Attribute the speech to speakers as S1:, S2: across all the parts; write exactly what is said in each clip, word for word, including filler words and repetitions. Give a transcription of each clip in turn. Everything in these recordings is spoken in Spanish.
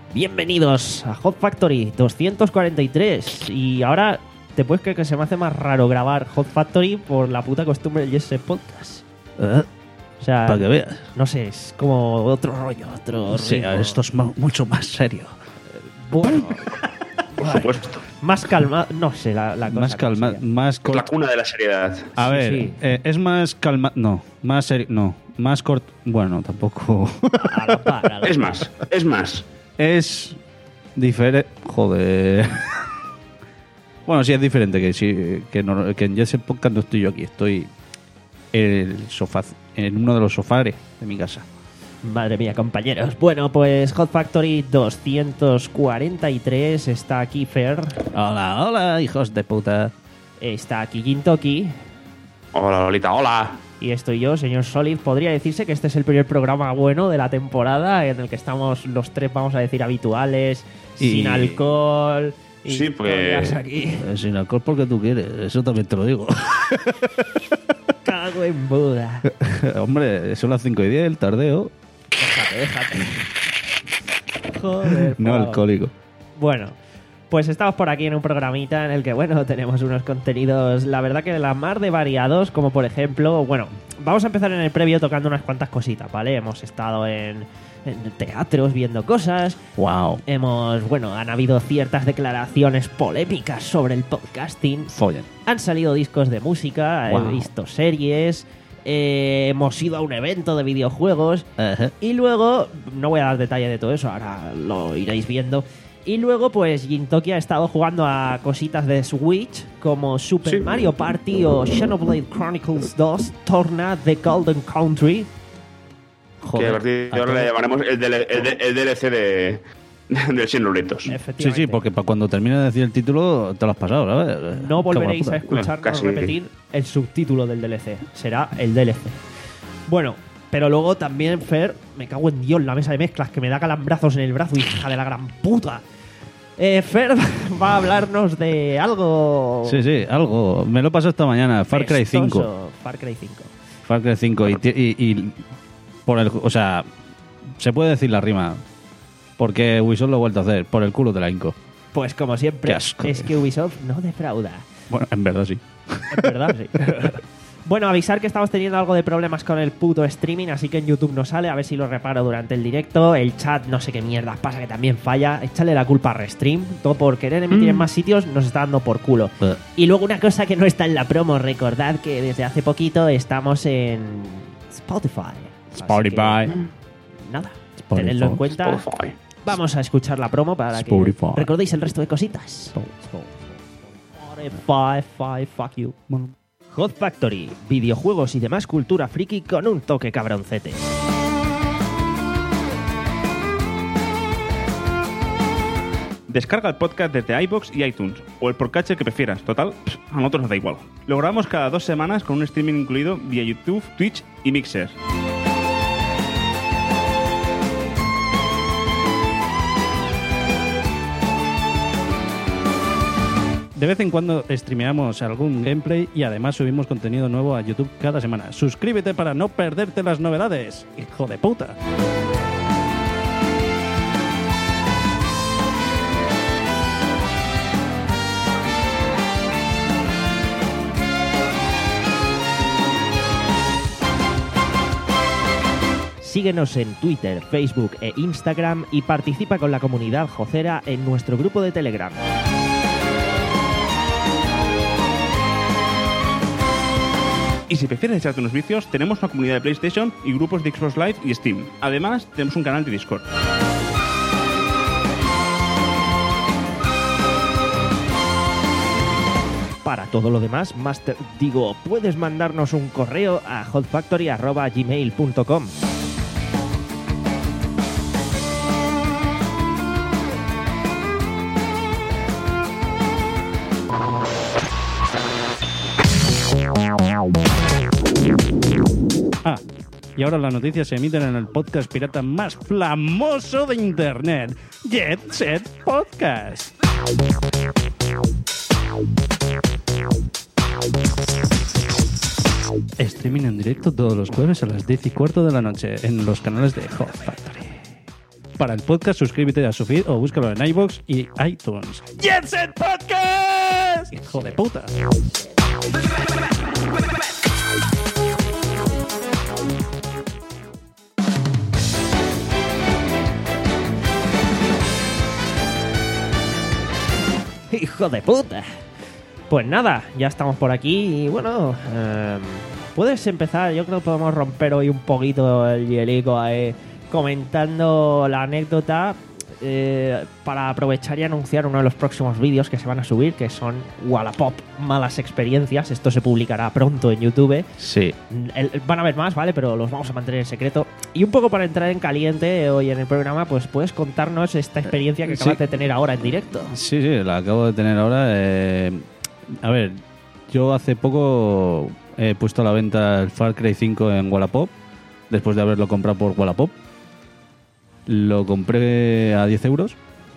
S1: Bienvenidos a Hot Factory doscientos cuarenta y tres. Y ahora te puedes creer que se me hace más raro grabar Hot Factory por la puta costumbre del Yes Podcast.
S2: ¿Eh?
S1: O sea,
S2: para que veas.
S1: No sé, es como otro rollo, otro
S2: Sí,
S1: ritmo.
S2: esto es ma- mucho más serio.
S1: Bueno,
S3: Por supuesto.
S1: más calma, no sé la, la cosa.
S2: Más calma,
S1: cómo sería.
S2: más
S3: Es
S2: cort-
S3: la cuna de la seriedad.
S2: A
S1: Sí,
S2: ver,
S1: sí.
S2: eh, es más calma, no, más serio, no, más corto, bueno, tampoco.
S1: A la par, a la
S3: Es
S1: par.
S3: más, es más.
S2: Es diferente, joder. Bueno, sí es diferente que sí, que, no, que en Yes Podcast no estoy yo aquí, estoy en el sofá, en uno de los sofares de mi casa.
S1: Madre mía, compañeros. Bueno, pues Hot Factory doscientos cuarenta y tres está aquí Fer,
S2: Hola, hola, hijos de puta.
S1: está aquí Gintoki
S3: Hola, Lolita, hola.
S1: y estoy yo, señor Solid. Podría decirse que este es el primer programa bueno de la temporada en el que estamos los tres, vamos a decir, habituales,
S2: Y-
S1: sin alcohol. Y
S3: Sí, pues-
S1: historias aquí.
S2: Eh, Sin alcohol porque tú quieres, eso también te lo digo.
S1: Cago en Buda.
S2: Hombre, son las cinco y diez, el tardeo.
S1: Déjate, déjate. Joder.
S2: No
S1: Pau.
S2: alcohólico.
S1: Bueno, pues estamos por aquí en un programita en el que, bueno, tenemos unos contenidos, la verdad que de la mar de variados, como por ejemplo, bueno, vamos a empezar en el previo tocando unas cuantas cositas, ¿vale? Hemos estado en, en teatros viendo cosas,
S2: Wow.
S1: hemos, bueno, han habido ciertas declaraciones polémicas sobre el podcasting,
S2: Follen.
S1: han salido discos de música,
S2: Wow.
S1: he visto series, eh, hemos ido a un evento de videojuegos,
S2: Ajá.
S1: y luego, no voy a dar detalle de todo eso, ahora lo iréis viendo. Y luego, pues, Gintoki ha estado jugando a cositas de Switch, como Super
S3: Sí.
S1: Mario Party o Xenoblade Chronicles dos, Torna The Golden Country.
S3: Que a partir de ahora le llamaremos el, D L el, D- el D L C de, del Xenoblade dos.
S2: Sí,
S1: Efectivamente.
S2: sí, porque para cuando termine de decir el título te lo has pasado, ¿sabes?
S1: No volveréis
S2: Cago
S1: a
S2: en puta.
S1: escucharnos
S3: Casi.
S1: repetir el subtítulo del D L C. Será el D L C. Bueno, pero luego también, Fer, me cago en Dios, la mesa de mezclas, que me da calambrazos en el brazo, hija de la gran puta. Eh, Fer va a hablarnos de algo...
S2: Sí, sí, algo. Me lo pasó esta mañana. Far Cry cinco.
S1: festoso. Far Cry cinco.
S2: Far Cry cinco. Y, ti- y, y por el... O sea, se puede decir la rima. Porque Ubisoft lo ha vuelto a hacer. Por el culo de la Inco.
S1: Pues como siempre,
S2: Qué asco.
S1: es que Ubisoft no defrauda.
S2: Bueno, en verdad sí.
S1: En verdad, sí. Bueno, avisar que estamos teniendo algo de problemas con el puto streaming, así que en YouTube no sale, a ver si lo reparo durante el directo. El chat, no sé qué mierda pasa, que también falla. Échale la culpa a Restream. Todo por querer emitir en más sitios nos está dando por culo.
S2: Eh.
S1: Y luego una cosa que no está en la promo, recordad que desde hace poquito estamos en Spotify. Así
S2: Spotify.
S1: que, nada,
S2: Spotify.
S1: tenedlo en cuenta.
S3: Spotify.
S1: Vamos a escuchar la promo para
S2: Spotify.
S1: que recordéis el resto de cositas. Spotify, fi, fuck you. Hot Factory, videojuegos y demás cultura friki con un toque cabroncete.
S4: Descarga el podcast desde iVoox y iTunes, o el podcatcher que prefieras. Total, pff, a nosotros nos da igual. Lo grabamos cada dos semanas con un streaming incluido vía YouTube, Twitch y Mixer.
S2: De vez en cuando streameamos algún gameplay y además subimos contenido nuevo a YouTube cada semana. Suscríbete para no perderte las novedades, hijo de puta.
S1: Síguenos en Twitter, Facebook e Instagram y participa con la comunidad jocera en nuestro grupo de Telegram.
S4: Y si prefieres echarte unos vicios, tenemos una comunidad de PlayStation y grupos de Xbox Live y Steam. Además, tenemos un canal de Discord.
S1: Para todo lo demás, Master, digo, puedes mandarnos un correo a hotfactory arroba gmail punto com.
S2: Ah, y ahora las noticias se emiten en el podcast pirata más famoso de internet, Jet Set Podcast. Streaming en directo todos los jueves a las diez y cuarto de la noche en los canales de Hot Factory. para el podcast, suscríbete a su feed o búscalo en iVoox y iTunes.
S1: ¡Jet Set Podcast!
S2: ¡Hijo de puta!
S1: ¡Hijo de puta! Pues nada, ya estamos por aquí y bueno, eh, puedes empezar, yo creo que podemos romper hoy un poquito el hielico ahí, comentando la anécdota eh, para aprovechar y anunciar uno de los próximos vídeos que se van a subir, que son Wallapop, malas experiencias. Esto se publicará pronto en YouTube.
S2: Sí.
S1: El- van a haber más, ¿vale? Pero los vamos a mantener en secreto. Y un poco para entrar en caliente eh, hoy en el programa, pues puedes contarnos esta experiencia que
S2: Sí.
S1: acabas de tener ahora en directo.
S2: Sí, sí, la acabo de tener ahora. eh, a ver, yo hace poco he puesto a la venta el Far Cry cinco en Wallapop, después de haberlo comprado por Wallapop. Lo compré a diez euros.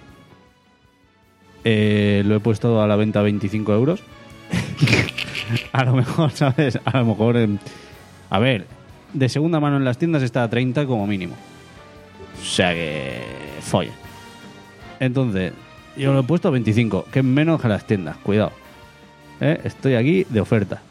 S2: Eh, lo he puesto a la venta a veinticinco euros. A lo mejor, ¿sabes? A lo mejor... em, a ver, de segunda mano en las tiendas está a treinta como mínimo. O sea que... folla. Entonces, yo lo he puesto a veinticinco, que es menos que las tiendas. Cuidado. ¿Eh? Estoy aquí de oferta.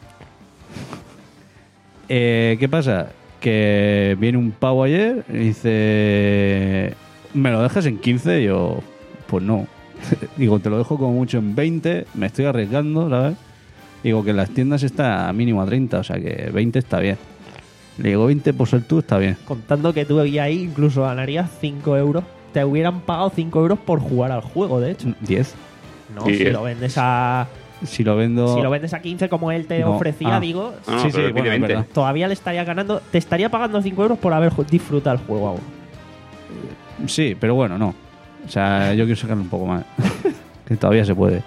S2: Eh, ¿Qué pasa? Que viene un pavo ayer y dice... ¿Me lo dejas en quince? Y yo... Pues no. Digo, te lo dejo como mucho en veinte. Me estoy arriesgando, ¿sabes? Digo que en las tiendas está a mínimo a treinta, o sea que veinte está bien. Le digo veinte por ser tú, está bien.
S1: Contando que tú ahí incluso ganarías cinco euros. Te hubieran pagado cinco euros por jugar al juego, de hecho.
S2: diez.
S1: No,
S3: Sí.
S1: si lo vendes a...
S2: Si lo vendo...
S1: Si lo vendes a quince como él te
S2: No.
S1: ofrecía,
S2: Ah.
S1: digo,
S3: No,
S2: sí,
S3: pero
S2: sí,
S3: pide
S2: bueno, es
S3: veinte.
S2: verdad.
S1: todavía le estaría ganando, te estaría pagando cinco euros por haber ju- disfrutado el juego aún.
S2: Sí, pero bueno, no. O sea, yo quiero sacarle un poco más. Que todavía se puede.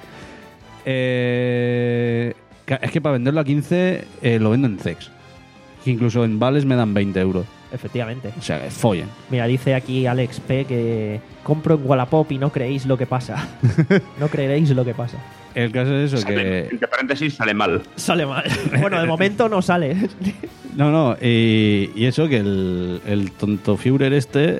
S2: Eh, ca- es que para venderlo a quince eh, lo vendo en Zex. Que incluso en Vales me dan veinte euros.
S1: Efectivamente.
S2: O sea, que follen.
S1: Mira, dice aquí Alex P que compro en Wallapop y no creéis lo que pasa. No creeréis lo que pasa.
S2: El caso es eso,
S3: Sale-
S2: que...
S3: entre paréntesis, sale mal.
S1: Sale mal. Bueno, de momento no sale.
S2: No, no, y, y eso que el, el tonto Führer este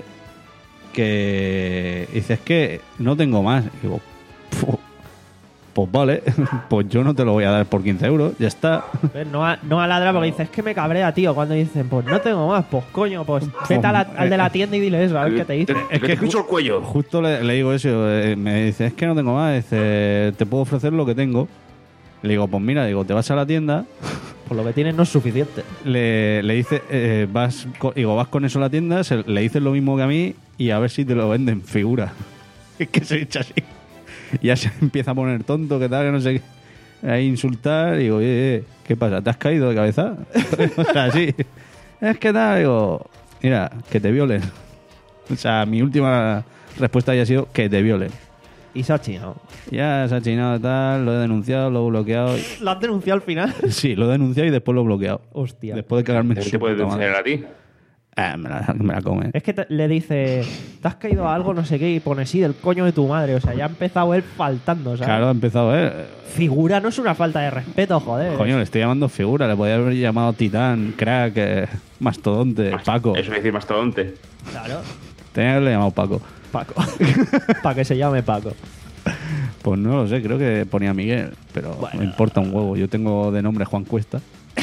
S2: que dice, es que no tengo más. Y digo, "Pu- pues vale, pues yo no te lo voy a dar por quince euros, ya está.
S1: No, a- no aladra porque dice, es que me cabrea, tío. Cuando dicen, pues no tengo más, pues coño, pues vete a la- al de la tienda y dile eso, a ver qué te dice.
S3: Es que te escucho el cuello.
S2: Justo le, le digo eso, eh, me dice, es que no tengo más, dice, te puedo ofrecer lo que tengo. Le digo, pues mira, digo, te vas a la tienda,
S1: Por lo que tienes no es suficiente.
S2: le, le dice, eh, vas, co- digo, vas con eso a la tienda, se- le dices lo mismo que a mí y a ver si te lo venden figura. Es que se echa así. Y ya se empieza a poner tonto, que tal, que no sé qué. A insultar, y digo, oye, eh, ¿qué pasa? ¿Te has caído de cabeza? O sea, sí. Es que tal, digo, mira, que te violen. O sea, mi última respuesta haya sido que te violen.
S1: Y Sachi, ¿no?
S2: Ya se ha chinado tal, lo he denunciado, lo he bloqueado.
S1: ¿Lo has denunciado al final?
S2: Sí, lo he denunciado y después lo he bloqueado.
S1: Hostia.
S2: Después de cagarme en
S3: ¿Qué
S2: su
S3: te puede
S2: puta madre.
S3: denunciar a ti?
S2: Ah, me la, me la come.
S1: Es que te- le dice, te has caído a algo, no sé qué, y pone sí, del coño de tu madre. O sea, ya ha empezado él faltando, ¿sabes?
S2: Claro, ha empezado, ¿eh?
S1: Figura no es una falta de respeto, joder.
S2: Coño, le estoy llamando figura. Le podía haber llamado titán, crack, eh, mastodonte, Paco.
S3: Eso es decir, mastodonte.
S1: Claro.
S2: Tenía que haberle llamado Paco.
S1: Paco. Para que se llame Paco.
S2: Pues no lo sé, creo que ponía Miguel, pero
S1: Bueno.
S2: me importa un huevo. Yo tengo de nombre Juan Cuesta.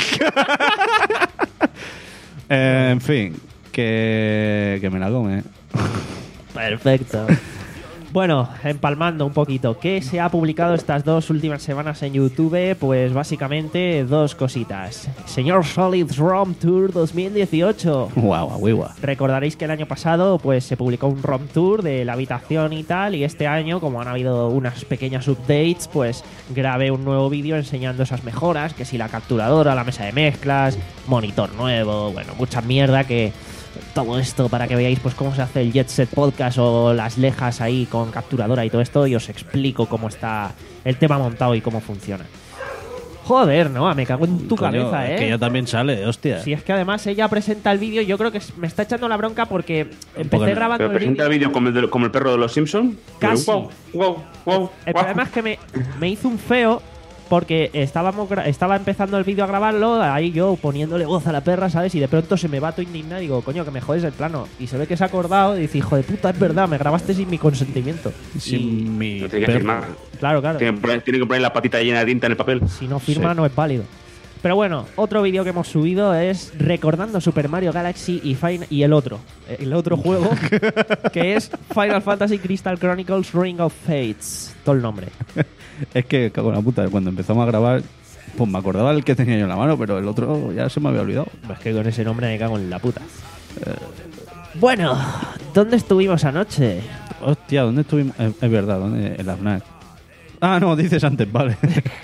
S2: Eh, en fin, que, que me la come.
S1: Perfecto. Bueno, empalmando un poquito, ¿qué se ha publicado estas dos últimas semanas en YouTube? Pues básicamente dos cositas. Señor Solid's ROM Tour dos mil dieciocho.
S2: Guau, guau, guau.
S1: Recordaréis que el año pasado pues se publicó un ROM Tour de la habitación y tal, y este año, como han habido unas pequeñas updates, pues grabé un nuevo vídeo enseñando esas mejoras, que si la capturadora, la mesa de mezclas, monitor nuevo, bueno, mucha mierda que... Todo esto para que veáis pues cómo se hace el Jet Set Podcast o las lejas ahí con capturadora y todo esto, y os explico cómo está el tema montado y cómo funciona. Joder, no, me cago en tu
S2: Coño,
S1: cabeza,
S2: es
S1: eh.
S2: que ella también sale, hostia.
S1: Si es que además ella presenta el vídeo, yo creo que me está echando la bronca porque empecé
S2: Porque-
S1: grabando
S3: Pero
S1: el
S3: presenta
S1: vídeo.
S3: el vídeo como, el de- como el perro de los Simpsons.
S1: Casi.
S3: Wow, wow, wow.
S1: El problema es que me, me hizo un feo porque estábamos gra- estaba empezando el vídeo a grabarlo, ahí yo poniéndole voz a la perra, ¿sabes? Y de pronto se me va todo indignado y digo, coño, que me jodes el plano. Y se ve que se ha acordado y dice, hijo de puta, es verdad, me grabaste sin mi consentimiento.
S2: Sin
S1: Y-
S2: mi
S3: Lo tiene que
S2: perro.
S3: firmar.
S1: Claro, claro.
S3: Tiene que, poner, tiene que poner la patita llena de tinta en el papel.
S1: Si no firma,
S2: Sí.
S1: no es válido. Pero bueno, otro vídeo que hemos subido es recordando Super Mario Galaxy y, Fin- y el otro. El otro juego, que es Final Fantasy Crystal Chronicles Ring of Fates. Todo el nombre.
S2: Es que, cago en la puta, cuando empezamos a grabar, pues me acordaba el que tenía yo en la mano, pero el otro ya se me había olvidado.
S1: Es que con ese nombre me cago en la puta. Bueno, ¿dónde estuvimos anoche?
S2: Hostia, ¿dónde estuvimos? Es, es verdad, ¿dónde? En la FNAC. Ah, no, dices antes, vale.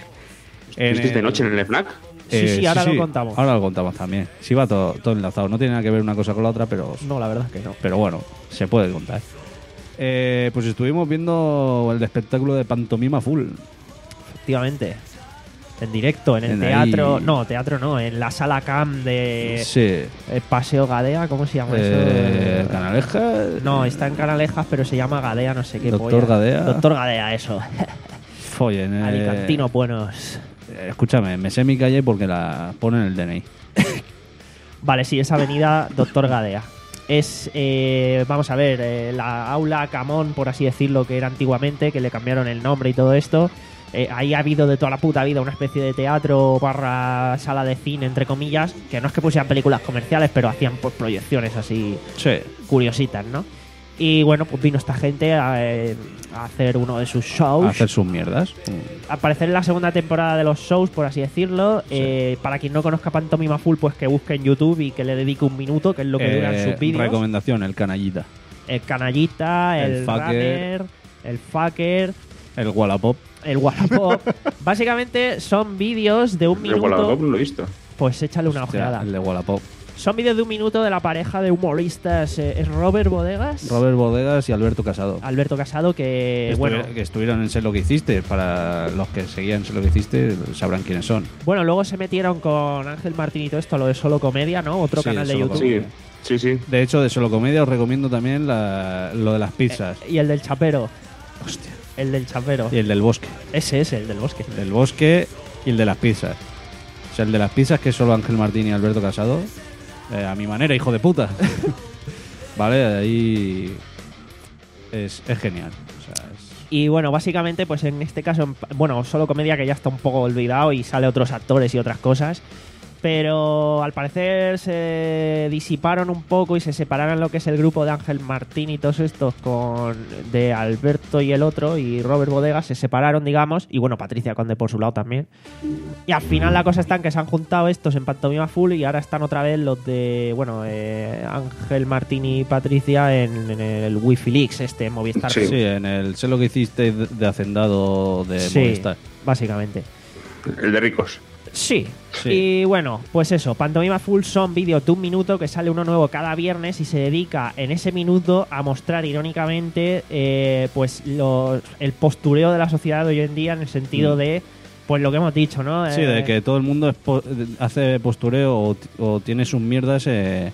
S2: En
S3: ¿Viste de
S2: el-
S3: noche en el FNAC?
S1: Sí, sí, ahora lo contamos.
S2: Ahora lo contamos también. Sí, va todo, todo enlazado. No tiene nada que ver una cosa con la otra, pero,
S1: No, la verdad es que no.
S2: pero bueno, se puede contar. Eh, pues estuvimos viendo el espectáculo de Pantomima Full.
S1: Efectivamente. En directo, en el
S2: En
S1: teatro.
S2: ahí.
S1: No, teatro no, en la sala Cam de
S2: Sí.
S1: eh, Paseo Gadea, ¿cómo se llama
S2: Eh,
S1: eso?
S2: Canaleja.
S1: No, está en Canalejas, pero se llama Gadea, no sé qué.
S2: Doctor
S1: polla.
S2: Gadea.
S1: Doctor Gadea, eso.
S2: Follen. Eh,
S1: Alicantinos buenos.
S2: eh, Escúchame, me sé mi calle porque la ponen en el D N I.
S1: Vale, sí, es avenida Doctor Gadea. Es, eh, vamos a ver, eh, la aula Camón, por así decirlo, que era antiguamente, que le cambiaron el nombre y todo esto. Eh, ahí ha habido de toda la puta vida una especie de teatro barra sala de cine, entre comillas, que no es que pusieran películas comerciales, pero hacían pues, proyecciones así
S2: Sí.
S1: curiositas, ¿no? Y bueno, pues vino esta gente a, eh, a hacer uno de sus shows.
S2: A hacer sus mierdas.
S1: Aparecer en la segunda temporada de los shows, por así decirlo.
S2: Sí.
S1: Eh, para quien no conozca Pantomima Full, pues que busque en YouTube y que le dedique un minuto, que es lo que duran
S2: Eh,
S1: sus vídeos.
S2: Recomendación, el canallita.
S1: El canallita, el,
S2: El fucker.
S1: runner, el fucker,
S2: El Wallapop.
S1: el Wallapop. Básicamente son vídeos de un
S3: El Wallapop
S1: minuto.
S3: no lo he visto.
S1: Pues échale una
S2: Hostia,
S1: ojeada.
S2: el de Wallapop.
S1: Son vídeos de un minuto de la pareja de humoristas. eh, es Robert Bodegas,
S2: Robert Bodegas y Alberto Casado.
S1: Alberto Casado, que
S2: que,
S1: bueno,
S2: estuvi- que estuvieron en Sé lo que hiciste. Para los que seguían Sé lo que hiciste, sabrán quiénes son.
S1: bueno, luego se metieron con Ángel Martín y todo esto, lo de Solo Comedia, ¿no? Otro
S2: Sí,
S1: canal de
S2: Solo
S1: YouTube.
S3: Sí, sí, sí.
S2: De hecho, de Solo Comedia os recomiendo también la- lo de las pizzas.
S1: Y el del chapero.
S2: Hostia.
S1: El del chapero.
S2: Y el del bosque.
S1: Ese es el del bosque.
S2: El del bosque y el de las pizzas. O sea, el de las pizzas, que es solo Ángel Martín y Alberto Casado. Eh, a mi manera, hijo de puta. Vale, ahí. Es, es genial. O sea, es-
S1: Y bueno, básicamente, pues en este caso, en- bueno, Solo Comedia que ya está un poco olvidado y sale otros actores y otras cosas. Pero al parecer se disiparon un poco y se separaron lo que es el grupo de Ángel Martín y todos estos con de Alberto y el otro y Robert Bodegas se separaron, digamos, y bueno, Patricia Conde por su lado también. Y al final la cosa está en que se han juntado estos en Pantomima Full y ahora están otra vez los de, bueno, eh, Ángel Martín y Patricia en, en el Wi-Fi Leaks, este en Movistar.
S3: Sí.
S2: Sí, en el Sé lo que hiciste de, de Hacendado de
S1: Sí,
S2: Movistar.
S1: básicamente.
S3: El de ricos.
S1: Sí.
S2: Sí.
S1: Y bueno, pues eso, Pantomima Full son vídeos de un minuto que sale uno nuevo cada viernes y se dedica en ese minuto a mostrar irónicamente eh, pues los- el postureo de la sociedad de hoy en día en el sentido
S2: Mm.
S1: de pues lo que hemos dicho, ¿no?
S2: Sí,
S1: Eh,
S2: de que todo el mundo es po- hace postureo o, t- o tiene sus mierdas eh,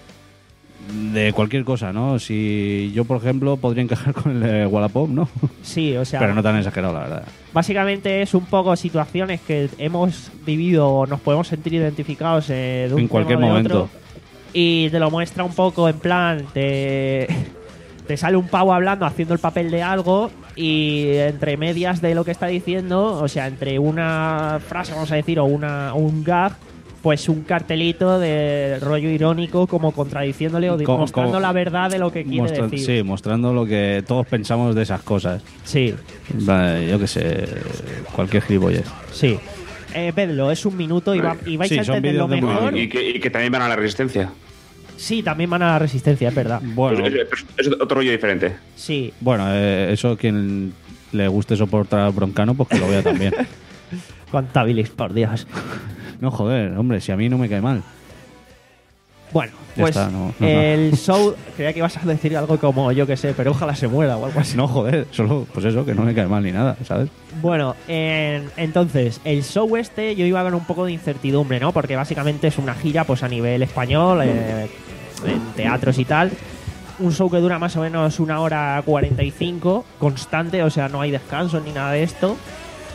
S2: de cualquier cosa, ¿no? Si yo, por ejemplo, podría encajar con el de Wallapop, ¿no?
S1: Sí, o sea,
S2: Pero no tan exagerado, la verdad.
S1: básicamente es un poco situaciones que hemos vivido o nos podemos sentir identificados eh, de un
S2: En cualquier
S1: tema o de
S2: momento.
S1: otro, y te lo muestra un poco en plan te, te sale un pavo hablando haciendo el papel de algo y entre medias de lo que está diciendo, o sea, entre una frase vamos a decir o una o un gag, pues un cartelito de rollo irónico como contradiciéndole o de-
S2: Como-
S1: mostrando
S2: como-
S1: la verdad de lo que quiere
S2: Mostra-
S1: decir.
S2: sí, mostrando lo que todos pensamos de esas cosas.
S1: Sí,
S2: Vale, yo qué sé, cualquier gilipollez.
S1: sí. Eh, vedlo, es un minuto y, va- y vais
S2: Sí,
S1: a
S2: son
S1: entenderlo
S2: vídeos de un
S1: mejor.
S3: Y que, y que también van a la resistencia.
S1: Sí, también van a la resistencia, es verdad.
S2: Bueno,
S3: Es, es- es otro rollo diferente.
S1: Sí.
S2: bueno eh, eso quien le guste soportar Broncano, pues que lo vea también.
S1: Cuánta bilis, por Dios.
S2: No, joder, hombre, si a mí no me cae mal.
S1: Bueno,
S2: Ya
S1: pues
S2: está, no, no,
S1: el show... Creía que ibas a decir algo como, yo que sé, pero ojalá se muera o algo así.
S2: No, joder, solo, pues eso, que no me cae mal ni nada, ¿sabes?
S1: Bueno, en- entonces, el show este yo iba a ver un poco de incertidumbre, ¿no? Porque básicamente es una gira pues a nivel español, eh, en teatros y tal. Un show que dura más o menos una hora cuarenta y cinco, constante, o sea, no hay descanso ni nada de esto.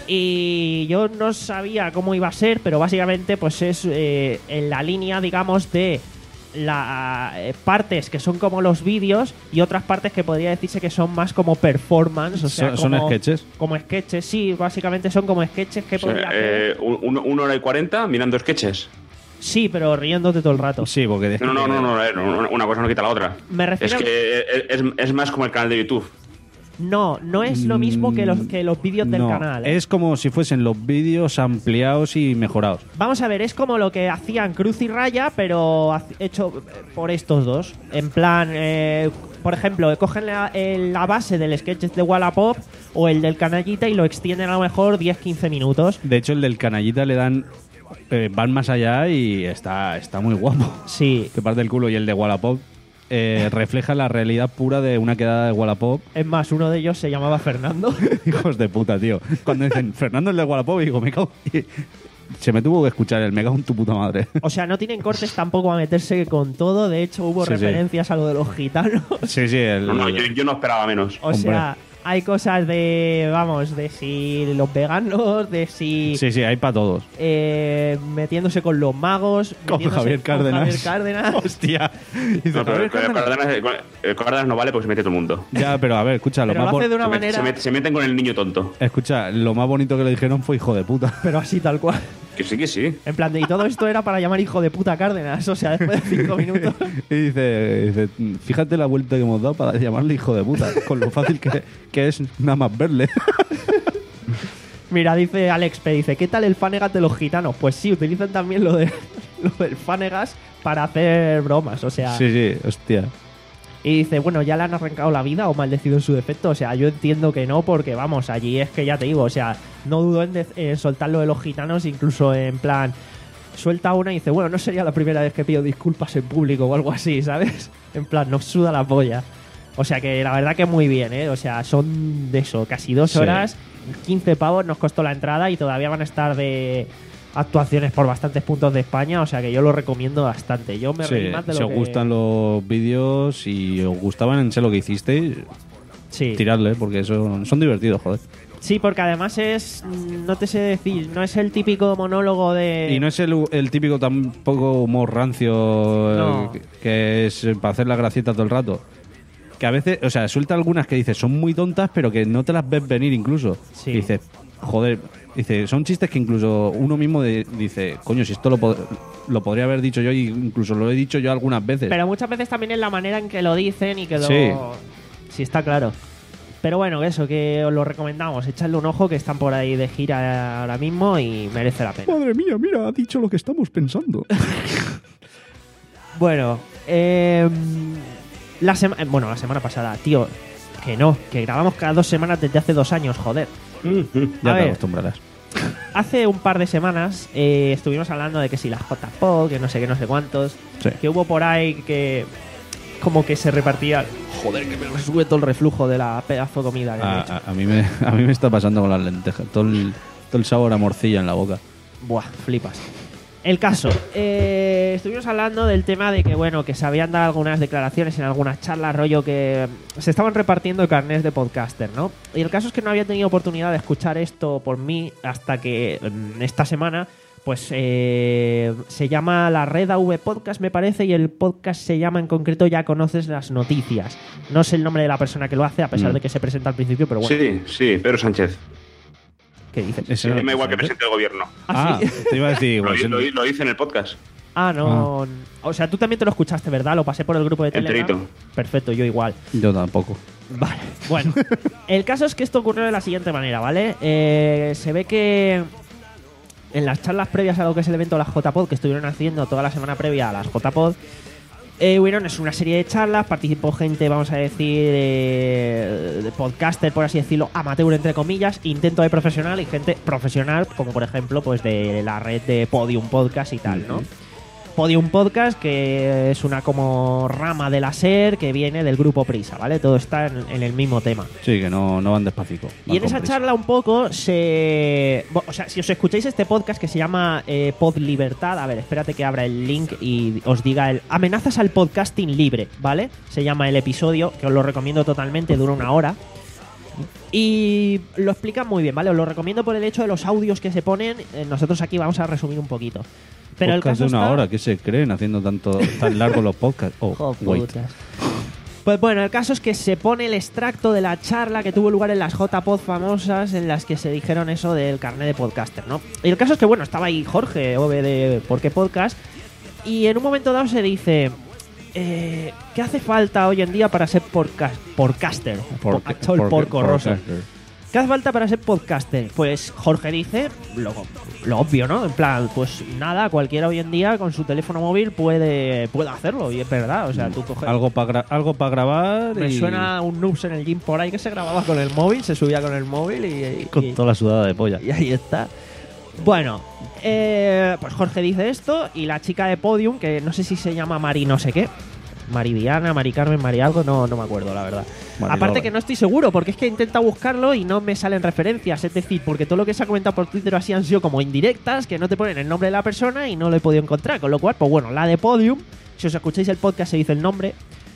S1: Y yo no sabía cómo iba a ser, pero básicamente pues es eh, en la línea, digamos, de las eh, partes que son como los vídeos y otras partes que podría decirse que son más como performance, o sea,
S2: ¿Son,
S1: como,
S2: son sketches?
S1: Como sketches, sí, básicamente son como sketches que
S3: O sea,
S1: podría hacer.
S3: eh, un- una hora y cuarenta mirando sketches.
S1: Sí, pero riéndote todo el rato.
S2: Sí, porque... de-
S3: No, no, no, no, no, no, una cosa no quita la otra.
S1: Me
S3: Es
S1: refiero
S3: que es, es más como el canal de YouTube.
S1: No, no es lo mismo que los, que los vídeos del
S2: No,
S1: canal. ¿eh?
S2: es como si fuesen los vídeos ampliados y mejorados.
S1: Vamos a ver, es como lo que hacían Cruz y Raya, pero ha- hecho por estos dos. En plan, eh, por ejemplo, cogen la, el- la base del sketch de Wallapop o el del Canallita y lo extienden a lo mejor diez quince minutos.
S2: De hecho, el del Canallita le dan... eh, van más allá y está, está muy guapo.
S1: Sí,
S2: Que parte del culo. Y el de Wallapop eh, refleja la realidad pura de una quedada de Wallapop.
S1: es más, uno de ellos se llamaba Fernando.
S2: Hijos de puta, tío. Cuando dicen Fernando el de Wallapop, digo, me cago... y se me tuvo que escuchar el me cago en tu puta madre.
S1: O sea, no tienen cortes tampoco a meterse con todo. De hecho, hubo
S2: Sí, sí.
S1: referencias a lo de los gitanos.
S2: Sí, sí, el...
S3: No, no, yo, yo no esperaba menos.
S1: O
S2: Hombre.
S1: sea, hay cosas de, vamos, de si los veganos, de si
S2: Sí, sí, hay para todos.
S1: eh, metiéndose con los magos,
S2: Con
S1: metiéndose
S2: Javier
S1: con
S2: Cárdenas.
S1: Javier Cárdenas.
S2: Hostia. Dice,
S3: No, pero
S2: Javier
S3: el
S2: Cárdenas.
S3: Cárdenas, el Cárdenas no vale porque se mete todo el mundo.
S2: Ya, pero a ver, escucha, lo
S1: Pero
S2: más
S1: lo hace
S2: bon-
S1: de una
S3: Se, met-
S1: manera,
S3: se met- se meten con el niño tonto.
S2: Escucha, lo más bonito que le dijeron fue hijo de puta.
S1: pero así tal cual.
S3: Que sí, que sí.
S1: En plan de, y todo esto era para llamar hijo de puta a Cárdenas. O sea, después de cinco minutos.
S2: Y dice, dice, fíjate la vuelta que hemos dado para llamarle hijo de puta, con lo fácil que, que es nada más verle.
S1: Mira, dice Alex P, dice, ¿qué tal el Fanegas de los gitanos? Pues sí, utilizan también lo, de, lo del Fanegas para hacer bromas, o sea...
S2: Sí, sí, hostia.
S1: Y dice, bueno, ¿ya le han arrancado la vida o maldecido en su defecto? O sea, yo entiendo que no, porque vamos, allí es que ya te digo, o sea, no dudo en, de- en soltar lo de los gitanos, incluso en plan, suelta una y dice, bueno, no sería la primera vez que pido disculpas en público o algo así, ¿sabes? En plan, nos suda la polla. O sea que la verdad que muy bien, ¿eh? O sea, son de eso, casi dos
S2: Sí.
S1: horas, quince pavos nos costó la entrada y todavía van a estar de actuaciones por bastantes puntos de España, o sea que yo lo recomiendo bastante. Yo me
S2: Sí,
S1: reí más de
S2: si
S1: lo
S2: os
S1: que...
S2: gustan los vídeos y os gustaban en sé lo que hicisteis,
S1: Sí.
S2: tiradle, porque son, son divertidos, joder.
S1: Sí, porque además es, no te sé decir, no es el típico monólogo de...
S2: Y no es el, el típico tampoco humor rancio eh,
S1: No.
S2: que, que es para hacer la gracieta todo el rato. Que a veces, o sea, suelta algunas que dices son muy tontas, pero que no te las ves venir incluso.
S1: Sí.
S2: Y dices, joder, dice, son chistes que incluso uno mismo de- dice, coño, si esto lo, pod- lo podría haber dicho yo, y incluso lo he dicho yo algunas veces.
S1: Pero muchas veces también es la manera en que lo dicen y que lo...
S2: Sí.
S1: Sí, está claro. Pero bueno, eso, que os lo recomendamos. Echadle un ojo, que están por ahí de gira ahora mismo y merece la pena.
S2: Madre mía, mira, ha dicho lo que estamos pensando.
S1: Bueno, eh, la semana... Bueno, la semana pasada, tío, que no, que grabamos cada dos semanas desde hace dos años, joder.
S2: Ya
S1: A
S2: te
S1: ver.
S2: acostumbrarás.
S1: Hace un par de semanas eh, estuvimos hablando de que si las J-Pod, que no sé qué, no sé cuántos,
S2: Sí.
S1: que hubo por ahí que como que se repartía... Joder, que me sube todo el reflujo de la pedazo de comida que me he
S2: A,
S1: hecho.
S2: a- a mí me, a mí me está pasando con las lentejas. Todo el, todo el sabor a morcilla en la boca.
S1: Buah, flipas. El caso, eh, estuvimos hablando del tema de que, bueno, que se habían dado algunas declaraciones en algunas charlas, rollo que se estaban repartiendo carnés de podcaster, ¿no? Y el caso es que no había tenido oportunidad de escuchar esto por mí hasta que mm, esta semana, pues eh, se llama la Red A V Podcast, me parece, y el podcast se llama en concreto Ya Conoces las Noticias. No sé el nombre de la persona que lo hace, a pesar
S2: Mm.
S1: de que se presenta al principio, pero bueno,
S3: Sí, sí, Pedro Sánchez.
S1: ¿qué dices?
S2: Ese
S3: Sí,
S2: no-
S3: me da igual que presente el gobierno.
S1: Ah,
S2: Ah,
S1: sí.
S2: te iba a decir
S3: Lo,
S2: igual.
S3: lo- lo hice en el podcast.
S1: Ah, no. O sea, tú también te lo escuchaste, ¿verdad? Lo pasé por el grupo de Telegram.
S3: Enterito.
S1: Perfecto, yo igual.
S2: Yo tampoco.
S1: Vale, bueno. El caso es que esto ocurrió de la siguiente manera, ¿vale? Eh, se ve que en las charlas previas a lo que es el evento de las J-Pod, que estuvieron haciendo toda la semana previa a las J-Pod, eh, hubieron es una serie de charlas, participó gente, vamos a decir, eh, de podcaster, por así decirlo, amateur entre comillas, intento de profesional y gente profesional, como por ejemplo, pues de la red de Podium Podcast y tal, ¿no? Podium Podcast, que es una como rama de la SER que viene del grupo Prisa, ¿vale? Todo está en, en el mismo tema.
S2: Sí, que no, no van despacito.
S1: Y
S2: van
S1: en esa
S2: con prisa.
S1: charla un poco se... bo- O sea, si os escucháis este podcast que se llama eh, Pod Libertad, a ver, espérate que abra el link y os diga el... Amenazas al podcasting libre, ¿vale? Se llama el episodio, que os lo recomiendo totalmente, dura una hora. Y lo explica muy bien, ¿vale? Os lo recomiendo por el hecho de los audios que se ponen. Eh, nosotros aquí vamos a resumir un poquito. Pero el
S2: Podcast
S1: caso
S2: de una
S1: está...
S2: hora, ¿qué se creen haciendo tanto tan largos los podcasts? Oh,
S1: Joder,
S2: wait.
S1: putas. Pues bueno, el caso es que se pone el extracto de la charla que tuvo lugar en las J-Pod famosas en las que se dijeron eso del carnet de podcaster, ¿no? Y el caso es que, bueno, estaba ahí Jorge, O B de ¿Por qué Podcast? Y en un momento dado se dice... Eh, ¿Qué hace falta hoy en día para ser podcast, podcaster?
S2: Por-
S1: Ha echado el
S2: por-
S1: porco rosa.
S2: podcaster.
S1: ¿Qué hace falta para ser podcaster? Pues Jorge dice lo, lo obvio, ¿no? En plan, pues nada, cualquiera hoy en día con su teléfono móvil puede, puede hacerlo. Y es verdad, o sea, tú coges...
S2: Algo para algo para grabar
S1: Me
S2: y
S1: suena un noobs en el gym por ahí que se grababa con el móvil, se subía con el móvil y, y-
S2: con
S1: y-
S2: toda la sudada de polla.
S1: y ahí está. Bueno, eh, pues Jorge dice esto y la chica de Podium, que no sé si se llama Mari no sé qué, Mari Diana, Mari Carmen, Mari algo, no, no me acuerdo la verdad.
S2: Mari
S1: Aparte
S2: Lola.
S1: que no estoy seguro, porque es que he intentado buscarlo y no me salen referencias, es decir, porque todo lo que se ha comentado por Twitter así han sido como indirectas, que no te ponen el nombre de la persona y no lo he podido encontrar, con lo cual, pues bueno, la de Podium, si os escucháis el podcast se dice el nombre.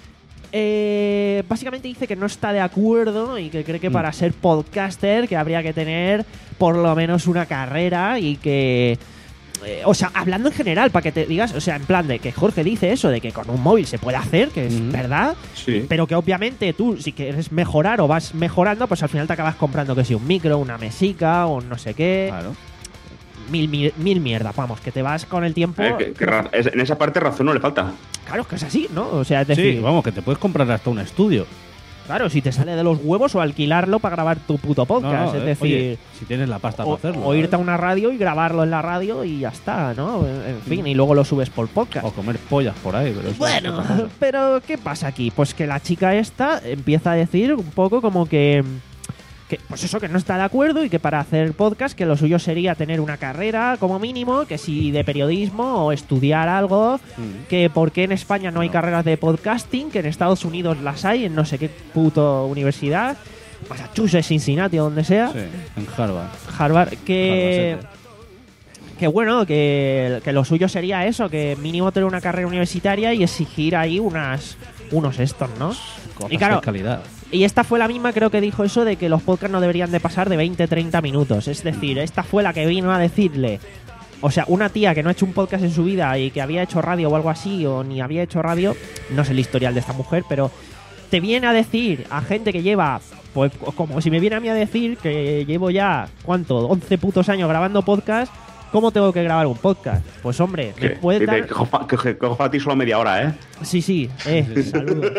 S1: Eh, básicamente dice que no está de acuerdo y que cree que
S2: Mm.
S1: para ser podcaster que habría que tener por lo menos una carrera y que... eh, o sea, hablando en general, para que te digas, o sea, en plan de que Jorge dice eso, de que con un móvil se puede hacer, que es
S2: Mm.
S1: verdad,
S3: Sí.
S1: pero que obviamente tú, si quieres mejorar o vas mejorando, pues al final te acabas comprando que si un micro, una mesica o no sé qué,
S2: Claro.
S1: mil, mil, mil mierdas, vamos, que te vas con el tiempo...
S3: Eh, que- que ra- es- en esa parte razón no le falta.
S1: Claro, es que es así, ¿no? O sea, es decir,
S2: Sí, vamos, que te puedes comprar hasta un estudio.
S1: claro, si te sale de los huevos o alquilarlo para grabar tu puto
S2: No,
S1: podcast,
S2: no,
S1: es
S2: eh,
S1: decir...
S2: oye, si tienes la pasta
S1: o,
S2: para hacerlo.
S1: o irte a
S2: ¿sabes?
S1: una radio y grabarlo en la radio y ya está, ¿no? En en fin, y luego lo subes por podcast.
S2: O comer pollas por ahí, pero eso es
S1: Bueno,
S2: otra cosa.
S1: pero ¿qué pasa aquí? Pues que la chica esta empieza a decir un poco como que, que pues eso, que no está de acuerdo y que para hacer podcast que lo suyo sería tener una carrera como mínimo, que si de periodismo o estudiar algo,
S2: Mm.
S1: que por qué en España no hay
S2: No.
S1: carreras de podcasting, que en Estados Unidos las hay, en no sé qué puto universidad, Massachusetts, Cincinnati o donde sea,
S2: Sí, en Harvard.
S1: Harvard, que...
S2: Harvard
S1: Que bueno, que, que lo suyo sería eso, que mínimo tener una carrera universitaria y exigir ahí unas unos estos, ¿no?
S2: Cosas
S1: Y claro,
S2: de calidad.
S1: y esta fue la misma, creo que dijo eso de que los podcasts no deberían de pasar de veinte a treinta minutos. Es decir, esta fue la que vino a decirle, o sea, una tía que no ha hecho un podcast en su vida y que había hecho radio o algo así, o ni había hecho radio, no sé el historial de esta mujer, pero te viene a decir a gente que lleva, pues como si me viene a mí a decir que llevo ya, ¿cuánto? once putos años grabando podcast. ¿Cómo tengo que grabar un podcast? Pues hombre, me
S3: Que,
S1: puede
S3: que,
S1: dar...
S3: que cojo- que- que cojo a ti solo media hora, ¿eh?
S1: Sí, sí, eh, saludos.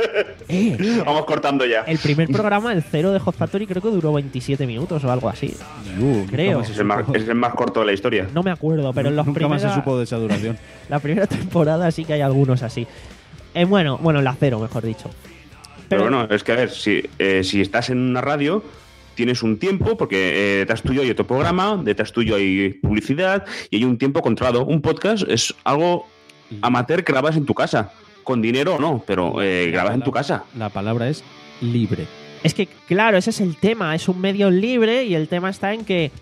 S1: Eh,
S3: Vamos cortando ya.
S1: el primer programa, el cero de Hot Factory, creo que duró veintisiete minutos o algo así.
S2: Uh,
S1: Creo.
S2: nunca más se
S3: Es el, más,
S2: supo-
S3: es el más corto de la historia.
S1: No me acuerdo, pero en los
S2: nunca más se
S1: primera-
S2: supo de esa duración.
S1: la primera temporada sí que hay algunos así. Eh, bueno, bueno, la cero, mejor dicho.
S3: Pero, bueno, es que a ver, si, eh, si estás en una radio, tienes un tiempo, porque eh, detrás tuyo hay otro programa, detrás tuyo hay publicidad y hay un tiempo controlado. Un podcast es algo amateur que grabas en tu casa, con dinero o no, pero eh, grabas en tu casa.
S2: La palabra es libre.
S1: Es que, claro, ese es el tema. Es un medio libre y el tema está en que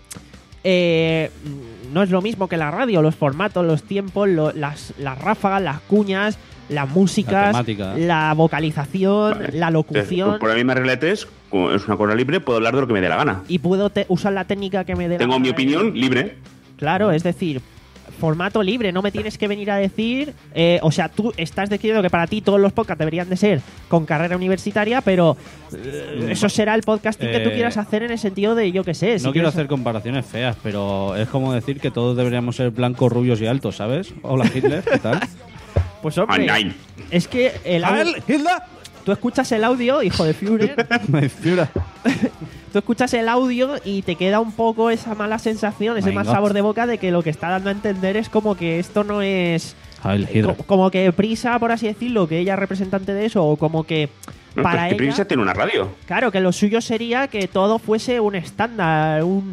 S1: eh, no es lo mismo que la radio. Los formatos, los tiempos, lo- las, las ráfagas, las cuñas, las músicas,
S2: La temática.
S1: la vocalización,
S3: Vale.
S1: la
S3: Entonces,
S1: locución.
S3: por la misma regla de tres, como es una cosa libre, puedo hablar de lo que me dé la gana.
S1: Y puedo te- usar la técnica que me dé la
S3: Tengo
S1: gana
S3: mi
S1: de-
S3: opinión libre.
S1: Claro, es decir, formato libre, no me tienes que venir a decir, eh, o sea, tú estás diciendo que para ti todos los podcasts deberían de ser con carrera universitaria, pero eh, eso será el podcasting que tú
S2: Eh,
S1: quieras hacer en el sentido de, yo qué sé. si
S2: No quiero
S1: quieres-
S2: hacer comparaciones feas, pero es como decir que todos deberíamos ser blancos, rubios y altos, ¿sabes? Hola Hitler, ¿qué tal?
S1: Pues hombre,
S3: Ay, ay.
S1: es que el audio,
S2: ¡Heil Hitler!
S1: tú escuchas el audio, hijo de Führer,
S2: Me inspira.
S1: tú escuchas el audio y te queda un poco esa mala sensación, ese
S2: My
S1: mal
S2: God.
S1: sabor de boca de que lo que está dando a entender es como que esto no es...
S2: Heil Hitler.
S1: Co- como que Prisa, por así decirlo, que ella es representante de eso, o como que
S3: No,
S1: para
S3: pero es que
S1: ella,
S3: Prisa tiene una radio.
S1: claro, que lo suyo sería que todo fuese un estándar, un,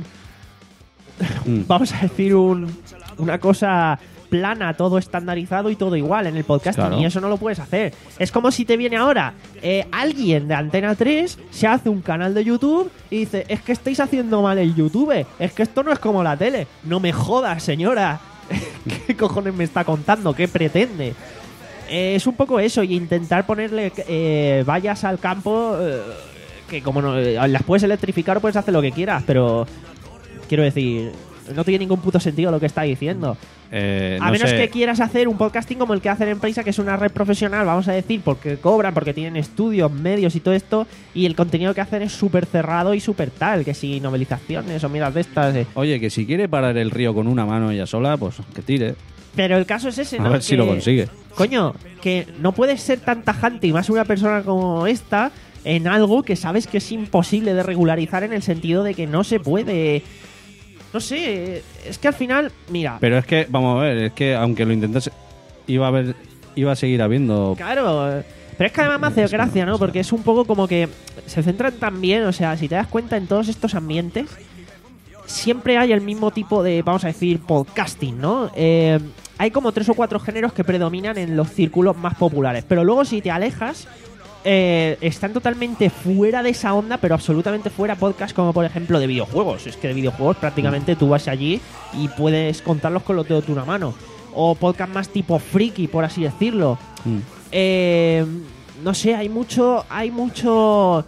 S2: Mm.
S1: vamos a decir, un, una cosa plana, todo estandarizado y todo igual en el podcasting,
S2: Claro.
S1: y eso no lo puedes hacer. Es como si te viene ahora eh, alguien de Antena tres, se hace un canal de YouTube y dice, es que estáis haciendo mal el YouTube, es que esto no es como la tele. No me jodas, señora. ¿Qué cojones me está contando? ¿Qué pretende? Eh, es un poco eso, y intentar ponerle eh, vallas al campo eh, que como no, las puedes electrificar, puedes hacer lo que quieras, pero quiero decir, no tiene ningún puto sentido lo que está diciendo.
S2: Eh,
S1: A
S2: no
S1: menos
S2: sé.
S1: que quieras hacer un podcasting como el que hacen en Prisa, que es una red profesional, vamos a decir, porque cobran, porque tienen estudios, medios y todo esto, y el contenido que hacen es súper cerrado y súper tal, que si novelizaciones o miras de estas... eh.
S2: Oye, que si quiere parar el río con una mano ella sola, pues que tire.
S1: Pero el caso es ese,
S2: A
S1: ¿no?
S2: ver si
S1: Que,
S2: lo consigue.
S1: Coño, que no puedes ser tan tajante, y más una persona como esta, en algo que sabes que es imposible de regularizar, en el sentido de que no se puede... No sé, es que al final, mira...
S2: Pero es que, vamos a ver, es que aunque lo intentase, iba a haber, iba a seguir habiendo.
S1: Claro, pero es que además me hace gracia, ¿no? Porque es un poco como que se centran también, o sea, si te das cuenta, en todos estos ambientes siempre hay el mismo tipo de, vamos a decir, podcasting, ¿no? Eh, hay como tres o cuatro géneros que predominan en los círculos más populares, pero luego si te alejas, eh, están totalmente fuera de esa onda, pero absolutamente fuera podcasts como por ejemplo de videojuegos. Es que de videojuegos prácticamente tú vas allí y puedes contarlos con los dedos de una mano. O podcast más tipo friki, por así decirlo.
S2: Mm.
S1: Eh, no sé, hay mucho, hay mucho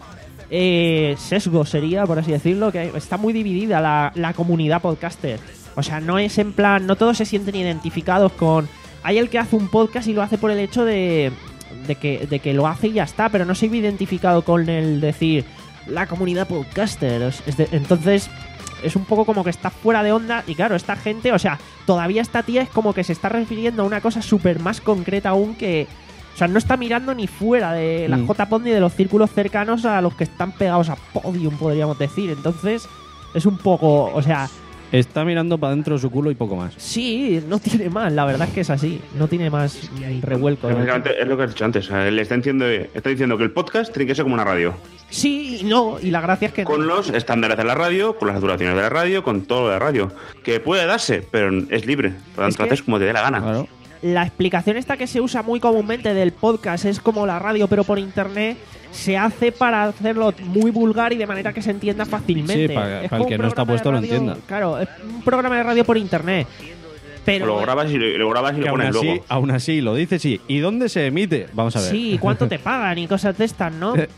S1: eh, sesgo, sería, por así decirlo, que está muy dividida la, la comunidad podcaster. O sea, no es en plan, no todos se sienten identificados con... Hay el que hace un podcast y lo hace por el hecho de, de, que, de que lo hace y ya está, pero no se ve identificado con el decir la comunidad podcaster. Es de- entonces... es un poco como que está fuera de onda. Y claro, esta gente, o sea, todavía esta tía es como que se está refiriendo a una cosa súper más concreta aún, que... O sea, no está mirando ni fuera de la
S2: Mm.
S1: J-Pod ni de los círculos cercanos a los que están pegados a Podium, podríamos decir. Entonces, es un poco... O sea,
S2: Está mirando para dentro de su culo y poco más.
S1: sí, no tiene más. La verdad es que es así. No tiene más mm, revuelco.
S3: Pero básicamente es lo que has dicho antes. O sea, le está diciendo, está diciendo que el podcast tiene que ser como una radio.
S1: Sí y no. Y la gracia es que...
S3: Con los estándares de la radio, con las saturaciones de la radio, con todo lo de la radio. Que puede darse, pero es libre. Por lo
S1: Es
S3: tanto,
S1: que-
S3: haces como te dé la gana.
S2: Claro.
S1: La explicación esta que se usa muy comúnmente del podcast es como la radio pero por internet, se hace para hacerlo muy vulgar y de manera que se entienda fácilmente.
S2: Sí, para-
S1: Es
S2: para el
S1: como
S2: que
S1: un
S2: no está
S1: programa de
S2: puesto lo
S1: radio-
S2: entienda.
S1: Claro, es un programa de radio por internet. Pero
S3: Lo grabas y lo, lo grabas y
S2: Que
S3: lo
S2: aún
S3: pones
S2: así,
S3: luego.
S2: aún así lo dice, sí. ¿Y dónde se emite? Vamos a ver.
S1: sí, ¿cuánto te pagan y cosas de estas, no?
S2: Le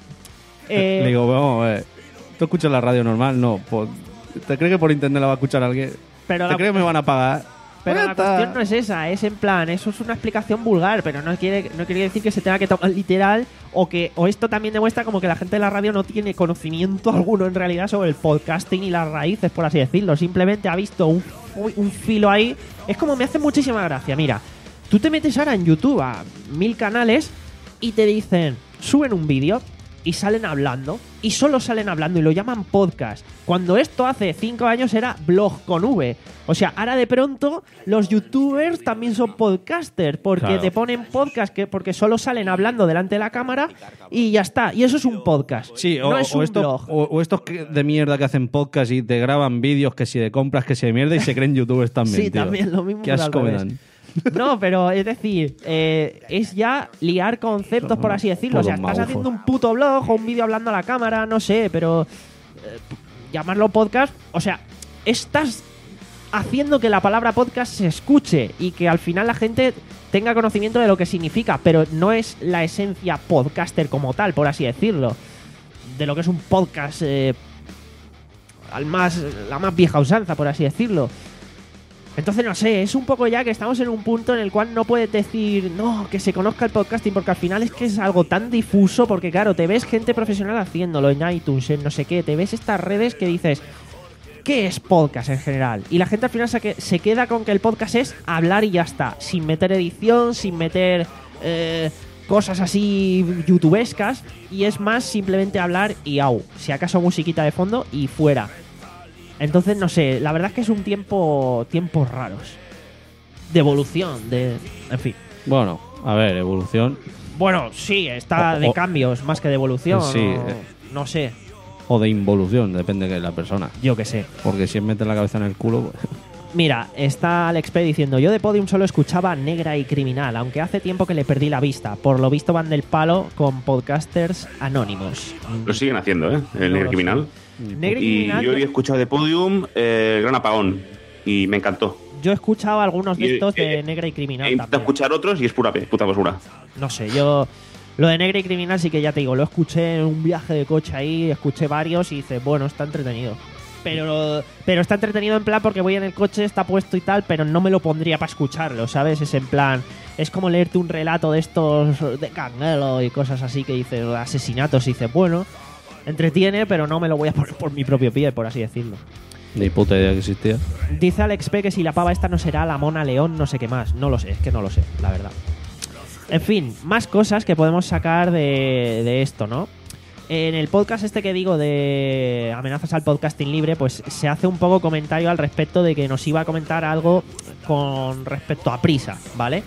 S1: Eh,
S2: digo, vamos a ver. ¿Tú escuchas la radio normal? No. Por- ¿Te crees que por internet la va a escuchar alguien?
S1: pero
S2: ¿Te
S1: la,
S2: crees que me van a pagar?
S1: pero
S2: Pues
S1: la
S2: ya está.
S1: cuestión no es esa, es en plan, eso es una explicación vulgar, pero no quiere, no quiere decir que se tenga que tomar literal, o que o esto también demuestra como que la gente de la radio no tiene conocimiento alguno en realidad sobre el podcasting y las raíces, por así decirlo. Simplemente ha visto un, un filo ahí. Es como me hace muchísima gracia. Mira, tú te metes ahora en YouTube a mil canales y te dicen, suben un vídeo y salen hablando, y solo salen hablando y lo llaman podcast, cuando esto hace cinco años era blog con V. O sea, ahora de pronto los youtubers también son podcasters, porque
S2: Claro.
S1: te ponen podcast que porque solo salen hablando delante de la cámara y ya está. Y eso es un podcast,
S2: Sí, o,
S1: no es
S2: o
S1: un
S2: estos,
S1: blog.
S2: o, o estos que- de mierda que hacen podcast y te graban vídeos que si de compras, que si de mierda y se creen youtubers también.
S1: Sí,
S2: tío.
S1: también lo mismo,
S2: Qué
S1: pero al
S2: asco me
S1: revés.
S2: dan.
S1: No, pero es decir, eh, es ya liar conceptos, por así decirlo. O sea,
S2: Putos
S1: estás
S2: magufos.
S1: haciendo un puto blog o un vídeo hablando a la cámara, no sé, pero eh, llamarlo podcast, o sea, estás haciendo que la palabra podcast se escuche y que al final la gente tenga conocimiento de lo que significa, pero no es la esencia podcaster como tal, por así decirlo, de lo que es un podcast eh, al más la más vieja usanza, por así decirlo. Entonces, no sé, es un poco ya que estamos en un punto en el cual no puedes decir, no, que se conozca el podcasting, porque al final es que es algo tan difuso, porque claro, te ves gente profesional haciéndolo en iTunes, en no sé qué, te ves estas redes que dices, ¿qué es podcast en general? Y la gente al final se, que- se queda con que el podcast es hablar y ya está, sin meter edición, sin meter eh, cosas así youtubescas, y es más simplemente hablar y au, si acaso musiquita de fondo y fuera. Entonces, no sé, la verdad es que es un tiempo tiempos raros. De evolución, de... En fin.
S2: Bueno, a ver, evolución.
S1: Bueno, sí, está
S2: O-
S1: de
S2: o-
S1: cambios más que de evolución.
S2: Sí,
S1: no,
S2: eh.
S1: no sé,
S2: O de involución, depende de la persona.
S1: yo qué sé.
S2: Porque si es meter la cabeza en el culo, pues,
S1: Mira, está Alex P diciendo, yo de Podium solo escuchaba Negra y Criminal, aunque hace tiempo que le perdí la vista. Por lo visto van del palo con podcasters anónimos.
S3: Lo siguen haciendo, ¿eh? El
S1: No
S3: Negro
S1: lo
S3: Criminal.
S1: Negra y
S3: Y
S1: Criminal,
S3: yo había escuchado de Podium eh, El Gran Apagón. Y me encantó.
S1: yo he escuchado algunos de
S3: y-
S1: estos de
S3: eh,
S1: Negra y Criminal
S3: He intentado
S1: también.
S3: escuchar otros y es pura pe- puta basura.
S1: No sé, yo... Lo de Negra y Criminal sí que ya te digo, lo escuché en un viaje de coche ahí, escuché varios y dice, bueno, está entretenido. Pero, pero está entretenido en plan porque voy en el coche, está puesto y tal, pero no me lo pondría para escucharlo, ¿sabes? Es en plan, es como leerte un relato de estos de Cangelo y cosas así que dice, de asesinatos y dice, bueno, entretiene, pero no me lo voy a poner por mi propio pie, por así decirlo.
S2: Ni puta idea que existía.
S1: Dice Alex P que si la pava esta no será la Mona León, no sé qué más. No lo sé, es que no lo sé, la verdad. En fin, más cosas que podemos sacar de, de esto, ¿no? En el podcast este que digo de amenazas al podcasting libre, pues se hace un poco comentario al respecto de que nos iba a comentar algo con respecto a Prisa, ¿vale?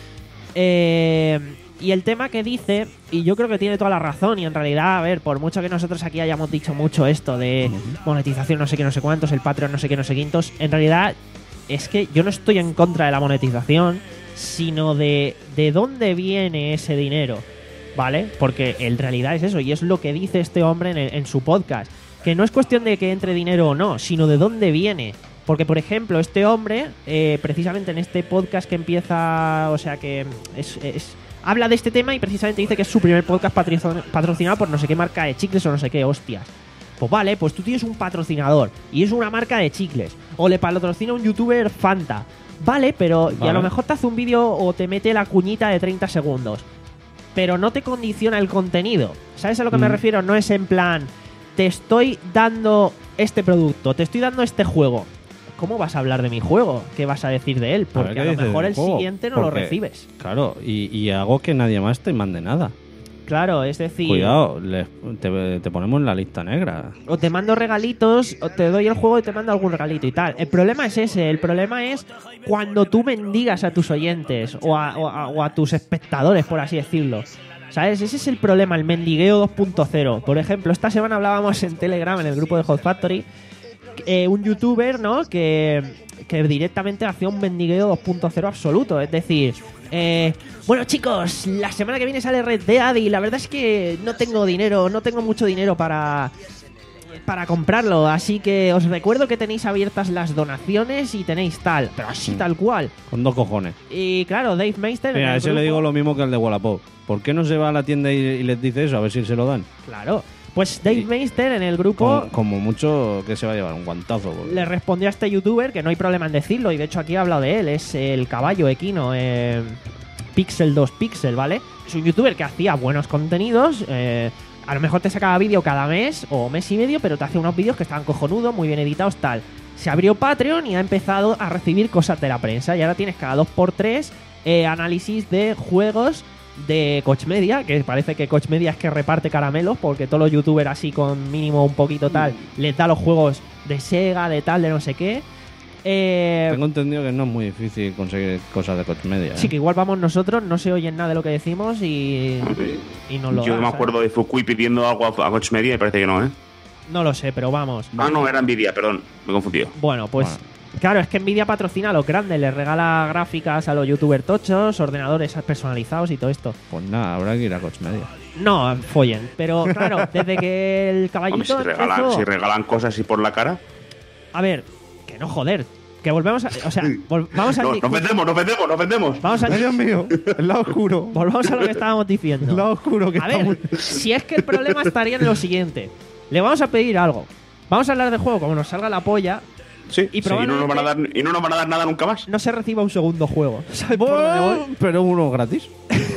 S1: Eh, y el tema que dice, y yo creo que tiene toda la razón, y en realidad, a ver, por mucho que nosotros aquí hayamos dicho mucho esto de monetización no sé qué, no sé cuántos, el Patreon no sé qué, no sé quintos, en realidad es que yo no estoy en contra de la monetización, sino de, de dónde viene ese dinero, ¿vale? Porque en realidad es eso, y es lo que dice este hombre en, el, en su podcast, que no es cuestión de que entre dinero o no, sino de dónde viene. Porque, por ejemplo, este hombre, eh, precisamente en este podcast que empieza, o sea, que es, es habla de este tema y precisamente dice que es su primer podcast patrizo- patrocinado por no sé qué marca de chicles o no sé qué, hostias. Pues vale, pues tú tienes un patrocinador y es una marca de chicles, o le patrocina un youtuber Fanta. Vale, pero
S2: Vale.
S1: y a lo mejor te hace un vídeo o te mete la cuñita de treinta segundos. Pero no te condiciona el contenido. ¿Sabes a lo que
S2: Mm.
S1: me refiero? No es en plan, te estoy dando este producto, te estoy dando este juego. ¿Cómo vas a hablar de mi juego? ¿Qué vas a decir de él?
S2: A ver
S1: Porque
S2: qué
S1: a, lo
S2: dices
S1: mejor
S2: del
S1: el
S2: juego,
S1: siguiente no lo
S2: porque,
S1: recibes.
S2: Claro, y, y hago que nadie más te mande nada.
S1: Claro, es decir,
S2: Cuidado, le- te, te ponemos en la lista negra.
S1: o te mando regalitos, o te doy el juego y te mando algún regalito y tal. El problema es ese, el problema es cuando tú mendigas a tus oyentes o a, o a- o a tus espectadores, por así decirlo. ¿Sabes? Ese es el problema, el mendigueo dos punto cero. Por ejemplo, esta semana hablábamos en Telegram, en el grupo de Hot Factory, eh, un youtuber, ¿no? Que, que directamente hacía un mendigueo dos punto cero absoluto. Es decir, eh, bueno chicos, la semana que viene sale Red Dead y la verdad es que no tengo dinero, no tengo mucho dinero para... para comprarlo, así que os recuerdo que tenéis abiertas las donaciones y tenéis tal, pero así tal cual.
S2: Con dos cojones.
S1: Y claro, Dave Meister en
S2: Mira, a
S1: el
S2: ese le
S1: grupo-
S2: digo lo mismo que al de Wallapop. ¿Por qué no se va a la tienda y, y les dice eso? A ver si se lo dan.
S1: Claro, pues Dave
S2: Y-
S1: Meister en el grupo
S2: Como, como mucho que se va a llevar un guantazo. porque-
S1: le respondió a este youtuber, que no hay problema en decirlo, y de hecho aquí he hablado de él, es el caballo equino, eh, Pixel dos Pixel, ¿vale? Es un youtuber que hacía buenos contenidos, eh, a lo mejor te sacaba vídeo cada mes o mes y medio, pero te hacía unos vídeos que estaban cojonudos, muy bien editados, tal. Se abrió Patreon y ha empezado a recibir cosas de la prensa, y ahora tienes cada dos por tres eh, análisis de juegos de Koch Media, que parece que Koch Media es que reparte caramelos, porque todos los youtubers así con mínimo un poquito tal, les da los juegos de Sega, de tal, de no sé qué. Eh,
S2: Tengo entendido que no es muy difícil conseguir cosas de Koch Media. ¿eh?
S1: sí, que igual vamos nosotros, no se oyen nada de lo que decimos y, y nos lo
S3: Yo
S1: dan,
S3: me
S1: ¿sabes?
S3: acuerdo de Fukui pidiendo algo a, a Koch Media y parece que no, ¿eh?
S1: No lo sé, pero vamos.
S3: Ah, no, era Nvidia, perdón, me he confundido.
S1: Bueno, pues
S2: Bueno.
S1: claro, es que Nvidia patrocina a los grandes, les regala gráficas a los youtubers tochos, ordenadores personalizados y todo esto.
S2: Pues nada, habrá que ir a Koch Media.
S1: No, follen. Pero claro, desde que el caballito
S3: Hombre, si, regalan,
S1: empezó-
S3: si regalan cosas así por la cara.
S1: A ver, que no joder, que volvemos a... O sea, vol- vamos a...
S3: No, nos vendemos, nos vendemos, nos vendemos.
S1: Vamos a...
S2: Dios mío, el lado oscuro.
S1: Volvamos a lo que estábamos diciendo.
S2: El lado oscuro que
S1: A ver, si es que el problema estaría en lo siguiente. Le vamos a pedir algo. Vamos a hablar de juego como nos salga la polla.
S3: Sí,
S1: y
S3: sí, y, no nos van a dar, y no nos van a dar nada nunca más.
S1: No se reciba un segundo juego. ¿Sabes por dónde voy?
S2: Bueno, pero uno gratis.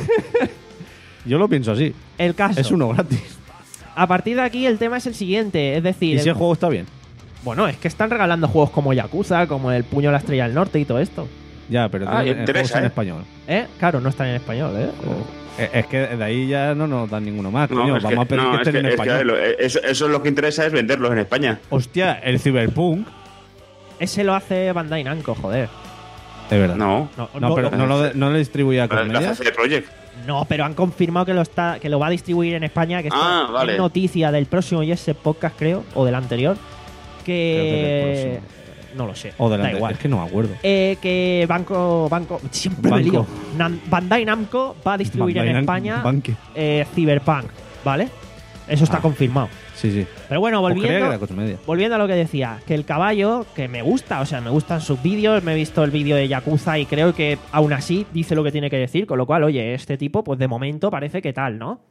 S2: Yo lo pienso así.
S1: El caso.
S2: Es uno gratis.
S1: A partir de aquí el tema es el siguiente. Es decir,
S2: ¿Y si
S1: el-
S2: el juego está bien?
S1: bueno, es que están regalando juegos como Yakuza, como El Puño de la Estrella del Norte y todo esto.
S2: Ya, pero
S3: Ah,
S2: tiene-
S3: y
S2: el juego
S3: interesa,
S2: está en
S3: ¿eh?
S2: español.
S1: ¿Eh? Claro, no están en español, ¿eh?
S2: Eh, Es que de ahí ya no nos dan ninguno más,
S3: No,
S2: coño.
S3: es
S2: Vamos
S3: que,
S2: a pedir
S3: no,
S2: que
S3: es
S2: estén
S3: que-
S2: en
S3: es que, a ver,
S2: español.
S3: lo- eso, eso es lo que interesa, es venderlos en España.
S2: Hostia, el Cyberpunk.
S1: Ese lo hace Bandai Namco, joder.
S2: De verdad.
S3: No,
S1: No,
S2: No, pero no lo, no lo distribuía
S3: la,
S2: con
S3: la
S2: media.
S3: C C Project.
S1: No, pero han confirmado que lo está, que lo va a distribuir en España, que esto
S3: Ah, vale.
S1: es noticia del próximo y ese podcast, creo, o del anterior.
S2: Creo que
S1: Que.
S2: del
S1: No lo sé.
S2: O
S1: da
S2: delante.
S1: igual.
S2: Es que no me acuerdo.
S1: Eh, que Banco. Banco. Siempre me
S2: Banco.
S1: lío. Nam- Bandai Namco va a distribuir
S2: Bandai
S1: en
S2: Nam-
S1: España
S2: Banque.
S1: eh, Cyberpunk, ¿vale? Eso está
S2: Ah.
S1: confirmado.
S2: Sí, sí.
S1: Pero bueno,
S2: Pues creía que
S1: volviendo,
S2: era Cosa Media.
S1: volviendo a lo que decía, que el caballo, que me gusta, o sea, me gustan sus vídeos, me he visto el vídeo de Yakuza y creo que aún así dice lo que tiene que decir, con lo cual, oye, este tipo, pues de momento parece que tal, ¿no?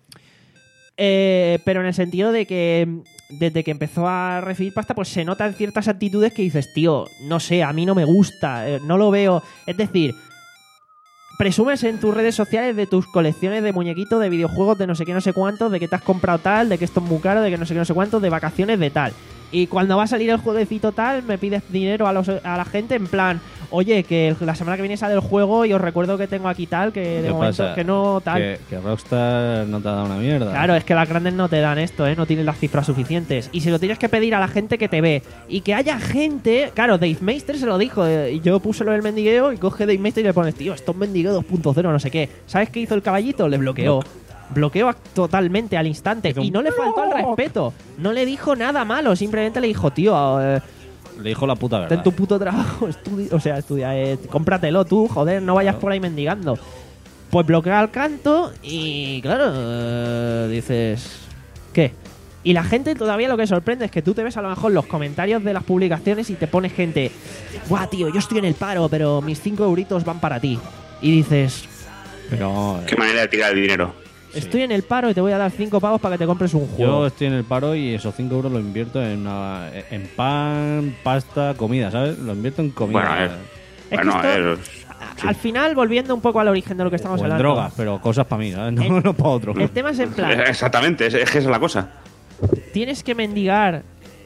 S1: Eh, pero en el sentido de que desde que empezó a recibir pasta, pues se notan ciertas actitudes que dices, tío, no sé, a mí no me gusta, eh, no lo veo. Es decir, presumes en tus redes sociales de tus colecciones de muñequitos, de videojuegos, de no sé qué, no sé cuántos, de que te has comprado tal, de que esto es muy caro, de que no sé qué, no sé cuántos, de vacaciones, de tal. Y cuando va a salir el jueguecito tal, me pides dinero a, los, a la gente en plan, oye, que la semana que viene sale el juego y os recuerdo que tengo aquí tal, que de
S2: ¿Qué
S1: momento
S2: pasa?
S1: que no tal.
S2: Que, que Rockstar no te ha dado una mierda.
S1: Claro, es que las grandes no te dan esto, ¿eh? No tienen las cifras suficientes. Y se lo tienes que pedir a la gente que te ve. Y que haya gente... Claro, Dave Meister se lo dijo. eh, Y yo puse lo del mendigueo y coge Dave Meister y le pones, tío, esto es mendigueo dos punto cero, no sé qué. ¿Sabes qué hizo el caballito? Le bloqueó. Bloqueó totalmente al instante.
S2: Hizo
S1: Y
S2: un
S1: no le faltó al respeto. No le dijo nada malo. Simplemente le dijo, tío... eh,
S2: Le dijo la puta verdad.
S1: ten tu puto trabajo, estudia, o sea, estudia, eh, cómpratelo tú, joder, no vayas
S2: Claro.
S1: por ahí mendigando. Pues bloquea el canto y, claro, eh, dices, ¿qué? Y la gente todavía lo que sorprende es que tú te ves a lo mejor los comentarios de las publicaciones y te pone gente, guau, tío, yo estoy en el paro, pero mis cinco euritos van para ti. Y dices,
S2: Pero, eh,
S3: Qué manera de tirar el dinero.
S1: estoy en el paro y te voy a dar cinco pavos para que te compres un
S2: yo
S1: juego.
S2: estoy en el paro y esos cinco euros los invierto en, una- en pan, pasta, comida, ¿sabes? Lo invierto en comida.
S3: Bueno, a ver.
S1: Es que
S3: Bueno,
S1: esto-
S3: a ver.
S1: Al final, volviendo un poco al origen de lo que estamos
S2: o en
S1: hablando.
S2: drogas, pero cosas para mí, ¿sabes? No,
S1: El-
S2: no para otro.
S1: El tema es en plan,
S3: Exactamente, es, es que esa es la cosa.
S1: tienes que mendigar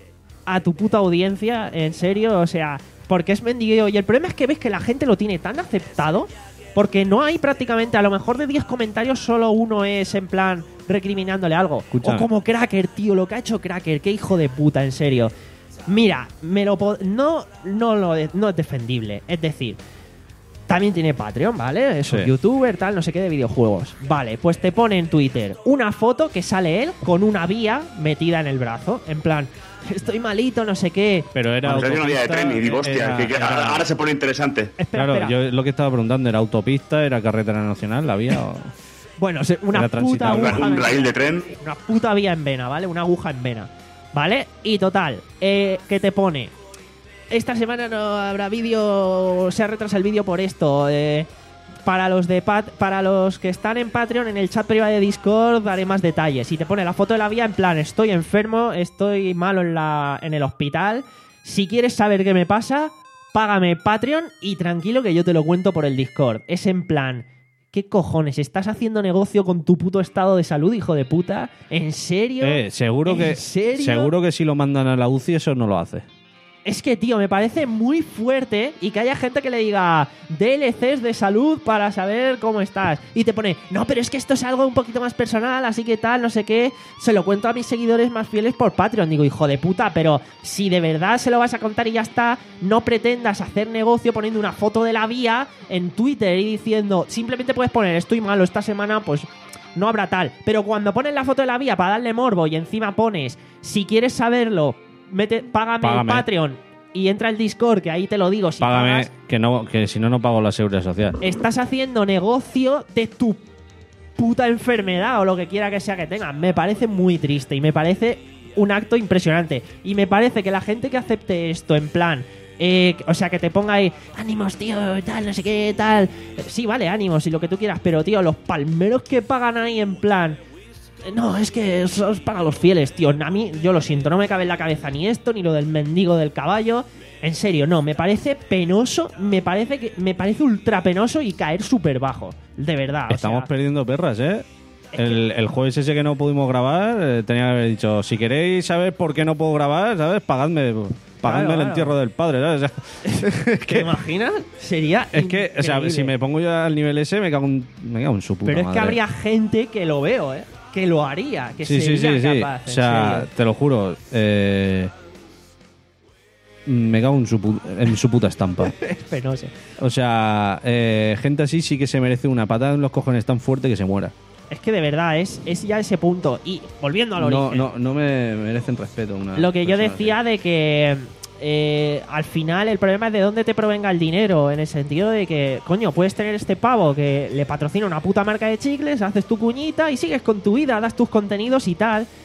S1: a tu puta audiencia, en serio, o sea, porque es mendigueo. Y el problema es que ves que la gente lo tiene tan aceptado, porque no hay prácticamente, a lo mejor de diez comentarios, solo uno es en plan recriminándole algo.
S2: Escúchame.
S1: O como Cracker, tío, lo que ha hecho Cracker, qué hijo de puta, en serio. Mira, me lo po- no, no, lo de- no es defendible. Es decir, también tiene Patreon, ¿vale? Es un
S2: Sí.
S1: youtuber, tal, no sé qué, de videojuegos. Vale, pues te pone en Twitter una foto que sale él con una vía metida en el brazo. En plan, estoy malito, no sé qué.
S2: Pero era
S3: Cuando salió una vía de
S2: autopista,
S3: tren y digo, hostia,
S2: era-
S3: que, que
S2: era-
S3: ahora, ahora se pone interesante.
S1: Espera,
S2: Claro,
S1: espera.
S2: yo lo que estaba preguntando era autopista, era carretera nacional, la vía. o-
S1: Bueno, se- una
S2: Era
S1: puta
S2: transitable.
S1: aguja.
S3: Un
S1: en-
S3: raíl de tren.
S1: Una puta vía en vena, ¿vale? Una aguja en vena. ¿Vale? Y total, eh, que te pone. Esta semana no habrá vídeo. Se ha retrasado el vídeo por esto. Eh, para los de Pat, para los que están en Patreon, en el chat privado de Discord daré más detalles. Y te pone la foto de la vía en plan, estoy enfermo, estoy malo en la. en el hospital. Si quieres saber qué me pasa, págame Patreon y tranquilo que yo te lo cuento por el Discord. Es en plan. ¿Qué cojones? ¿Estás haciendo negocio con tu puto estado de salud, hijo de puta? ¿En serio?
S2: Eh, seguro
S1: ¿En
S2: que
S1: serio?
S2: seguro que si lo mandan a la U C I eso no lo hace.
S1: Es que, tío, me parece muy fuerte y que haya gente que le diga D L Cs de salud para saber cómo estás. Y te pone, no, pero es que esto es algo un poquito más personal, así que tal, no sé qué. Se lo cuento a mis seguidores más fieles por Patreon. Digo, hijo de puta, pero si de verdad se lo vas a contar y ya está, no pretendas hacer negocio poniendo una foto de la vía en Twitter y diciendo, simplemente puedes poner, estoy malo esta semana, pues no habrá tal. Pero cuando pones la foto de la vía para darle morbo y encima pones, si quieres saberlo, mete, págame,
S2: Págame.
S1: el Patreon y entra al Discord, que ahí te lo digo. Si
S2: Págame,
S1: pagas,
S2: que no que si no, no pago la seguridad social.
S1: estás haciendo negocio de tu puta enfermedad o lo que quiera que sea que tengas. Me parece muy triste y me parece un acto impresionante. Y me parece que la gente que acepte esto en plan... eh, o sea, que te ponga ahí, ánimos, tío, tal, no sé qué, tal. Eh, Sí, vale, ánimos y lo que tú quieras, pero, tío, los palmeros que pagan ahí en plan... No, es que eso es para los fieles, tío. A mí, yo lo siento, no me cabe en la cabeza ni esto, ni lo del mendigo del caballo. En serio, no, me parece penoso, me parece que me parece ultra penoso y caer súper bajo. De verdad. o
S2: Estamos
S1: sea,
S2: perdiendo perras, ¿eh? El, el jueves ese que no pudimos grabar, eh, tenía que haber dicho, si queréis saber por qué no puedo grabar, ¿sabes? Pagadme, pagadme
S1: Claro,
S2: el
S1: claro.
S2: entierro del padre, ¿sabes? O sea, es
S1: ¿Te
S2: que,
S1: imaginas? Sería
S2: es que, o sea,
S1: increíble.
S2: si me pongo yo al nivel ese, me cago en, me cago en su puta
S1: Pero es
S2: madre.
S1: que habría gente que lo veo, ¿eh? Que lo haría, que
S2: Sí, sí,
S1: sería
S2: sí, sí.
S1: capaz,
S2: O
S1: en
S2: sea,
S1: serio.
S2: te lo juro. Eh, me cago en su, pu- en su puta estampa.
S1: Es penoso.
S2: O sea, eh, gente así sí que se merece una patada en los cojones tan fuerte que se muera.
S1: Es que de verdad es, es ya ese punto. Y volviendo al
S2: No,
S1: origen.
S2: no, no me merecen respeto. Una
S1: Lo que yo
S2: persona
S1: decía de que eh, al final el problema es de dónde te provenga el dinero, en el sentido de que, coño, puedes tener este pavo que le patrocina una puta marca de chicles, haces tu cuñita y sigues con tu vida, das tus contenidos y tal,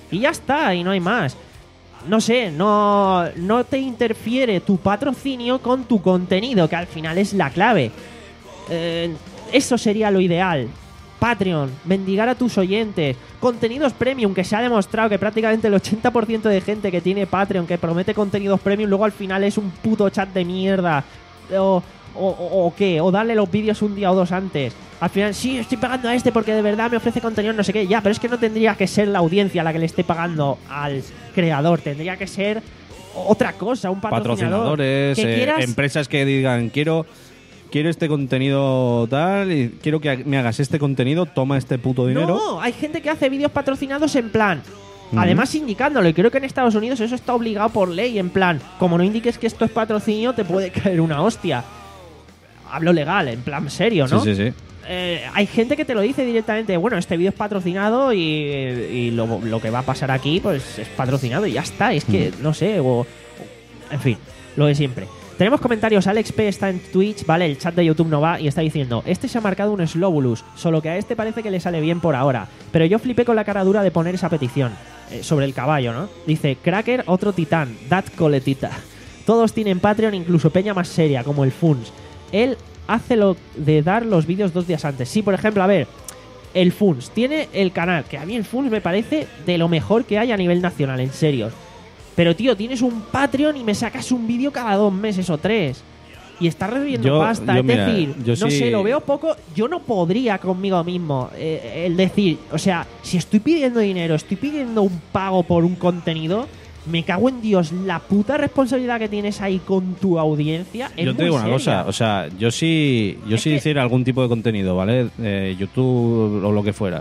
S1: Y ya está, y no hay más. No sé, no, no te interfiere tu patrocinio con tu contenido, que al final es la clave. Eh, eso sería lo ideal. Patreon, mendigar a tus oyentes, contenidos premium, que se ha demostrado que prácticamente el ochenta por ciento de gente que tiene Patreon, que promete contenidos premium, luego al final es un puto chat de mierda. O, o, o, o qué, o darle los vídeos un día o dos antes. Al final, sí, estoy pagando a este porque de verdad me ofrece contenido no sé qué. Ya, pero es que no tendría que ser la audiencia la que le esté pagando al creador. Tendría que ser otra cosa, un patrocinador.
S2: Patrocinadores,
S1: que
S2: eh,
S1: quieras...
S2: empresas que digan, quiero quiero este contenido tal, y quiero que me hagas este contenido, toma este puto dinero.
S1: No, hay gente que hace vídeos patrocinados en plan... Además indicándolo, y creo que en Estados Unidos eso está obligado por ley, en plan, como no indiques que esto es patrocinio, te puede caer una hostia. Hablo legal, en plan serio, ¿no?
S2: Sí, sí, sí.
S1: Eh, hay gente que te lo dice directamente, bueno, este vídeo es patrocinado y, y lo, lo que va a pasar aquí pues es patrocinado y ya está. Es que, no sé, o, o- en fin, lo de siempre. Tenemos comentarios. Alex P está en Twitch, ¿vale? El chat de YouTube no va y está diciendo: este se ha marcado un Slowbulus, solo que a este parece que le sale bien por ahora. Pero yo flipé con la cara dura de poner esa petición. Eh, sobre el caballo, ¿no? Dice: Cracker, otro titán, dat coletita. Todos tienen Patreon, incluso peña más seria, como el Funs. Él hace lo de dar los vídeos dos días antes. Sí, por ejemplo, a ver, el Funs tiene el canal, que a mí el Funs me parece de lo mejor que hay a nivel nacional, en serio. Pero, tío, tienes un Patreon y me sacas un vídeo cada dos meses o tres. Y estás recibiendo
S2: Yo-
S1: pasta.
S2: yo,
S1: es
S2: mira,
S1: decir,
S2: yo
S1: no
S2: sí-
S1: sé, lo veo poco. Yo no podría conmigo mismo eh, el decir, o sea, si estoy pidiendo dinero, estoy pidiendo un pago por un contenido, me cago en Dios, la puta responsabilidad que tienes ahí con tu audiencia es
S2: Yo te
S1: muy
S2: digo una
S1: seria.
S2: cosa, o sea, yo sí, yo
S1: Es
S2: sí
S1: que-
S2: hiciera algún tipo de contenido, ¿vale? Eh, YouTube o lo que fuera,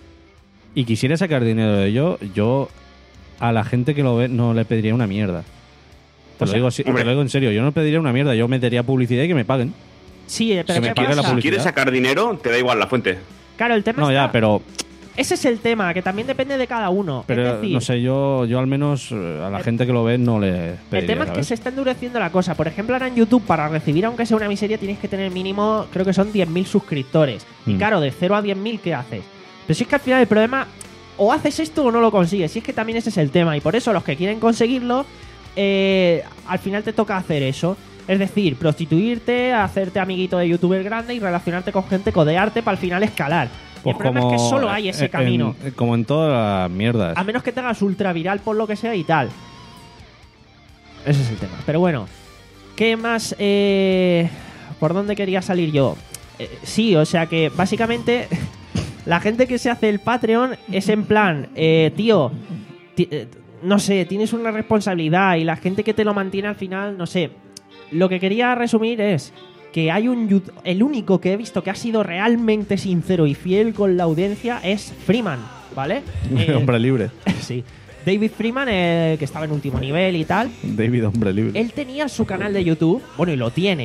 S2: y quisiera sacar dinero de ello, yo a la gente que lo ve no le pediría una mierda. Te,
S1: O
S2: lo,
S1: sea,
S2: digo, así- te
S3: hombre.
S2: lo digo en serio, yo no pediría una mierda, yo metería publicidad y que me paguen.
S1: Sí, eh, pero
S2: Se
S1: ¿qué
S2: me quiere la
S1: pasa?
S3: Si
S2: publicidad.
S3: quieres sacar dinero, te da igual la fuente.
S1: Claro, el tema
S2: No,
S1: está-
S2: ya, pero,
S1: ese es el tema, que también depende de cada uno.
S2: pero
S1: es decir,
S2: no sé, yo, yo al menos eh, a la
S1: el-
S2: gente que lo ve no le pediría,
S1: el tema es que
S2: ¿sabes?
S1: se está endureciendo la cosa. Por ejemplo, ahora en YouTube, para recibir aunque sea una miseria, tienes que tener mínimo, creo que son diez mil suscriptores. Y
S2: Mm.
S1: claro, de cero a diez mil, ¿qué haces? Pero si es que al final el problema, o haces esto o no lo consigues. Si es que también ese es el tema. Y por eso los que quieren conseguirlo, eh, al final te toca hacer eso. Es decir, prostituirte, hacerte amiguito de youtuber grande y relacionarte con gente, codearte para al final escalar. Y
S2: Pues
S1: el problema es que solo hay ese
S2: en-
S1: camino.
S2: en- como en todas las mierdas.
S1: A menos que te hagas ultra viral por lo que sea y tal. Ese es el tema. Pero bueno, ¿qué más? Eh, ¿Por dónde quería salir yo? Eh, sí, o sea que básicamente la gente que se hace el Patreon es en plan, eh, tío, ti- eh, no sé, tienes una responsabilidad y la gente que te lo mantiene al final, no sé. Lo que quería resumir es que hay un yu- el único que he visto que ha sido realmente sincero y fiel con la audiencia es Freeman, ¿vale? Eh,
S2: Hombre libre.
S1: sí. David Freeman, eh, que estaba en último nivel y tal,
S2: David, hombre libre.
S1: él tenía su canal de YouTube, bueno, y lo tiene.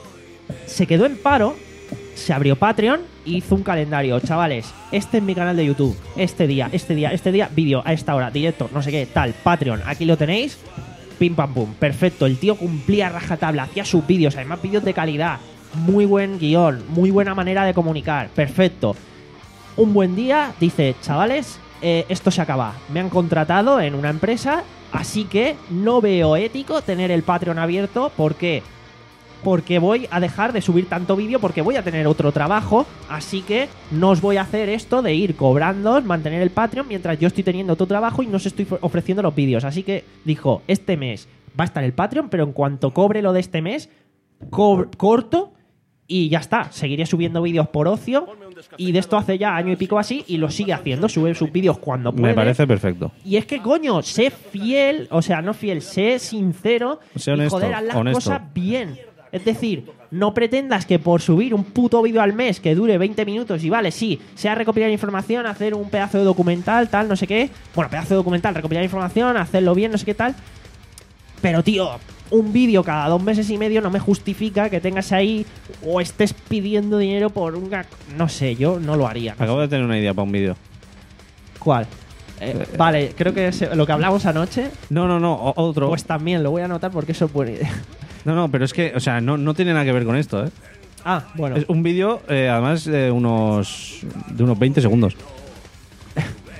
S1: Se quedó en paro, se abrió Patreon y hizo un calendario. Chavales, este es mi canal de YouTube. Este día, este día, este día, vídeo a esta hora, directo, no sé qué, tal, Patreon. Aquí lo tenéis. Pim pam pum. Perfecto. El tío cumplía rajatabla, hacía sus vídeos, además vídeos de calidad. Muy buen guión, muy buena manera de comunicar. Perfecto. Un buen día dice, chavales, eh, esto se acaba. Me han contratado en una empresa, así que no veo ético tener el Patreon abierto. ¿Por qué? Porque voy a dejar de subir tanto vídeo, porque voy a tener otro trabajo, así que no os voy a hacer esto de ir cobrando, mantener el Patreon mientras yo estoy teniendo otro trabajo y no os estoy ofreciendo los vídeos. Así que dijo, este mes va a estar el Patreon, pero en cuanto cobre lo de este mes, co- corto y ya está. Seguiré subiendo vídeos por ocio y de esto hace ya año y pico así y lo sigue haciendo, sube sus vídeos cuando puede.
S2: Me parece perfecto.
S1: Y es que, coño, sé fiel, o sea, no fiel, sé sincero
S2: Sé
S1: y
S2: honesto,
S1: joder, haz las
S2: honesto.
S1: cosas bien. Es decir, no pretendas que por subir un puto vídeo al mes que dure veinte minutos y vale, sí, sea recopilar información, hacer un pedazo de documental, tal, no sé qué. Bueno, pedazo de documental, recopilar información, hacerlo bien, no sé qué tal. Pero, tío, un vídeo cada dos meses y medio no me justifica que tengas ahí o estés pidiendo dinero por una... No sé, yo no lo haría.
S2: Acabo de tener una idea para un vídeo.
S1: ¿Cuál? Eh, vale, creo que es lo que hablamos anoche.
S2: No, no, no, o- otro.
S1: Pues también lo voy a anotar porque eso es buena idea.
S2: No, no, pero es que, o sea, no, no tiene nada que ver con esto, ¿eh?
S1: Ah, bueno.
S2: Es un vídeo, eh, además, de unos, de unos veinte segundos.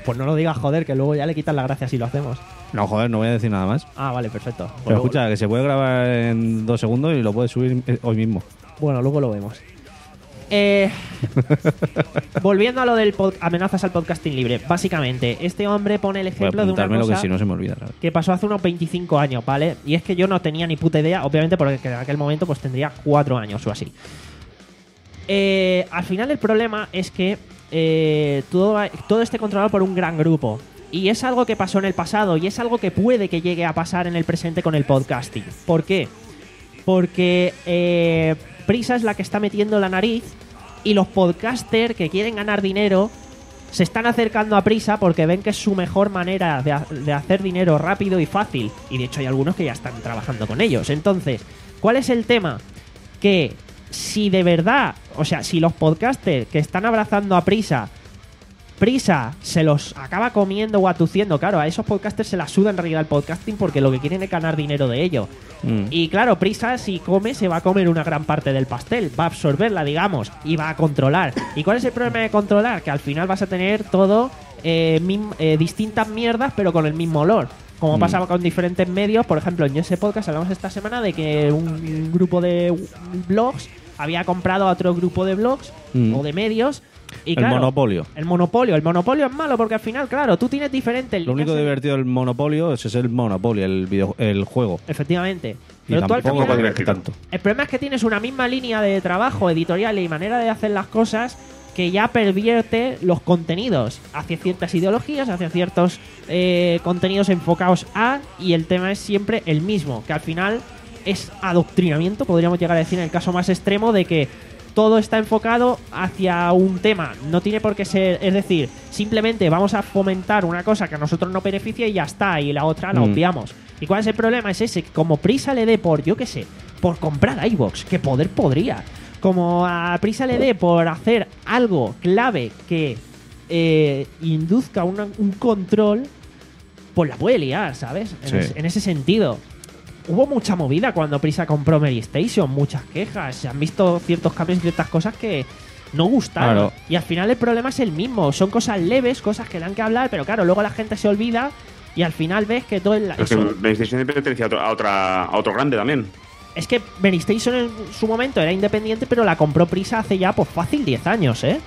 S1: Pues no lo digas, joder, que luego ya le quitan la gracia si lo hacemos.
S2: No, joder, no voy a decir nada más.
S1: Ah, vale, perfecto. Pues
S2: Pero
S1: luego-
S2: escucha, que se puede grabar en dos segundos y lo puedes subir eh, hoy mismo.
S1: Bueno, luego lo vemos. Eh, volviendo a lo del pod- amenazas al podcasting libre. Básicamente, este hombre pone el
S2: Voy a
S1: ejemplo de una
S2: apuntármelo
S1: cosa
S2: que si no se me olvida. ¿sabes?
S1: que pasó hace unos veinticinco años, ¿vale? Y es que yo no tenía ni puta idea, obviamente porque en aquel momento pues tendría cuatro años o así. Eh, al final el problema es que eh, todo, va- todo esté controlado por un gran grupo. Y es algo que pasó en el pasado y es algo que puede que llegue a pasar en el presente con el podcasting. ¿Por qué? Porque eh, Prisa es la que está metiendo la nariz y los podcasters que quieren ganar dinero se están acercando a Prisa porque ven que es su mejor manera de, ha- de hacer dinero rápido y fácil. Y de hecho hay algunos que ya están trabajando con ellos. Entonces, ¿cuál es el tema? Que si de verdad, o sea, si los podcasters que están abrazando a Prisa, Prisa se los acaba comiendo o atuciendo, claro, a esos podcasters se la suda en realidad el podcasting porque lo que quieren es ganar dinero de ello.
S2: Mm.
S1: Y claro, Prisa si come se va a comer una gran parte del pastel, va a absorberla, digamos, y va a controlar. ¿Y cuál es el problema de controlar? Que al final vas a tener todo eh, mim- eh, distintas mierdas pero con el mismo olor. Como
S2: Mm.
S1: pasaba con diferentes medios, por ejemplo, en ese podcast hablamos esta semana de que un grupo de blogs había comprado a otro grupo de blogs
S2: Mm.
S1: o de medios. Y
S2: El
S1: claro,
S2: monopolio.
S1: El monopolio. El monopolio es malo porque al final, claro, tú tienes diferentes
S2: Lo único
S1: líneas en-
S2: divertido del monopolio es el monopolio, el, video, el juego.
S1: Efectivamente.
S2: Y
S1: Pero tú al
S2: tampoco
S1: final-
S2: es tanto.
S1: el problema es que tienes una misma línea de trabajo editorial y manera de hacer las cosas que ya pervierte los contenidos hacia ciertas ideologías, hacia ciertos eh, contenidos enfocados a, y el tema es siempre el mismo, que al final es adoctrinamiento, podríamos llegar a decir en el caso más extremo de que todo está enfocado hacia un tema, no tiene por qué ser, es decir, simplemente vamos a fomentar una cosa que a nosotros no beneficia y ya está, y la otra la
S2: Mm.
S1: obviamos. ¿Y cuál es el problema? Es ese, que como Prisa le dé por, yo qué sé, por comprar iVoox, que poder podría, como a Prisa le dé por hacer algo clave que eh, induzca una- un control, pues la puede liar, ¿sabes? En,
S2: Sí.
S1: es- en ese sentido. Hubo mucha movida cuando Prisa compró Mary Station, muchas quejas, se han visto ciertos cambios y ciertas cosas que no gustaron.
S2: Claro.
S1: Y al final el problema es el mismo, son cosas leves, cosas que dan que hablar, pero claro, luego la gente se olvida y al final ves que todo el...
S3: Es que
S1: eso-
S3: PlayStation pertenecía a otro, a, otra, a otro grande también.
S1: es que Mary Station en su momento era independiente, pero la compró Prisa hace ya pues fácil diez años, ¿eh?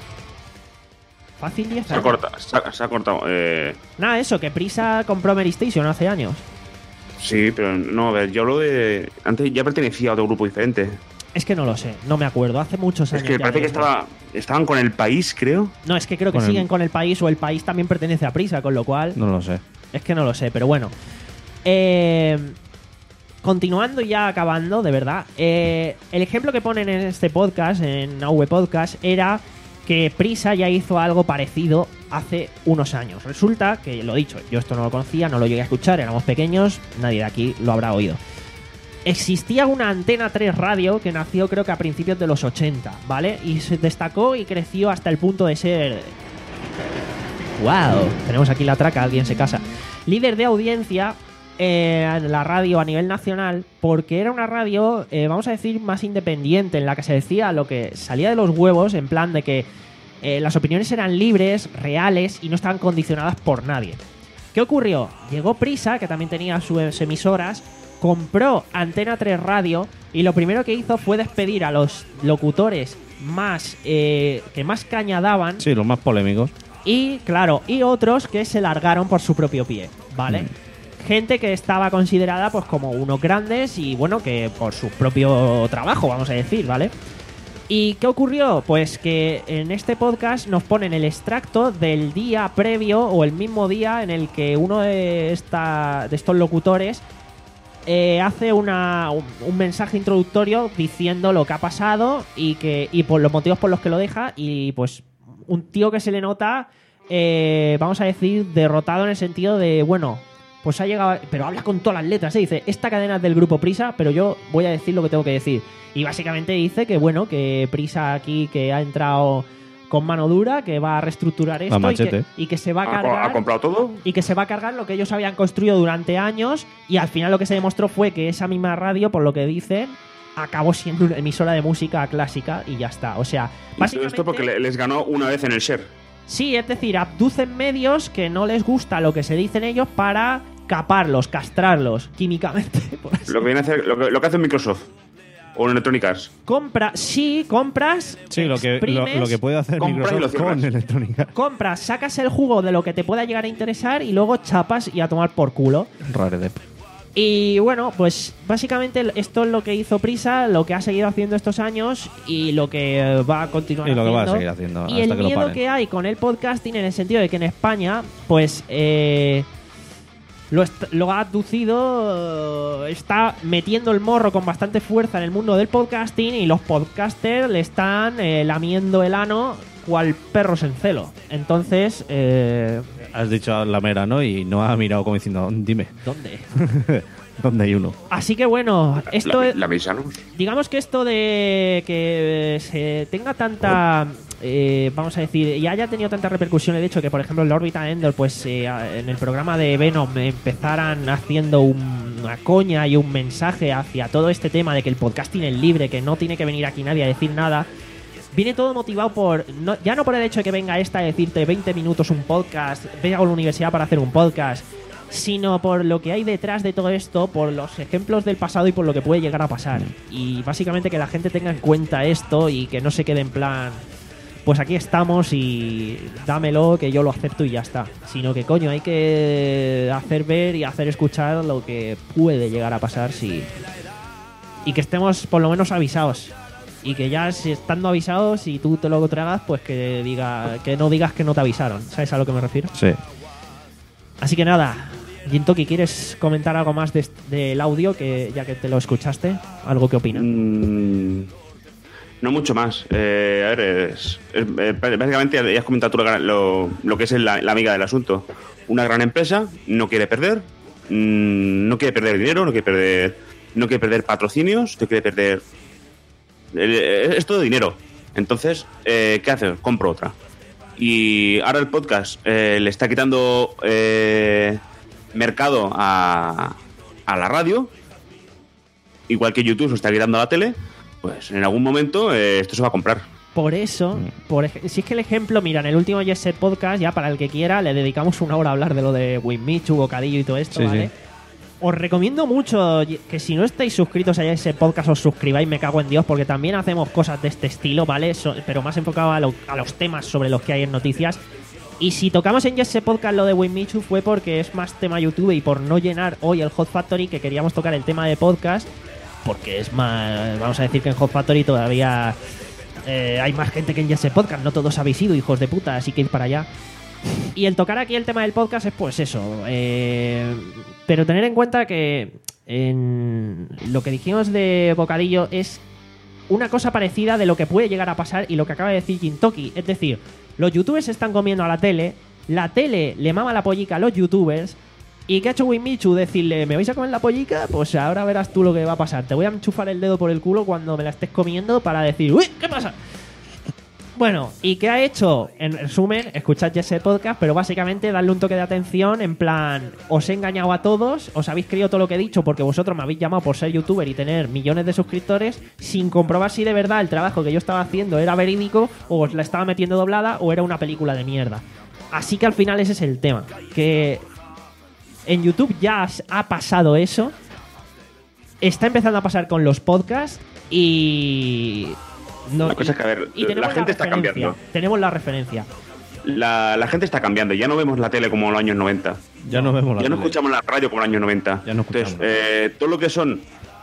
S1: Fácil diez
S3: Se ha
S1: años.
S3: cortado. Se ha, se ha cortado. Eh,
S1: Nada, eso, que Prisa compró Mary Station hace años.
S3: sí, pero no, a ver, yo hablo de. Antes ya pertenecía a otro grupo diferente.
S1: Es que no lo sé, no me acuerdo, hace muchos
S3: Es
S1: años.
S3: que
S1: ya
S3: parece
S1: de
S3: que
S1: esto.
S3: estaba, estaban con el país, creo.
S1: No, es que creo que
S2: Con el-
S1: siguen con el país o el país también pertenece a Prisa, con lo cual...
S2: No lo sé.
S1: Es que no lo sé, pero bueno. Eh, continuando y ya acabando, de verdad. eh, el ejemplo que ponen en este podcast, en A V Podcast, era que Prisa ya hizo algo parecido hace unos años. Resulta que, lo dicho, yo esto no lo conocía, no lo llegué a escuchar, éramos pequeños, nadie de aquí lo habrá oído. Existía una Antena tres radio que nació creo que a principios de los ochenta, ¿vale? Y se destacó y creció hasta el punto de ser... ¡Wow! Tenemos aquí la traca, alguien se casa. Líder de audiencia eh, en la radio a nivel nacional, porque era una radio, eh, vamos a decir, más independiente, en la que se decía lo que salía de los huevos, en plan de que eh, las opiniones eran libres, reales y no estaban condicionadas por nadie. ¿Qué ocurrió? Llegó Prisa, que también tenía sus emisoras, compró Antena tres Radio y lo primero que hizo fue despedir a los locutores más eh, que más caña daban.
S2: Sí, los más polémicos.
S1: Y, claro, y otros que se largaron por su propio pie, ¿vale? Gente que estaba considerada pues como unos grandes y, bueno, que por su propio trabajo, vamos a decir, ¿vale? ¿Y qué ocurrió? Pues que en este podcast nos ponen el extracto del día previo o el mismo día en el que uno de, esta, de estos locutores eh, hace una, un, un mensaje introductorio diciendo lo que ha pasado y, que, y por los motivos por los que lo deja y pues un tío que se le nota, eh, vamos a decir, derrotado en el sentido de, bueno, pues ha llegado, pero habla con todas las letras, ¿eh? Dice, esta cadena es del grupo Prisa, pero yo voy a decir lo que tengo que decir. Y básicamente dice que, bueno, que Prisa aquí, que ha entrado con mano dura, que va a reestructurar esto y
S2: machete.
S1: que, y que se va a
S3: ¿Ha, co-
S1: cargar...
S3: ha comprado todo?
S1: y que se va a cargar lo que ellos habían construido durante años y al final lo que se demostró fue que esa misma radio, por lo que dicen, acabó siendo una emisora de música clásica y ya está. O sea,
S3: Esto-
S1: básicamente...
S3: Esto porque le- les ganó una vez en el share.
S1: Sí, es decir, abducen medios que no les gusta lo que se dicen ellos para caparlos, castrarlos químicamente. Por así.
S3: Lo que viene a hacer, lo que, lo que hace Microsoft o Electronic Arts.
S1: Compra, sí, compras.
S2: Sí, lo que, lo,
S1: exprimes,
S2: lo que puede hacer
S3: compra y lo
S2: Microsoft con
S3: cierras.
S2: Electronic Arts.
S1: compras, sacas el jugo de lo que te pueda llegar a interesar y luego chapas y a tomar por culo.
S2: Raredep.
S1: Y bueno, pues básicamente esto es lo que hizo Prisa, lo que ha seguido haciendo estos años y lo que va a continuar
S2: Y lo que
S1: haciendo.
S2: va a seguir haciendo
S1: Y
S2: hasta
S1: el
S2: que lo
S1: miedo
S2: paren.
S1: que hay con el podcasting en el sentido de que en España, pues eh, lo, est- lo ha aducido, eh, está metiendo el morro con bastante fuerza en el mundo del podcasting y los podcasters le están eh, lamiendo el ano cual perros en celo. Entonces, eh,
S2: Has dicho la mera, ¿no? Y no ha mirado como diciendo, dime,
S1: ¿dónde?
S2: ¿dónde hay uno?
S1: Así que bueno, esto
S3: la,
S1: es...
S3: la avisanos.
S1: Digamos que esto de que se tenga tanta, eh, vamos a decir, y haya tenido tanta repercusión el hecho que, por ejemplo, el Orbita Ender, pues eh, en el programa de Venom empezaran haciendo un- una coña y un mensaje hacia todo este tema de que el podcasting es libre, que no tiene que venir aquí nadie a decir nada. Viene todo motivado por, no- ya no por el hecho de que venga esta a decirte veinte minutos un podcast, venga a la universidad para hacer un podcast, sino por lo que hay detrás de todo esto, por los ejemplos del pasado y por lo que puede llegar a pasar. Y básicamente que la gente tenga en cuenta esto y que no se quede en plan, pues aquí estamos y dámelo que yo lo acepto y ya está. Sino que coño, hay que hacer ver y hacer escuchar lo que puede llegar a pasar si... y que estemos por lo menos avisados. Y que ya si estando avisados y tú te lo tragas, pues que diga que no digas que no te avisaron. ¿Sabes a lo que me refiero?
S2: Sí.
S1: Así que nada, Jintoki, ¿quieres comentar algo más de est- del audio, que ya que te lo escuchaste? ¿Algo que opinas?
S3: Mm, no mucho más. Eh, a ver, es, es- eh, básicamente ya has comentado tú lo, lo- lo que es la, la amiga del asunto. Una gran empresa no quiere perder, mm, no quiere perder dinero, no quiere perder, no quiere perder patrocinios, no quiere perder. eh, es todo dinero. Entonces, eh, ¿qué hace? Compro otra. Y ahora el podcast eh, le está quitando eh, mercado a, a la radio, igual que YouTube se está quitando a la tele. Pues en algún momento eh, esto se va a comprar.
S1: Por eso, por ej- si es que el ejemplo, mira, en el último Yes Set Podcast, ya para el que quiera, le dedicamos una hora a hablar de lo de Winmichu, Bocadillo y todo esto,
S2: Sí,
S1: ¿vale?
S2: sí.
S1: Os recomiendo mucho que si no estáis suscritos a ese podcast os suscribáis, me cago en Dios, porque también hacemos cosas de este estilo, ¿vale? So- pero más enfocado a, lo- a los temas sobre los que hay en noticias. Y si tocamos en ese podcast lo de Winmichu fue porque es más tema YouTube y por no llenar hoy el Hot Factory, que queríamos tocar el tema de podcast, porque es más, vamos a decir que en Hot Factory todavía eh, hay más gente que en ese podcast, no todos habéis ido, hijos de puta, así que ir para allá. Y el tocar aquí el tema del podcast es pues eso. eh, pero tener en cuenta que en lo que dijimos de Bocadillo es una cosa parecida de lo que puede llegar a pasar y lo que acaba de decir Jintoki. Es decir, los youtubers se están comiendo a la tele, la tele le mama la pollica a los youtubers. ¿Y qué ha hecho Winmichu? Decirle, ¿me vais a comer la pollica? Pues ahora verás tú lo que va a pasar. Te voy a enchufar el dedo por el culo cuando me la estés comiendo para decir, ¡uy! ¿Qué pasa? Bueno, ¿y qué ha hecho? En resumen, escuchad ya ese podcast, pero básicamente darle un toque de atención en plan, os he engañado a todos, os habéis creído todo lo que he dicho porque vosotros me habéis llamado por ser youtuber y tener millones de suscriptores sin comprobar si de verdad el trabajo que yo estaba haciendo era verídico o os la estaba metiendo doblada o era una película de mierda. Así que al final ese es el tema, que en YouTube ya has- ha pasado eso, está empezando a pasar con los podcasts y... No,
S3: La cosa es que, a ver,
S1: y tenemos
S3: la gente está
S1: referencia,
S3: cambiando.
S1: Tenemos la referencia.
S3: La, la gente está cambiando. Ya no vemos la tele como en los años noventa.
S2: Ya no vemos la
S3: Ya no
S2: tele.
S3: escuchamos la radio como en los años noventa.
S2: Ya no escuchamos.
S3: Entonces, eh, todo lo que son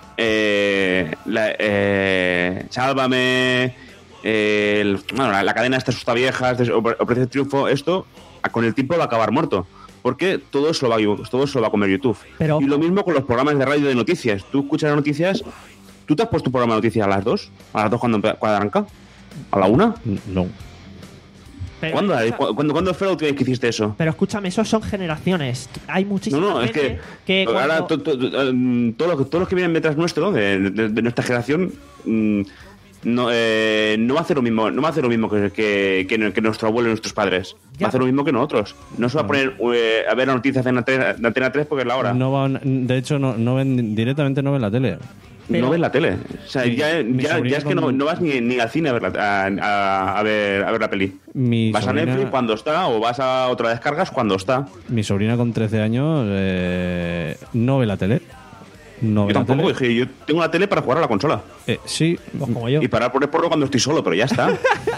S3: eh, la, eh, Sálvame, eh, el- bueno, la, la cadena de estas Sustaviejas, de- Operación Triunfo, esto a- con el tiempo va a acabar muerto. Porque todo eso lo va a, todo eso lo va a comer YouTube.
S1: Pero-
S3: y lo mismo con los programas de radio de noticias. Tú escuchas las noticias. ¿Tú te has puesto un programa de noticias a las dos? ¿A las dos cuando, empe- cuando arranca? ¿A la una?
S2: No.
S1: Pero,
S3: ¿Cuándo,
S1: escucha-
S3: ¿Cuándo, ¿Cuándo fue la última vez que hiciste eso?
S1: pero escúchame, esos son generaciones. Hay muchísima
S3: No, no, es
S1: gente
S3: que,
S1: que
S3: ahora
S1: cuando-
S3: to- to- to- mm, todos los, todos los que vienen detrás nuestro, de, de- de nuestra generación, mm, no, eh, no va a hacer lo mismo, no va a hacer lo mismo que, que, que- que nuestro abuelo y nuestros padres.
S1: Ya.
S3: Va a hacer lo mismo que nosotros. No se va a poner eh, a ver las noticias de Antena, de Antena tres porque es la hora.
S2: No van, de hecho, no, no ven directamente no ven la tele.
S1: Pero-
S3: no ves la tele. O sea,
S2: Mi-
S3: ya,
S2: mi
S3: ya,
S2: sobrina
S3: ya es que no,
S2: con-
S3: no vas ni, ni al cine a ver la, a, a- a ver, a ver la peli.
S2: Mi
S3: vas
S2: sobrina-
S3: a Netflix cuando está o vas a otra descargas cuando está.
S2: Mi sobrina con trece años eh, no ve la tele. No ve
S3: Yo
S2: la
S3: tampoco,
S2: tele.
S3: dije, yo tengo la tele para jugar a la consola.
S2: Eh, sí,
S1: Pues como yo.
S3: Y para poner porno cuando estoy solo, pero ya está.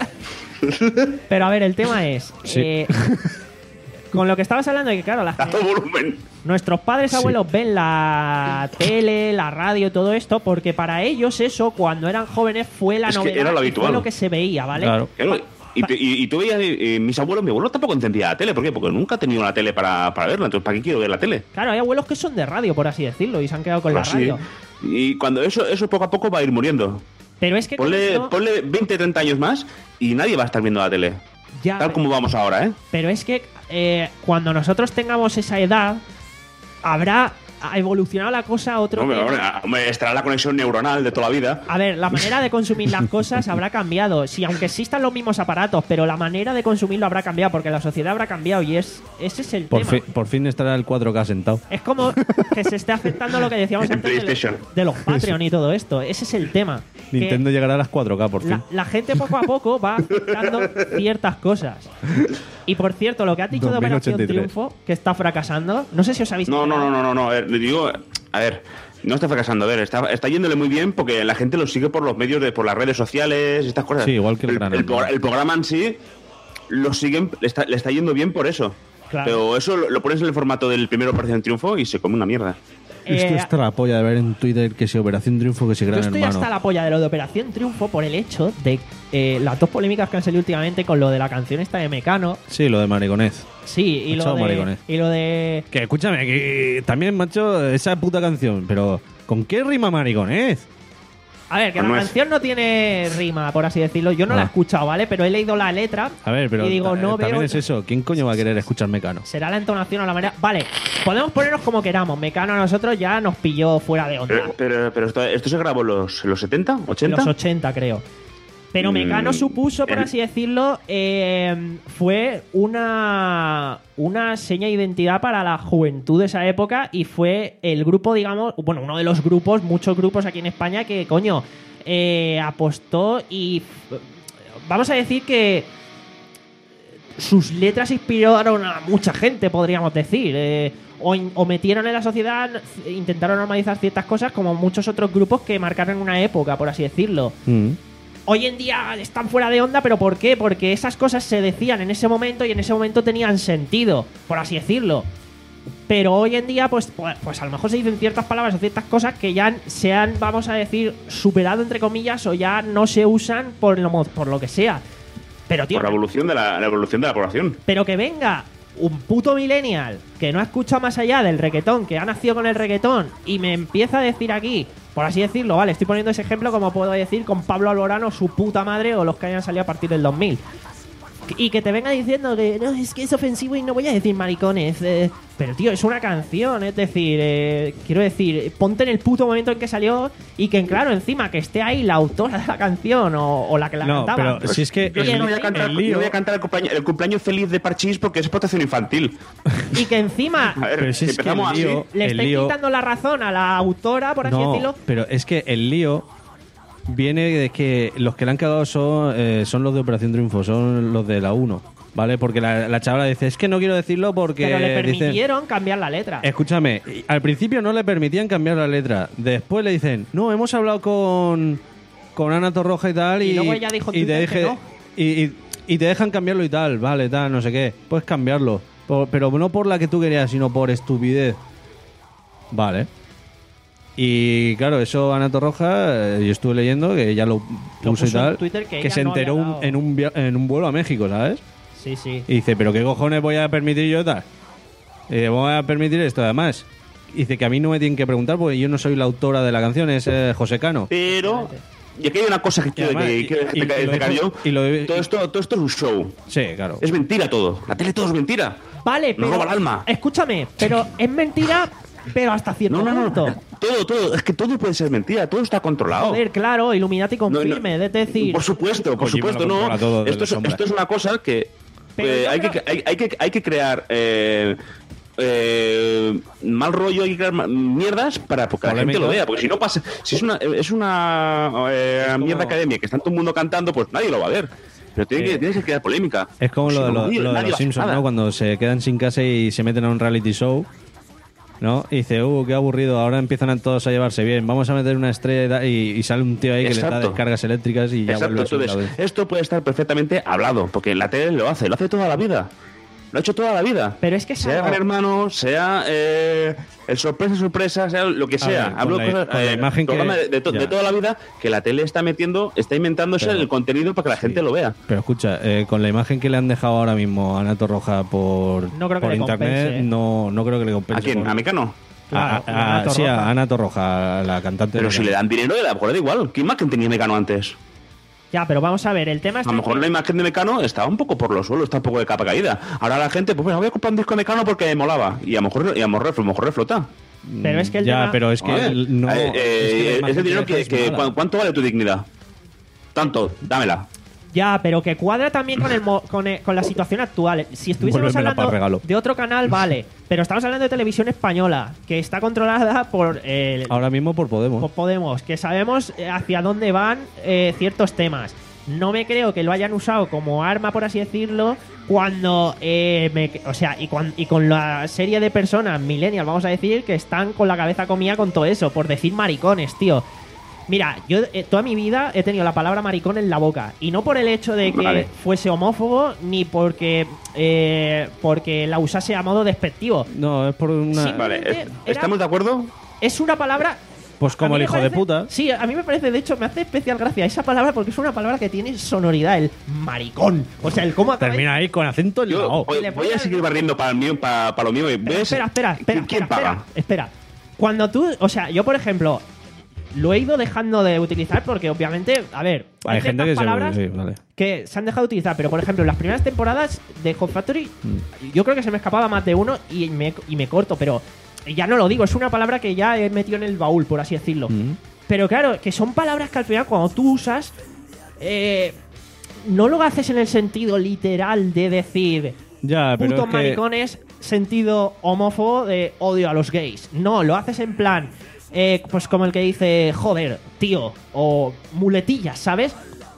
S1: Pero a ver, el tema es.
S2: Sí.
S1: eh, con lo que estabas hablando, de que claro, la
S3: A todo volumen.
S1: nuestros padres,
S2: Sí.
S1: abuelos ven la tele, la radio y todo esto, porque para ellos eso, cuando eran jóvenes, fue la
S3: Es que
S1: novedad
S3: era lo
S1: y fue
S3: habitual.
S1: lo que se veía, ¿vale?
S2: Claro.
S3: Claro, y, te- y- y tú veías, eh, mis abuelos, mi abuelo tampoco entendía la tele. ¿Por qué? Porque nunca ha tenido la tele para, para verla. Entonces, ¿para qué quiero ver la tele?
S1: Claro, hay abuelos que son de radio, por así decirlo, y se han quedado con la
S3: Así.
S1: radio.
S3: Y cuando eso, eso poco a poco va a ir muriendo.
S1: Pero es que con
S3: Ponle,
S1: esto-
S3: ponle veinte, treinta años más y nadie va a estar viendo la tele.
S1: ya,
S3: Tal como vamos ahora, ¿eh?
S1: pero es que eh, cuando nosotros tengamos esa edad, habrá ha evolucionado la cosa a otro
S3: Hombre,
S1: tema.
S3: hombre, hombre, estará la conexión neuronal de toda la vida.
S1: A ver, la manera de consumir las cosas habrá cambiado. Si aunque existan los mismos aparatos, pero la manera de consumirlo habrá cambiado, porque la sociedad habrá cambiado y es ese es el
S2: por,
S1: tema.
S2: fin, por fin estará el cuatro K sentado.
S1: Es como que se esté afectando lo que decíamos
S3: En
S1: antes de,
S3: PlayStation.
S1: de los Patreon y todo esto. Ese es el tema. Que
S2: Nintendo llegará a las cuatro K por fin.
S1: la, la gente poco a poco va aceptando ciertas cosas. Y por cierto, lo que has dicho de
S2: dos mil
S1: Operación
S2: ochenta y tres.
S1: Triunfo, que está fracasando, no sé si os habéis
S3: No, no,
S1: enterado.
S3: no, no, no, no. A ver, le digo, a ver, no está fracasando. A ver, está, está yéndole muy bien porque la gente lo sigue por los medios, de por las redes sociales, estas cosas.
S2: Sí, igual que el Gran
S3: el,
S2: Hermano.
S3: progr- el programa en sí lo siguen, le está, le está yendo bien por eso.
S1: Claro.
S3: Pero eso lo, lo pones en el formato del primero Operación Triunfo y se come una mierda.
S2: Esto
S1: Eh,
S2: está la polla de ver en Twitter que si Operación Triunfo, que si
S1: Yo
S2: Gran
S1: estoy
S2: Hermano.
S1: hasta la polla de lo de Operación Triunfo por el hecho de eh, las dos polémicas que han salido últimamente con lo de la canción esta de Mecano.
S2: Sí, lo de mariconez.
S1: Sí, y lo
S2: Echado
S1: de,
S2: maricones.
S1: y lo de.
S2: Que escúchame, que también, macho, esa puta canción, pero ¿con qué rima mariconez?
S1: A ver, que
S3: Pues
S1: la
S3: no es.
S1: canción no tiene rima, por así decirlo. Yo no la he
S2: Ah.
S1: escuchado, ¿vale? Pero he leído la letra.
S2: A ver, pero
S1: y digo,
S2: ta-
S1: no
S2: también
S1: veo.
S2: es eso. ¿Quién coño va a querer escuchar Mecano?
S1: Será la entonación o la manera. Vale, podemos ponernos como queramos. Mecano a nosotros ya nos pilló fuera de onda.
S3: Pero, pero, pero esto, esto se grabó en los, en los setenta,
S1: En
S3: ochenta.
S1: los ochenta, creo. Pero
S3: Mm,
S1: Mecano supuso, por
S3: el-
S1: así decirlo, eh, fue una, una seña de identidad para la juventud de esa época y fue el grupo, digamos, bueno, uno de los grupos, muchos grupos aquí en España que, coño, eh, apostó y f- vamos a decir que sus letras inspiraron a mucha gente, podríamos decir. eh, o, in- o metieron en la sociedad, intentaron normalizar ciertas cosas como muchos otros grupos que marcaron una época, por así decirlo.
S2: Mm.
S1: Hoy en día están fuera de onda, pero ¿por qué? Porque esas cosas se decían en ese momento y en ese momento tenían sentido, por así decirlo. Pero hoy en día, pues, pues, pues a lo mejor se dicen ciertas palabras o ciertas cosas que ya se han, vamos a decir, superado entre comillas o ya no se usan por lo, mo- por lo que sea. Pero, tío,
S3: Por la evolución de la, la evolución de la población.
S1: pero que venga un puto millennial que no ha escuchado más allá del reggaetón, que ha nacido con el reggaetón y me empieza a decir aquí, por así decirlo, vale, estoy poniendo ese ejemplo como puedo decir con Pablo Alborano, su puta madre o los que hayan salido a partir del dos mil. Y que te venga diciendo que no, es que es ofensivo y no voy a decir maricones. eh, pero tío, es una canción, es decir, eh, quiero decir, ponte en el puto momento en que salió y que, claro, encima que esté ahí la autora de la canción o, o la que la
S2: No,
S1: cantaba.
S2: pero si es que
S3: Yo
S1: Y
S3: sí
S1: el-
S3: no voy a cantar,
S2: el
S3: no
S2: lío-
S3: voy a cantar el, cumpleaños, el cumpleaños feliz de Parchís porque es protección infantil.
S1: Y que encima
S3: A ver,
S2: Pero si
S3: si
S2: es que
S3: empezamos
S2: el lío-
S3: así.
S1: le
S2: el
S1: estáis
S2: lío-
S1: quitando la razón a la autora, por así
S2: No,
S1: decirlo.
S2: pero es que el lío viene de que los que le han cagado son, eh, son los de Operación Triunfo, son los de la uno, ¿vale? Porque la, la chavala dice, es que no quiero decirlo porque...
S1: Pero le
S2: dicen-
S1: permitieron cambiar la letra.
S2: Escúchame, al principio no le permitían cambiar la letra. Después le dicen, no, hemos hablado con, con Ana Torroja y tal.
S1: Y
S2: Y,
S1: luego ella dijo en
S2: y te
S1: Twitter que
S2: deje-
S1: no.
S2: y, y- y te dejan cambiarlo y tal, vale, tal, no sé qué. Puedes cambiarlo. Por- pero no por la que tú querías, sino por estupidez. Vale. Y claro, eso Ana Torroja, eh, yo estuve leyendo que ella lo
S1: Lo
S2: puso y
S1: puso en
S2: tal.
S1: Twitter que ella
S2: se
S1: no
S2: enteró
S1: había
S2: un-
S1: dado-
S2: en, un via- en un vuelo a México, ¿sabes?
S1: Sí, sí.
S2: Y dice, ¿pero qué cojones voy a permitir yo tal? Eh, voy a permitir esto, además. Dice que a mí no me tienen que preguntar porque yo no soy la autora de la canción, es eh, José Cano.
S3: Pero. Y aquí hay una cosa que quiero
S2: además,
S3: que,
S2: y-
S3: que,
S2: y-
S3: que-
S2: y lo
S3: destacar
S2: dejo-
S3: yo.
S2: y lo-
S3: todo,
S2: y-
S3: esto, todo esto es un show.
S2: Sí, claro.
S3: Es mentira todo. La tele todo es mentira.
S1: Vale,
S3: Nos
S1: pero.
S3: roba el alma.
S1: Escúchame, pero es mentira, pero hasta cierto
S3: No, no, no.
S1: punto.
S3: Todo, todo. Es que todo puede ser mentira. Todo está controlado.
S1: Joder, claro, Illuminati
S3: No, no.
S1: confirme, es decir.
S3: Por supuesto, por
S2: Kojima
S3: supuesto,
S2: lo
S3: no.
S2: controla todo desde
S3: Esto es,
S2: la sombra.
S3: esto es una cosa que
S1: Pero
S3: eh,
S1: yo
S3: hay,
S1: creo-
S3: que hay, hay que hay que crear eh, eh, mal rollo y crear ma- mierdas para que la gente
S2: Polémica.
S3: lo vea. Porque si no pasa, si es una, es una eh,
S2: como-
S3: mierda academia que está todo el mundo cantando, pues nadie lo va a ver. Pero tiene que,
S2: Eh,
S3: tienes que crear polémica.
S2: Es como
S3: Si
S2: lo de,
S3: no,
S2: lo-
S3: nadie-
S2: lo de
S3: nadie va
S2: los
S3: a hacer
S2: Simpsons,
S3: nada.
S2: ¿no? Cuando se quedan sin casa y se meten a un reality show, ¿no? Y dice, uh, qué aburrido, ahora empiezan a todos a llevarse bien, vamos a meter una estrella y, y sale un tío ahí que les da
S3: Exacto.
S2: descargas eléctricas y ya
S3: Exacto,
S2: vuelve a subir la
S3: entonces,
S2: vez.
S3: esto puede estar perfectamente hablado, porque la tele lo hace, lo hace toda la vida. Lo ha hecho toda la vida.
S1: Pero es que es
S3: sea
S1: algo-
S3: Gran Hermano, sea eh, el sorpresa, sorpresa, sea lo que
S2: A
S3: sea.
S2: ver,
S3: Hablo
S2: con la-
S3: cosas,
S2: con la
S3: eh,
S2: imagen que-
S3: programa de, de to-
S2: ya.
S3: de toda la vida que la tele está metiendo, está inventándose
S2: Pero-
S3: el contenido para que la
S2: sí.
S3: gente lo vea.
S2: Pero escucha, eh, con la imagen que le han dejado ahora mismo a Nato Roja por,
S1: No creo que
S2: por
S1: le
S2: internet,
S1: compense, ¿eh?
S2: no, no creo que le compense.
S3: ¿A quién?
S2: con-
S3: ¿A Mecano?
S1: Claro,
S2: a, a-
S1: Ana
S2: sí,
S1: Torroja.
S2: a Ana Torroja, la cantante.
S3: Pero
S2: de
S3: si
S2: Mecano.
S3: le dan dinero, a lo mejor le da igual. ¿Qué imagen tenía Mecano antes?
S1: Ya, pero vamos a ver, el tema
S3: A
S1: está
S3: lo
S1: en
S3: mejor
S1: que-
S3: la imagen de Mecano estaba un poco por los suelos, está un poco de capa caída. Ahora la gente, pues bueno, voy a comprar un disco de Mecano porque me molaba. Y a lo mejor, y a lo mejor, a lo mejor reflota.
S1: Pero es que el
S2: Ya,
S1: tema-
S2: pero es que
S3: Joder.
S2: el- no.
S3: Eh,
S2: es que la
S3: eh,
S2: imagen
S3: ese dinero
S2: deja
S3: que,
S2: es
S3: que-
S2: mala.
S3: ¿cuánto vale tu dignidad? Tanto, dámela.
S1: Ya, pero que cuadra también con, el mo- con, el- con la situación actual. Si estuviésemos
S2: Vuélvemela
S1: hablando
S2: pa' regalo.
S1: de otro canal, vale. Pero estamos hablando de televisión española, que está controlada por, el,
S2: Ahora mismo por Podemos.
S1: por Podemos, que sabemos eh, hacia dónde van eh, ciertos temas. No me creo que lo hayan usado como arma, por así decirlo, cuando eh, me- o sea, y, cuan- y con la serie de personas millennials, vamos a decir, que están con la cabeza comida con todo eso, por decir maricones, tío. Mira, yo eh, toda mi vida he tenido la palabra maricón en la boca. Y no por el hecho de que
S3: Vale.
S1: fuese homófobo, ni porque, eh, porque la usase a modo despectivo.
S2: No, es por una.
S1: Sí.
S3: Vale,
S1: Era-
S3: es- ¿estamos de acuerdo?
S1: Es una palabra...
S2: Pues como
S1: a mí
S2: el
S1: me
S2: hijo de
S1: parece-
S2: puta.
S1: Sí, a mí me parece, de hecho, me hace especial gracia esa palabra porque es una palabra que tiene sonoridad, el maricón. O sea, el cómo acaba-
S2: Termina ahí con acento en la
S3: Yo
S2: O.
S3: voy,
S1: le
S3: voy a
S1: pones-
S3: seguir barriendo para, el mío, para, para lo mío. y voy a-
S1: Espera, espera, espera,
S3: ¿Quién
S1: espera,
S3: paga?
S1: espera, espera. Cuando tú, o sea, yo por ejemplo, lo he ido dejando de utilizar porque obviamente, a ver,
S2: Hay gente
S1: ciertas
S2: que se.
S1: palabras
S2: Sí, vale.
S1: que se han dejado de utilizar, pero por ejemplo, en las primeras temporadas de Hot Factory,
S2: Mm.
S1: yo creo que se me escapaba más de uno y me, y me corto, pero ya no lo digo, es una palabra que ya he metido en el baúl, por así decirlo.
S2: Mm.
S1: Pero claro, que son palabras que al final cuando tú usas, eh, no lo haces en el sentido literal de decir
S2: Ya, pero
S1: putos
S2: es que-
S1: maricones, sentido homófobo de odio a los gays. No, lo haces en plan, eh, pues como el que dice, joder, tío, o muletillas, ¿sabes?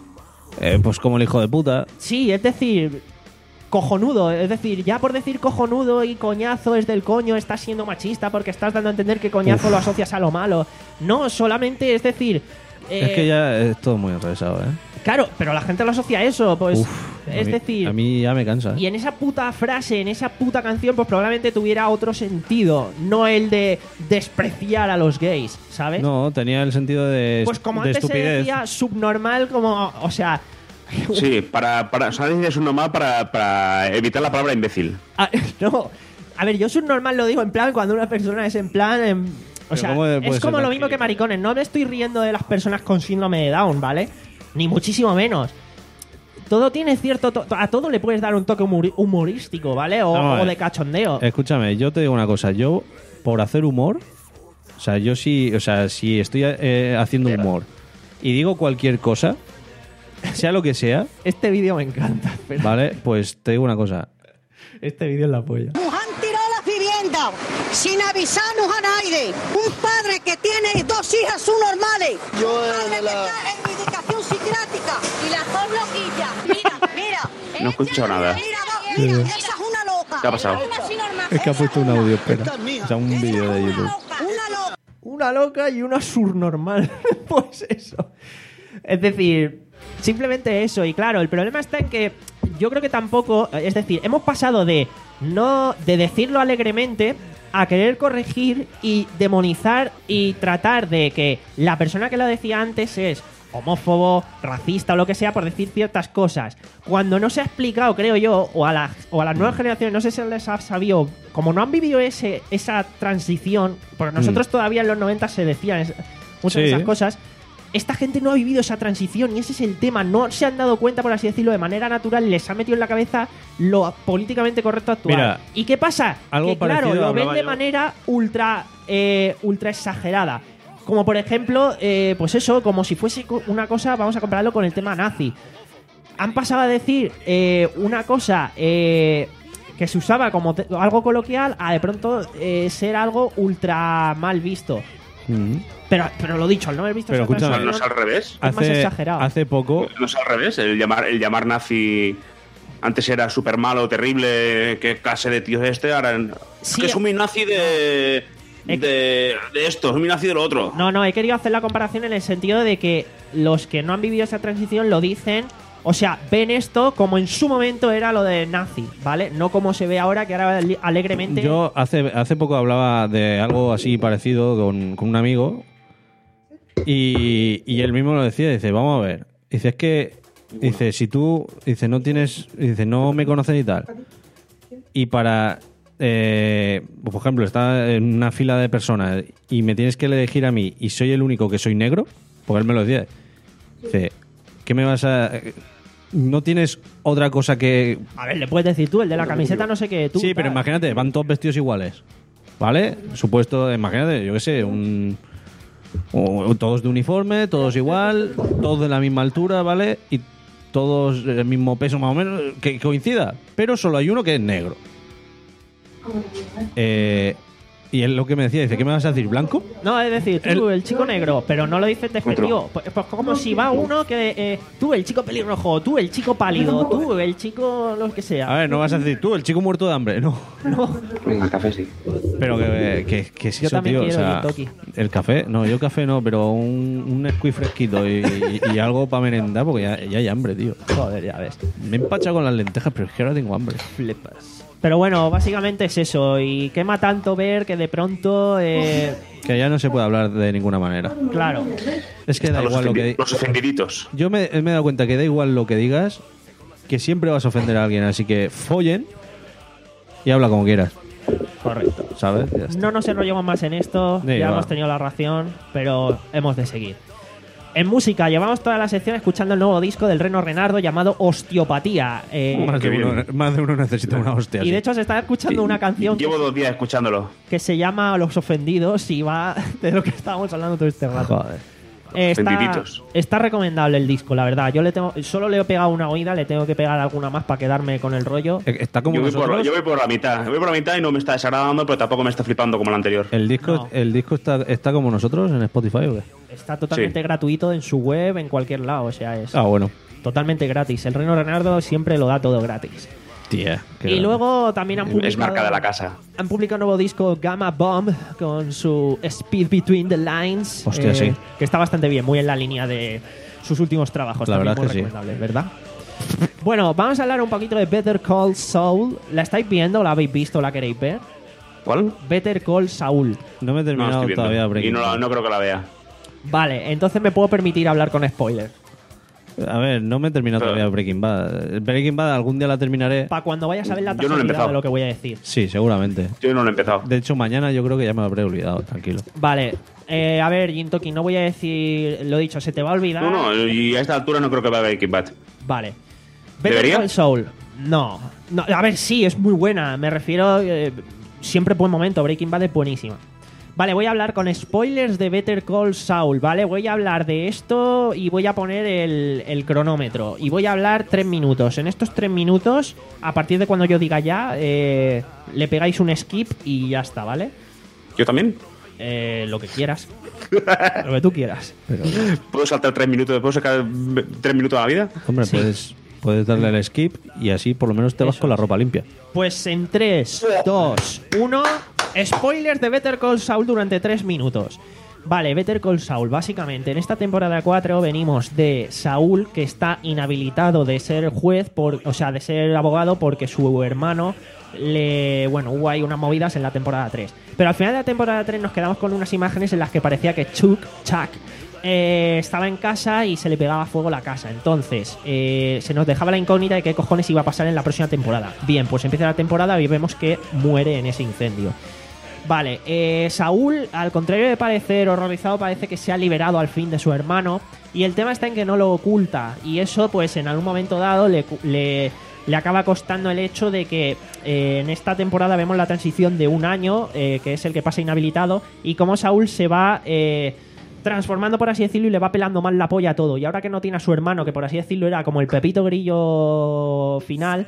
S2: eh, pues como el hijo de puta.
S1: Sí, es decir, cojonudo. Es decir, ya por decir cojonudo y coñazo es del coño, estás siendo machista porque estás dando a entender que coñazo
S2: Uf.
S1: lo asocias a lo malo. No, solamente es decir...
S2: Es
S1: eh,
S2: que ya es todo muy enrevesado, ¿eh?
S1: Claro, pero la gente lo asocia a eso, pues...
S2: Uf, a
S1: es
S2: mí-
S1: decir...
S2: A mí ya me cansa.
S1: Y
S2: ¿eh?
S1: en esa puta frase, en esa puta canción, pues probablemente tuviera otro sentido, no el de despreciar a los gays, ¿sabes?
S2: No, tenía el sentido de,
S1: Pues como
S2: de
S1: antes se
S2: estupidez.
S1: decía subnormal, como, o sea...
S3: Sí, para, para, o sea, es un normal para, para evitar la palabra imbécil.
S1: a- no, a ver, yo subnormal lo digo en plan cuando una persona es en plan... em, o
S2: Pero
S1: sea,
S2: ¿cómo puede
S1: es
S2: ser
S1: como
S2: tan
S1: lo mismo que
S2: gilipollas?
S1: maricones, no me estoy riendo de las personas con síndrome de Down, ¿vale? Ni muchísimo menos. Todo tiene cierto... to- a todo le puedes dar un toque humori- humorístico, ¿vale? O,
S2: Vamos a
S1: o
S2: ver.
S1: de cachondeo.
S2: Escúchame, yo te digo una cosa. Yo, por hacer humor, o sea, yo sí, o sea, si estoy eh, haciendo humor y digo cualquier cosa, sea lo que sea,
S1: Este vídeo me encanta, pero
S2: ¿vale? Pues te digo una cosa.
S1: este vídeo es la polla.
S5: Nos han tirado las viviendas sin avisarnos a nadie. Un padre que tiene dos hijas subnormales.
S6: Yo,
S5: Un
S6: eh,
S5: padre
S6: de
S5: que
S6: la-
S5: está en medicación psiquiátrica. Y las dos loquillas. Mira, mira.
S3: No he escuchado nada.
S5: Mira, do- mira, esa es una loca.
S3: ¿Qué ha pasado?
S5: Una subnormal.
S2: Es que ha puesto un audio, espera.
S6: Esta es mía.
S2: O sea, un vídeo de
S5: Una
S2: YouTube.
S5: loca, una loca.
S1: Una loca y una subnormal. Pues eso. Es decir, simplemente eso. Y claro, el problema está en que yo creo que tampoco... Es decir, hemos pasado de no de decirlo alegremente a querer corregir y demonizar y tratar de que la persona que lo decía antes es homófobo, racista o lo que sea por decir ciertas cosas. Cuando no se ha explicado, creo yo, o a, la, o a las nuevas generaciones, no sé si les ha sabido, como no han vivido ese, esa transición, porque nosotros todavía en los noventa se decían es- muchas de
S2: Sí.
S1: esas cosas, esta gente no ha vivido esa transición y ese es el tema. No se han dado cuenta, por así decirlo, de manera natural, les ha metido en la cabeza lo políticamente correcto actual.
S2: Mira,
S1: ¿Y qué pasa?
S2: algo
S1: que claro,
S2: parecido
S1: lo ven
S2: hablaba
S1: de
S2: yo.
S1: manera ultra, eh, ultra exagerada. Como por ejemplo, eh, pues eso, como si fuese co- una cosa, vamos a compararlo con el tema nazi. Han pasado a decir eh, una cosa eh, que se usaba como te- algo coloquial a de pronto eh, ser algo ultra mal visto.
S2: Mm.
S1: Pero, pero lo dicho, al no haber visto
S2: Pero
S1: esa
S2: escúchame,
S3: ¿No es
S1: transición,
S3: al revés?
S1: es más
S2: Hace,
S1: exagerado.
S2: hace poco,
S3: ¿No es al revés? El llamar, el llamar nazi antes era súper malo, terrible, qué clase de tío es este, ahora es
S1: Sí.
S3: que es un nazi de, de, de esto, es un nazi de lo otro.
S1: No, no, he querido hacer la comparación en el sentido de que los que no han vivido esa transición lo dicen, o sea, ven esto como en su momento era lo de nazi, ¿vale? No como se ve ahora, que ahora ali- alegremente...
S2: yo hace, hace poco hablaba de algo así parecido con, con un amigo y, y él mismo lo decía, dice, vamos a ver, dice, es que, dice, si tú, dice, no tienes, dice, no me conoces y tal, y para, eh, por ejemplo, está en una fila de personas y me tienes que elegir a mí y soy el único que soy negro, porque él me lo decía, dice, ¿qué me vas a...? ¿No tienes otra cosa que...?
S1: A ver, le puedes decir tú, el de la camiseta no sé qué, tú...
S2: Sí, pero
S1: tal.
S2: imagínate, van todos vestidos iguales, ¿vale? Supuesto, imagínate, yo qué sé, un... o- o todos de uniforme, todos igual, todos de la misma altura, ¿vale? Y todos el mismo peso más o menos, que coincida. Pero solo hay uno que es negro. Eh, y él lo que me decía, dice, ¿qué me vas a decir? ¿Blanco?
S1: No, es decir, tú, el,
S2: El-
S1: chico negro, pero no lo dices despectivo. Pues, pues como si va uno que... eh, tú, el chico pelirrojo, tú, el chico pálido, tú, el chico lo que
S2: A
S1: sea.
S2: ver, no vas a decir tú, el chico muerto de hambre, no.
S3: Venga, café sí.
S2: Pero que, que, que es
S1: Yo
S2: eso,
S1: también
S2: tío. O
S1: quiero
S2: sea,
S1: el Toki.
S2: el café, no, yo café no, pero un, un Nesquik fresquito y, y- y algo para merendar, porque ya, ya hay hambre, tío.
S1: Joder, ya ves.
S2: Me he empachado con las lentejas, pero es que ahora tengo hambre.
S1: Flipas. Pero bueno, básicamente es eso. Y quema tanto ver que de pronto... eh,
S2: Que ya no se puede hablar de ninguna manera.
S1: claro.
S2: Es que da
S3: los,
S2: igual lo
S3: ofendi-
S2: que...
S3: los ofendiditos.
S2: Yo me, me he dado cuenta que da igual lo que digas, que siempre vas a ofender a alguien, así que follen y habla como quieras,
S1: Correcto.
S2: ¿sabes? Ya está.
S1: No nos enrollemos más en esto.
S2: Sí,
S1: ya
S2: va.
S1: hemos tenido la ración, pero hemos de seguir. En música, llevamos toda la sección escuchando el nuevo disco del Reno Renardo llamado Osteopatía. Eh,
S2: Más,
S3: Qué
S2: de
S3: bien.
S2: uno, más de uno necesita una hostia.
S1: y
S2: sí.
S1: de hecho se está escuchando una canción que,
S3: Llevo dos días escuchándolo.
S1: que se llama Los Ofendidos y va de lo que estábamos hablando todo este rato.
S2: Joder.
S1: Eh, está,
S3: Ofendiditos.
S1: está recomendable el disco, la verdad. Yo le tengo, solo le he pegado una oída, le tengo que pegar alguna más para quedarme con el rollo.
S2: Eh, Está como
S3: Yo voy,
S2: nosotros.
S3: por, yo voy por la mitad. Voy por la mitad y no me está desagradando, pero tampoco me está flipando como el anterior.
S2: ¿El disco,
S1: No.
S2: el disco está, está como nosotros en Spotify o qué?
S1: Está totalmente
S3: Sí.
S1: gratuito en su web, en cualquier lado. O sea, es
S2: Ah, bueno.
S1: totalmente gratis. El Reno Renardo siempre lo da todo gratis.
S2: Tía. qué
S1: Y
S2: grande.
S1: luego también han publicado,
S3: Es marca de la casa.
S1: han publicado un nuevo disco, Gamma Bomb, con su Speed Between the Lines.
S2: Hostia, sí.
S1: Que está bastante bien, muy en la línea de sus últimos trabajos.
S2: La
S1: también
S2: verdad
S1: muy
S2: es que sí.
S1: recomendable, ¿verdad? Bueno, vamos a hablar un poquito de Better Call Saul. ¿La estáis viendo? ¿La habéis visto? ¿La queréis ver?
S3: ¿Cuál?
S1: Better Call Saul.
S2: No me he
S3: No,
S2: terminado
S3: estoy viendo.
S2: todavía
S3: Y
S2: Breaking
S3: no, la-
S2: Bad.
S3: no creo que la vea.
S1: Vale, entonces me puedo permitir hablar con spoilers.
S2: A ver, no me he terminado
S3: Pero-
S2: todavía Breaking Bad. Breaking Bad algún día la terminaré.
S1: Para cuando vayas a ver la
S3: Yo no lo he
S1: totalidad
S3: empezado.
S1: de lo que voy a decir.
S2: Sí, seguramente.
S3: Yo no lo he empezado.
S2: De hecho, mañana yo creo que ya me lo habré olvidado, tranquilo.
S1: Vale, eh, a ver, Jintoki, no voy a decir lo dicho, se te va a olvidar.
S3: No, no, y a esta altura no creo que vea Breaking Bad.
S1: Vale. Better
S3: ¿Debería?
S1: Call Saul. No. no. A ver, sí, es muy buena. Me refiero. eh, siempre buen momento. Breaking Bad es buenísima. Vale, voy a hablar con spoilers de Better Call Saul, ¿vale? Voy a hablar de esto y voy a poner el, el cronómetro. Y voy a hablar tres minutos. En estos tres minutos, a partir de cuando yo diga ya, eh, le pegáis un skip y ya está, ¿vale?
S3: ¿Yo también?
S1: Eh, lo que quieras. Lo que tú quieras.
S3: ¿Puedo saltar tres minutos? ¿Puedo sacar ve- tres minutos a la vida?
S2: Hombre,
S1: Sí.
S2: puedes, puedes darle al skip y así por lo menos te vas
S1: Eso
S2: con la
S1: es.
S2: ropa limpia.
S1: Pues en tres, dos, uno. Spoilers de Better Call Saul durante tres minutos. Vale, Better Call Saul. Básicamente, en esta temporada cuatro venimos de Saúl, que está inhabilitado de ser juez, por, o sea, de ser abogado, porque su hermano le. Bueno, hubo ahí unas movidas en la temporada tres. Pero al final de la temporada tres nos quedamos con unas imágenes en las que parecía que Chuck, Chuck eh, estaba en casa y se le pegaba fuego la casa. Entonces, eh, se nos dejaba la incógnita de qué cojones iba a pasar en la próxima temporada. Bien, pues empieza la temporada y vemos que muere en ese incendio. Vale, eh, Saúl, al contrario de parecer horrorizado, parece que se ha liberado al fin de su hermano. Y el tema está en que no lo oculta. Y eso, pues en algún momento dado, le, le, le acaba costando el hecho de que eh, en esta temporada vemos la transición de un año, eh, que es el que pasa inhabilitado, y cómo Saúl se va eh, transformando, por así decirlo, y le va pelando mal la polla a todo. Y ahora que no tiene a su hermano, que por así decirlo era como el Pepito Grillo final,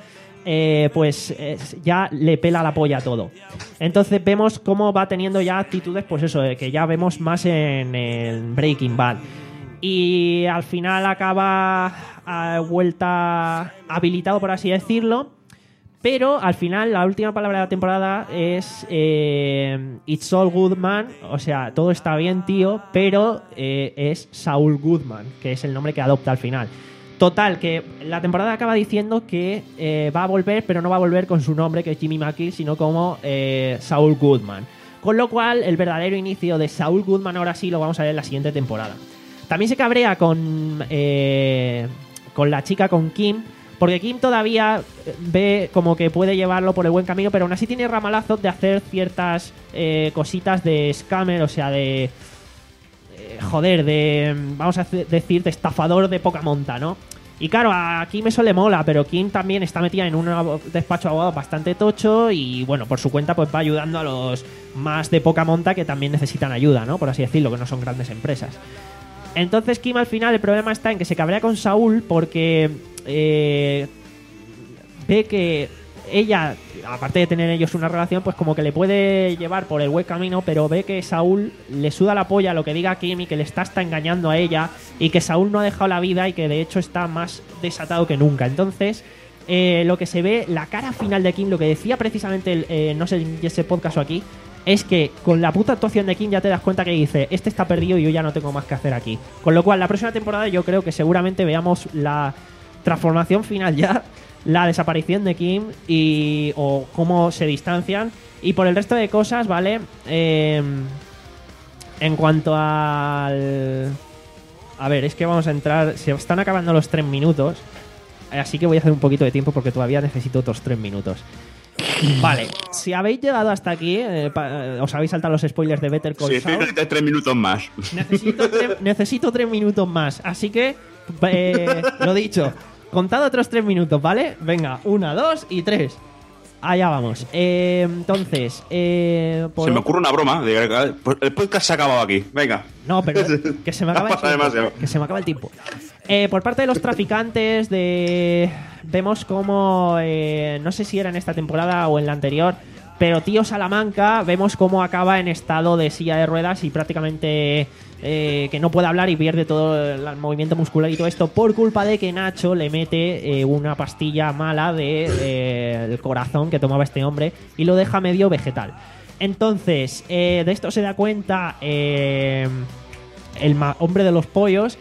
S1: eh, pues eh, ya le pela la polla todo. Entonces vemos cómo va teniendo ya actitudes, pues eso, eh, que ya vemos más en, en Breaking Bad. Y al final acaba a vuelta habilitado, por así decirlo. Pero al final la última palabra de la temporada es eh, It's all good, man. O sea, todo está bien, tío, pero eh, es Saul Goodman, que es el nombre que adopta al final. Total, que la temporada acaba diciendo que eh, va a volver, pero no va a volver con su nombre, que es Jimmy McGill, sino como eh, Saul Goodman. Con lo cual, el verdadero inicio de Saul Goodman ahora sí lo vamos a ver en la siguiente temporada. También se cabrea con, eh, con la chica, con Kim, porque Kim todavía ve como que puede llevarlo por el buen camino, pero aún así tiene ramalazos de hacer ciertas eh, cositas de scammer, o sea, de... Eh, joder, de... Vamos a decir, de estafador de poca monta, ¿no? Y claro, a Kim eso le mola, pero Kim también está metida en un despacho de abogados bastante tocho y, bueno, por su cuenta pues va ayudando a los más de poca monta que también necesitan ayuda, ¿no? Por así decirlo, que no son grandes empresas. Entonces Kim al final el problema está en que se cabrea con Saúl porque eh, ve que ella, aparte de tener ellos una relación, pues como que le puede llevar por el buen camino, pero ve que Saúl le suda la polla lo que diga Kim y que le está hasta engañando a ella y que Saúl no ha dejado la vida y que de hecho está más desatado que nunca. Entonces eh, lo que se ve, la cara final de Kim, lo que decía precisamente el, eh, no sé en ese podcast o aquí, es que con la puta actuación de Kim ya te das cuenta que dice, este está perdido y yo ya no tengo más que hacer aquí. Con lo cual, la próxima temporada yo creo que seguramente veamos la transformación final ya, la desaparición de Kim y o cómo se distancian. Y por el resto de cosas, ¿vale? Eh, en cuanto al... A ver, es que vamos a entrar... Se están acabando los tres minutos, así que voy a hacer un poquito de tiempo porque todavía necesito otros tres minutos. Vale, si habéis llegado hasta aquí, eh, pa, os habéis saltado los spoilers de Better Call
S3: Sí,
S1: Saul.
S3: necesito tres minutos más.
S1: Necesito, tre necesito tres minutos más. Así que, eh, lo dicho, contad otros tres minutos, ¿vale? Venga, una, dos y tres. Allá vamos. Eh, entonces, eh, por...
S3: Se me ocurre una broma. De, pues el podcast se ha acabado aquí. Venga.
S1: No, pero que se me acaba el tiempo. Que se me acaba el tiempo. Eh, por parte de los traficantes, de vemos como eh, no sé si era en esta temporada o en la anterior, pero tío Salamanca, vemos cómo acaba en estado de silla de ruedas y prácticamente eh, que no puede hablar y pierde todo el movimiento muscular y todo esto por culpa de que Nacho le mete eh, una pastilla mala de eh, el corazón que tomaba este hombre y lo deja medio vegetal. Entonces, eh, de esto se da cuenta eh, el hombre de los pollos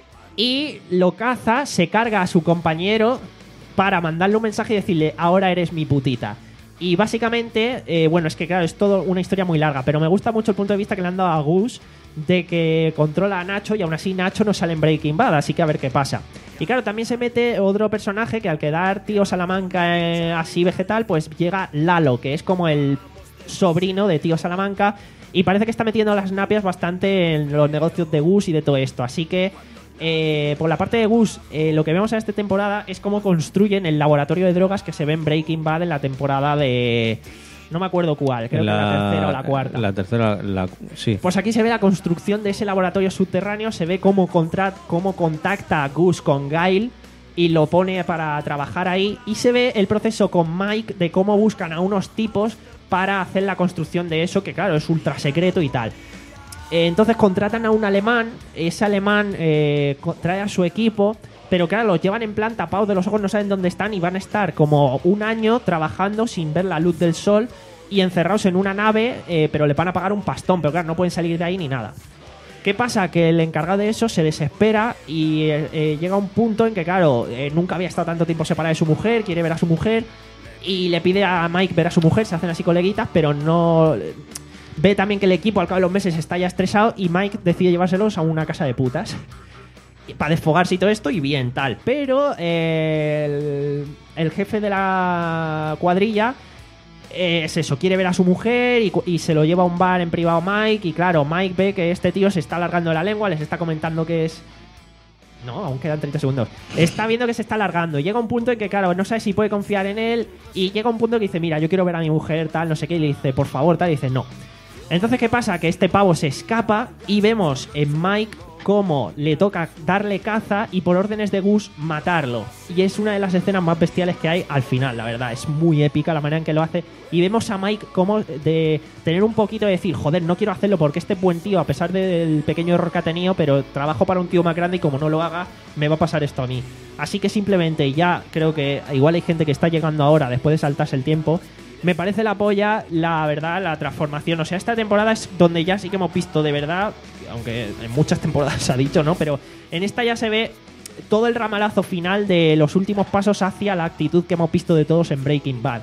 S1: y lo caza, se carga a su compañero para mandarle un mensaje y decirle, ahora eres mi putita. Y básicamente, eh, bueno, es que claro, es todo una historia muy larga, pero me gusta mucho el punto de vista que le han dado a Gus de que controla a Nacho y aún así Nacho no sale en Breaking Bad, así que a ver qué pasa. Y claro, también se mete otro personaje que al quedar tío Salamanca eh, así vegetal, pues llega Lalo, que es como el sobrino de tío Salamanca y parece que está metiendo las napias bastante en los negocios de Gus y de todo esto, así que Eh, por la parte de Gus, eh, lo que vemos en esta temporada es cómo construyen el laboratorio de drogas que se ve en Breaking Bad en la temporada de... No me acuerdo cuál, creo
S2: la,
S1: que la tercera o la cuarta.
S2: La tercera, la, sí.
S1: Pues aquí se ve la construcción de ese laboratorio subterráneo, se ve cómo, contra, cómo contacta a Gus con Gail y lo pone para trabajar ahí, y se ve el proceso con Mike de cómo buscan a unos tipos para hacer la construcción de eso, que claro, es ultra secreto y tal. Entonces contratan a un alemán, ese alemán eh, trae a su equipo, pero claro, los llevan en plan tapados de los ojos, no saben dónde están y van a estar como un año trabajando sin ver la luz del sol y encerrados en una nave, eh, pero le van a pagar un pastón, pero claro, no pueden salir de ahí ni nada. ¿Qué pasa? Que el encargado de eso se desespera y eh, eh, llega a un punto en que, claro, eh, nunca había estado tanto tiempo separado de su mujer, quiere ver a su mujer y le pide a Mike ver a su mujer, se hacen así coleguitas, pero no... Ve también que el equipo al cabo de los meses está ya estresado y Mike decide llevárselos a una casa de putas para desfogarse y todo esto y bien, tal. Pero eh, el, el jefe de la cuadrilla eh, es eso, quiere ver a su mujer y, y se lo lleva a un bar en privado Mike y claro, Mike ve que este tío se está alargando la lengua, les está comentando que es... No, aún quedan treinta segundos. Está viendo que se está alargando. Llega un punto en que, claro, no sabe si puede confiar en él y llega un punto que dice, mira, yo quiero ver a mi mujer, tal, no sé qué, y le dice, por favor, tal, y dice, no. Entonces, ¿qué pasa? Que este pavo se escapa y vemos en Mike cómo le toca darle caza y por órdenes de Gus matarlo. Y es una de las escenas más bestiales que hay al final, la verdad. Es muy épica la manera en que lo hace. Y vemos a Mike como de tener un poquito de decir, joder, no quiero hacerlo porque este buen tío, a pesar del pequeño error que ha tenido, pero trabajo para un tío más grande y como no lo haga, me va a pasar esto a mí. Así que simplemente ya creo que igual hay gente que está llegando ahora después de saltarse el tiempo. Me parece la polla, la verdad, la transformación. O sea, esta temporada es donde ya sí que hemos visto de verdad, aunque en muchas temporadas se ha dicho, ¿no? Pero en esta ya se ve todo el ramalazo final de los últimos pasos hacia la actitud que hemos visto de todos en Breaking Bad.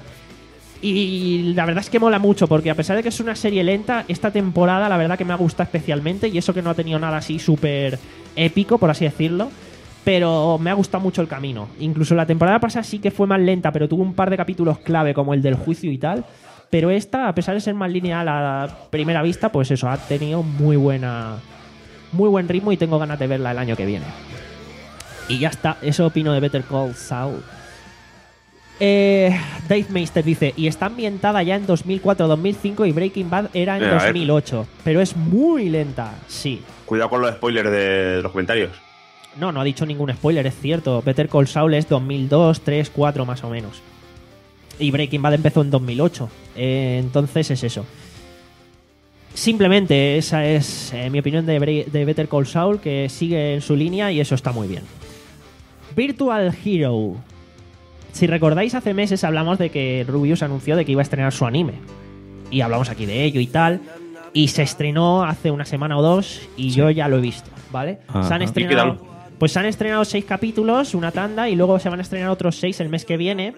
S1: Y la verdad es que mola mucho, porque a pesar de que es una serie lenta, esta temporada la verdad que me ha gustado especialmente, y eso que no ha tenido nada así súper épico, por así decirlo. Pero me ha gustado mucho el camino. Incluso la temporada pasada sí que fue más lenta, pero tuvo un par de capítulos clave como el del juicio y tal. Pero esta, a pesar de ser más lineal a primera vista, pues eso, ha tenido muy buena, muy buen ritmo y tengo ganas de verla el año que viene. Y ya está, eso opino de Better Call Saul. Eh, Dave Meister dice, y está ambientada ya en dos mil cuatro dos mil cinco y Breaking Bad era en
S3: Mira,
S1: dos mil ocho. Pero es muy lenta, sí.
S3: Cuidado con los spoilers de los comentarios.
S1: No, no ha dicho ningún spoiler, es cierto. Better Call Saul es dos mil dos, tres, cuatro más o menos. Y Breaking Bad empezó en dos mil ocho. Eh, entonces es eso. Simplemente esa es eh, mi opinión de, Bre- de Better Call Saul, que sigue en su línea y eso está muy bien. Virtual Hero. Si recordáis, hace meses hablamos de que Rubius anunció de que iba a estrenar su anime. Y hablamos aquí de ello y tal. Y se estrenó hace una semana o dos y sí. Yo ya lo he visto, ¿vale?
S2: Ajá.
S1: Se han estrenado... Pues se han estrenado seis capítulos, una tanda, y luego se van a estrenar otros seis el mes que viene.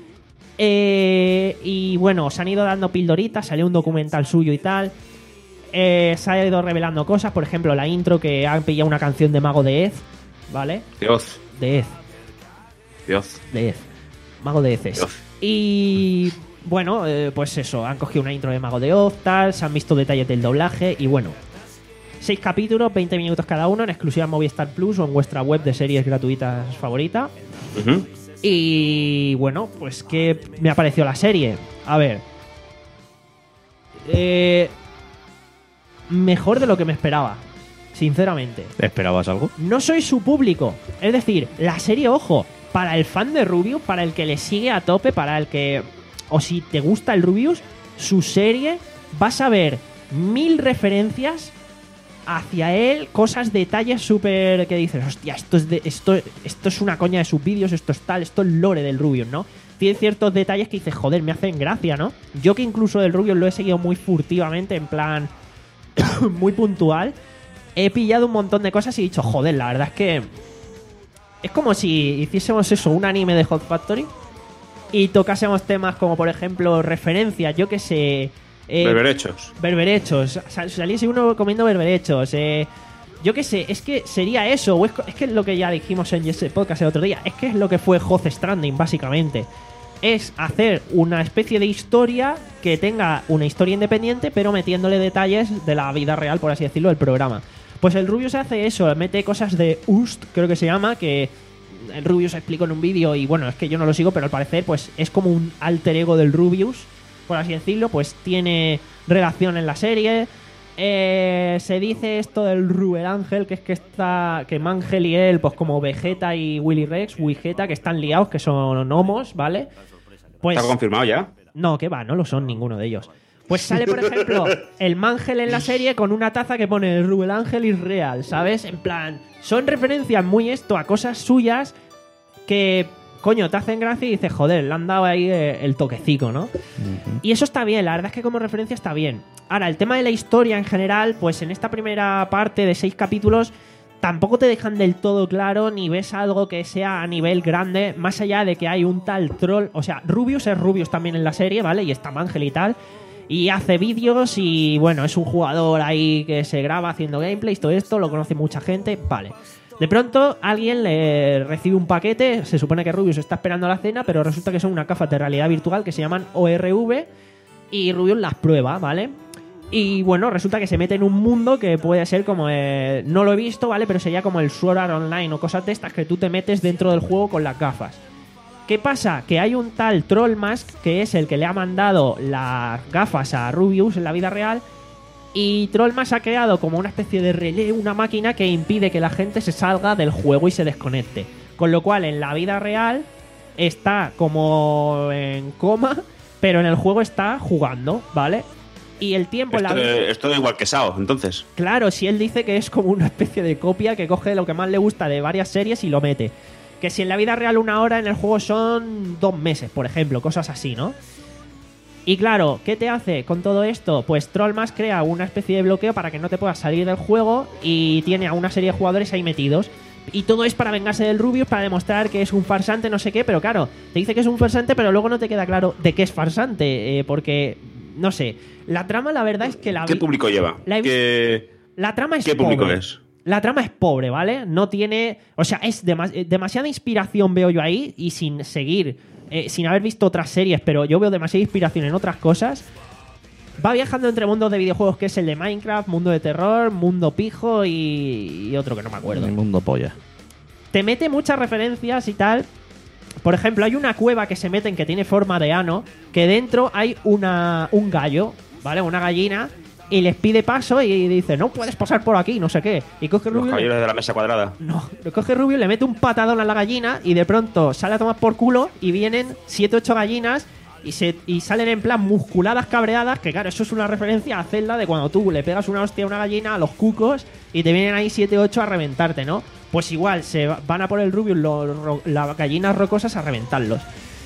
S1: Eh, y bueno, se han ido dando pildoritas, salió un documental suyo y tal. Eh, se ha ido revelando cosas, por ejemplo, la intro que han pillado una canción de Mago de Oz, ¿vale?
S3: De Oz.
S1: De Oz.
S3: De Oz.
S1: De Oz. Mago de Oz.
S3: De Oz.
S1: Y bueno, eh, pues eso, han cogido una intro de Mago de Oz, tal, se han visto detalles del doblaje y bueno. Seis capítulos, veinte minutos cada uno, en exclusiva en Movistar Plus o en vuestra web de series gratuitas favorita.
S3: Uh-huh.
S1: Y bueno, pues ¿qué me ha parecido la serie? A ver. Eh, mejor de lo que me esperaba, sinceramente.
S2: ¿Esperabas algo?
S1: No soy su público. Es decir, la serie, ojo, para el fan de Rubius, para el que le sigue a tope, para el que... O si te gusta el Rubius, su serie, vas a ver mil referencias hacia él, cosas, detalles súper que dices, hostia, esto es de, esto, esto es una coña de sus vídeos, esto es tal, esto es lore del Rubius, ¿no? Tiene ciertos detalles que dices, joder, me hacen gracia, ¿no? Yo que incluso del Rubius lo he seguido muy furtivamente, en plan muy puntual, he pillado un montón de cosas y he dicho, joder, la verdad es que es como si hiciésemos eso, un anime de Hot Factory y tocásemos temas como, por ejemplo, referencias, yo que sé... Eh,
S3: berberechos.
S1: Berberechos. Sal, saliese uno comiendo berberechos. Eh, yo qué sé, es que sería eso. O es, es que es lo que ya dijimos en ese podcast el otro día. Es que es lo que fue Death Stranding, básicamente. Es hacer una especie de historia que tenga una historia independiente, pero metiéndole detalles de la vida real, por así decirlo, del programa. Pues el Rubius hace eso, mete cosas de Ust, creo que se llama, que el Rubius explicó en un vídeo, y bueno, es que yo no lo sigo, pero al parecer pues es como un alter ego del Rubius, por así decirlo, pues tiene relación en la serie. Eh, se dice esto del Rubel Ángel, que es que está que Mangel y él, pues como Vegeta y Willy Rex, Vegeta, que están liados, que son homos, ¿vale? Pues,
S3: ¿está confirmado ya?
S1: No, que va, no lo son ninguno de ellos. Pues sale, por ejemplo, el Mangel en la serie con una taza que pone Rubel Ángel is real, ¿sabes? En plan, son referencias muy esto a cosas suyas que... coño, te hacen gracia y dices, joder, le han dado ahí el toquecico, ¿no? Uh-huh. Y eso está bien, la verdad es que como referencia está bien. Ahora, el tema de la historia en general, pues en esta primera parte de seis capítulos tampoco te dejan del todo claro ni ves algo que sea a nivel grande, más allá de que hay un tal troll. O sea, Rubius es Rubius también en la serie, ¿vale? Y está Mangel y tal. Y hace vídeos y, bueno, es un jugador ahí que se graba haciendo gameplays, todo esto, lo conoce mucha gente, vale. De pronto alguien le recibe un paquete, se supone que Rubius está esperando la cena, pero resulta que son unas gafas de realidad virtual que se llaman O R V y Rubius las prueba, ¿vale? Y bueno, resulta que se mete en un mundo que puede ser como... Eh, no lo he visto, ¿vale? Pero sería como el Sword Art Online o cosas de estas que tú te metes dentro del juego con las gafas. ¿Qué pasa? Que hay un tal Troll Mask que es el que le ha mandado las gafas a Rubius en la vida real Y Trollmas ha creado como una especie de relé, una máquina que impide que la gente se salga del juego y se desconecte. Con lo cual, en la vida real está como en coma, pero en el juego está jugando, ¿vale? Y el tiempo...
S3: Esto,
S1: en la vida...
S3: es todo igual que Sao, entonces.
S1: Claro, si él dice que es como una especie de copia que coge lo que más le gusta de varias series y lo mete. Que si en la vida real una hora, en el juego son dos meses, por ejemplo, cosas así, ¿no? Y claro, ¿qué te hace con todo esto? Pues Trollmas crea una especie de bloqueo para que no te puedas salir del juego y tiene a una serie de jugadores ahí metidos. Y todo es para vengarse del Rubius, para demostrar que es un farsante, no sé qué, pero claro, te dice que es un farsante, pero luego no te queda claro de qué es farsante, eh, porque, no sé, la trama la verdad es que la...
S3: ¿Qué público lleva?
S1: La he visto-
S3: ¿Qué,
S1: La trama es
S3: qué público
S1: pobre.
S3: es?
S1: La trama es pobre, ¿vale? No tiene... O sea, es demas- demasiada inspiración veo yo ahí y sin seguir, eh, sin haber visto otras series, pero yo veo demasiada inspiración en otras cosas. Va viajando entre mundos de videojuegos, que es el de Minecraft, mundo de terror, mundo pijo y, y otro que no me acuerdo.
S2: El mundo polla.
S1: Te mete muchas referencias y tal. Por ejemplo, hay una cueva que se meten que tiene forma de ano, que dentro hay una, un gallo, ¿vale? Una gallina, y les pide paso y dice, no puedes pasar por aquí, no sé qué. Y coge
S3: Los
S1: Rubio...
S3: caballeros de la mesa cuadrada.
S1: No, lo coge Rubio, le mete un patadón a la gallina y de pronto sale a tomar por culo y vienen siete ocho gallinas y, se, y salen en plan musculadas, cabreadas, que claro, eso es una referencia a Zelda de cuando tú le pegas una hostia a una gallina, a los cucos, y te vienen ahí siete ocho a reventarte, ¿no? Pues igual, se va- van a por el Rubius los, ro- las gallinas rocosas a reventarlos.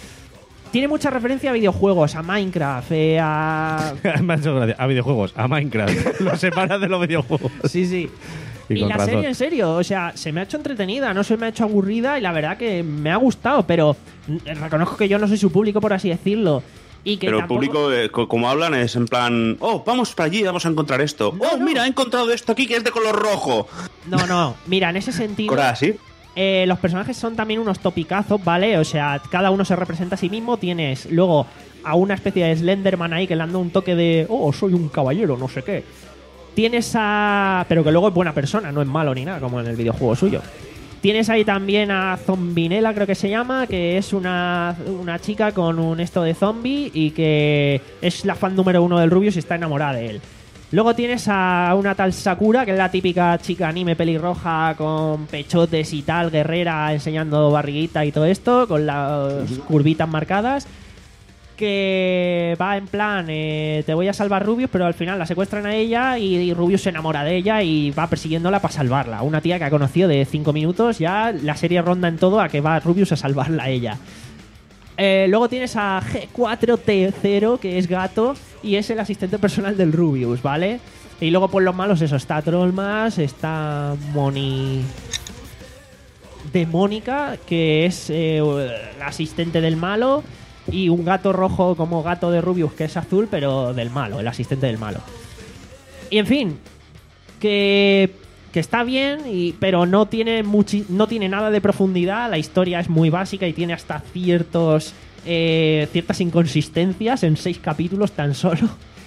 S1: Tiene mucha referencia a videojuegos, a Minecraft, eh, a...
S2: Me ha hecho gracia. A videojuegos, a Minecraft. Lo separas de los videojuegos.
S1: Sí, sí.
S2: Y
S1: Y,
S2: con
S1: la
S2: razón.
S1: serie, en serio, o sea, se me ha hecho entretenida, no se me ha hecho aburrida y la verdad que me ha gustado, pero mm, reconozco que yo no soy su público, por así decirlo. Y que
S3: Pero el
S1: tampoco-
S3: público, eh, co- como hablan, es en plan, oh, vamos para allí, vamos a encontrar esto.
S1: No,
S3: oh,
S1: no.
S3: mira, he encontrado esto aquí que es de color rojo.
S1: No, no, mira, en ese sentido...
S3: Cora, ¿sí?
S1: Eh, los personajes son también unos topicazos, ¿vale? O sea, cada uno se representa a sí mismo. Tienes luego a una especie de Slenderman ahí que le dando un toque de, oh, soy un caballero, no sé qué. Tienes a... Pero que luego es buena persona, no es malo ni nada, como en el videojuego suyo. Tienes ahí también a Zombinella, creo que se llama, que es una, una chica con un esto de zombie y que es la fan número uno del Rubius y está enamorada de él. Luego tienes a una tal Sakura, que es la típica chica anime pelirroja con pechotes y tal, guerrera, enseñando barriguita y todo esto, con las curvitas marcadas, que va en plan, eh, te voy a salvar Rubius, pero al final la secuestran a ella y, y Rubius se enamora de ella y va persiguiéndola para salvarla. Una tía que ha conocido de cinco minutos, ya la serie ronda en todo a que va Rubius a salvarla a ella. Eh, luego tienes a G cuatro T cero, que es gato y es el asistente personal del Rubius, ¿vale? Y luego por los malos eso, está Trollmas, está Moni... de Mónica, que es eh, el asistente del malo, y un gato rojo como gato de Rubius, que es azul, pero del malo, el asistente del malo. Y en fin, que, que está bien, y, pero no tiene, muchi- no tiene nada de profundidad. La historia es muy básica y tiene hasta ciertos eh, ciertas inconsistencias en seis capítulos tan solo.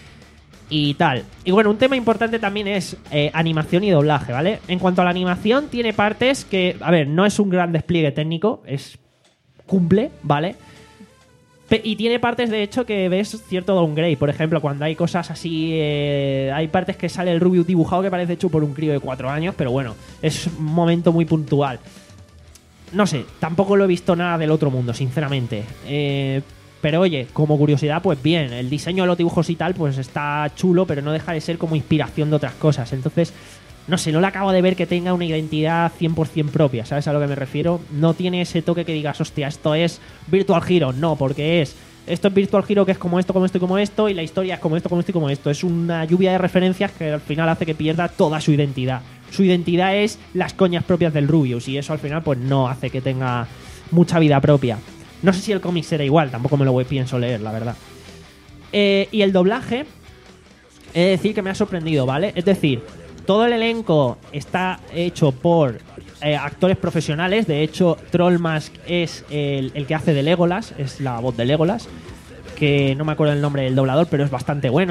S1: Y tal. Y bueno, un tema importante también es eh, animación y doblaje, ¿vale? En cuanto a la animación, tiene partes que, a ver, no es un gran despliegue técnico, es cumple, ¿vale? Pe- y tiene partes, de hecho, que ves cierto downgrade. Por ejemplo, cuando hay cosas así, eh, hay partes que sale el Rubius dibujado que parece hecho por un crío de cuatro años, pero bueno, es un momento muy puntual. No sé, tampoco lo he visto nada del otro mundo, sinceramente. Eh, pero oye, como curiosidad, pues bien. El diseño de los dibujos y tal, pues está chulo, pero no deja de ser como inspiración de otras cosas. Entonces, no sé, no le acabo de ver que tenga una identidad cien por ciento propia, ¿sabes a lo que me refiero? No tiene ese toque que digas, hostia, esto es Virtual Hero. No, porque es... Esto es Virtual Hero, que es como esto, como esto y como esto, y la historia es como esto, como esto y como esto. Es una lluvia de referencias que al final hace que pierda toda su identidad. Su identidad es las coñas propias del Rubius, y eso al final pues no hace que tenga mucha vida propia. No sé si el cómic será igual, tampoco me lo voy, pienso leer, la verdad. Eh, y el doblaje, he de decir que me ha sorprendido, ¿vale? Es decir, todo el elenco está hecho por eh, actores profesionales. De hecho, Trollmas es el, el que hace de Legolas, es la voz de Legolas, que no me acuerdo el nombre del doblador, pero es bastante bueno.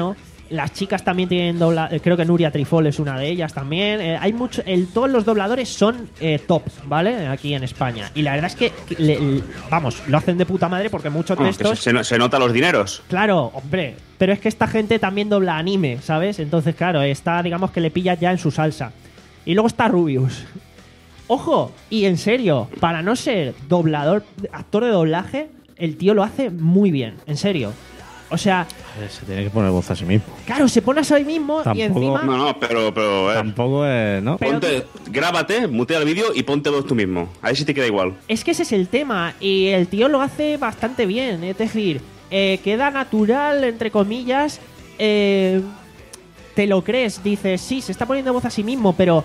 S1: Las chicas también tienen dobla, eh, creo que Nuria Trifol es una de ellas también. Eh, hay mucho, el, todos los dobladores son eh, tops, ¿vale? Aquí en España. Y la verdad es que, que le- le- vamos, lo hacen de puta madre porque muchos de
S3: Bueno, que
S1: estos.
S3: se, se, se nota los dineros.
S1: Claro, hombre. Pero es que esta gente también dobla anime, ¿sabes? Entonces, claro, está, digamos que le pillas ya en su salsa. Y luego está Rubius. Ojo, y en serio, para no ser doblador, actor de doblaje, el tío lo hace muy bien, en serio. O sea,
S2: Se tiene que poner voz a sí mismo.
S1: claro, se pone a sí mismo y
S2: Tampoco-
S1: encima.
S3: No, no, pero, pero eh,
S2: Tampoco es, ¿no?
S1: Pero-
S3: ponte, grábate, mutea el vídeo y ponte voz tú mismo. Ahí sí te queda igual.
S1: Es que ese es el tema. Y el tío lo hace bastante bien. Es decir, eh, queda natural, entre comillas. eh, te lo crees. Dices, sí, se está poniendo voz a sí mismo, pero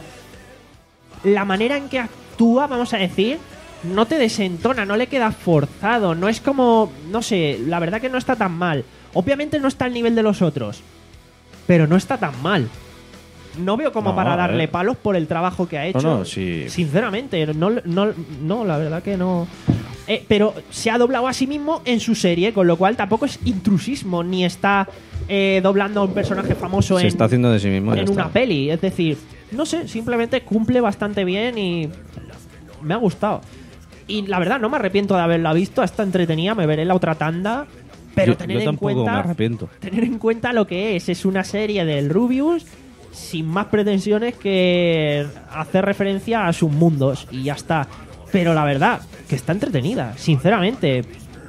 S1: la manera en que actúa, vamos a decir, no te desentona, no le queda forzado. No es como, no sé, la verdad que no está tan mal. Obviamente no está al nivel de los otros, pero no está tan mal. No veo como
S2: No,
S1: para
S2: a
S1: darle
S2: ver.
S1: palos por el trabajo que ha hecho.
S2: no, sí.
S1: Sinceramente, no, no, no, la verdad que no. Eh, pero se ha doblado a sí mismo en su serie, con lo cual tampoco es intrusismo, ni está eh, doblando a un personaje famoso
S2: Se
S1: en,
S2: está haciendo de sí mismo. y ya
S1: en una
S2: está.
S1: peli. Es decir, no sé, simplemente cumple bastante bien y me ha gustado. Y la verdad, no me arrepiento de haberla visto, está entretenida, me veré la otra tanda. Pero
S2: Yo-
S1: tener
S2: yo
S1: en
S2: tampoco
S1: cuenta.
S2: me arrepiento.
S1: Tener en cuenta lo que es. Es una serie del Rubius sin más pretensiones que hacer referencia a sus mundos. Y ya está. Pero la verdad, que está entretenida, sinceramente.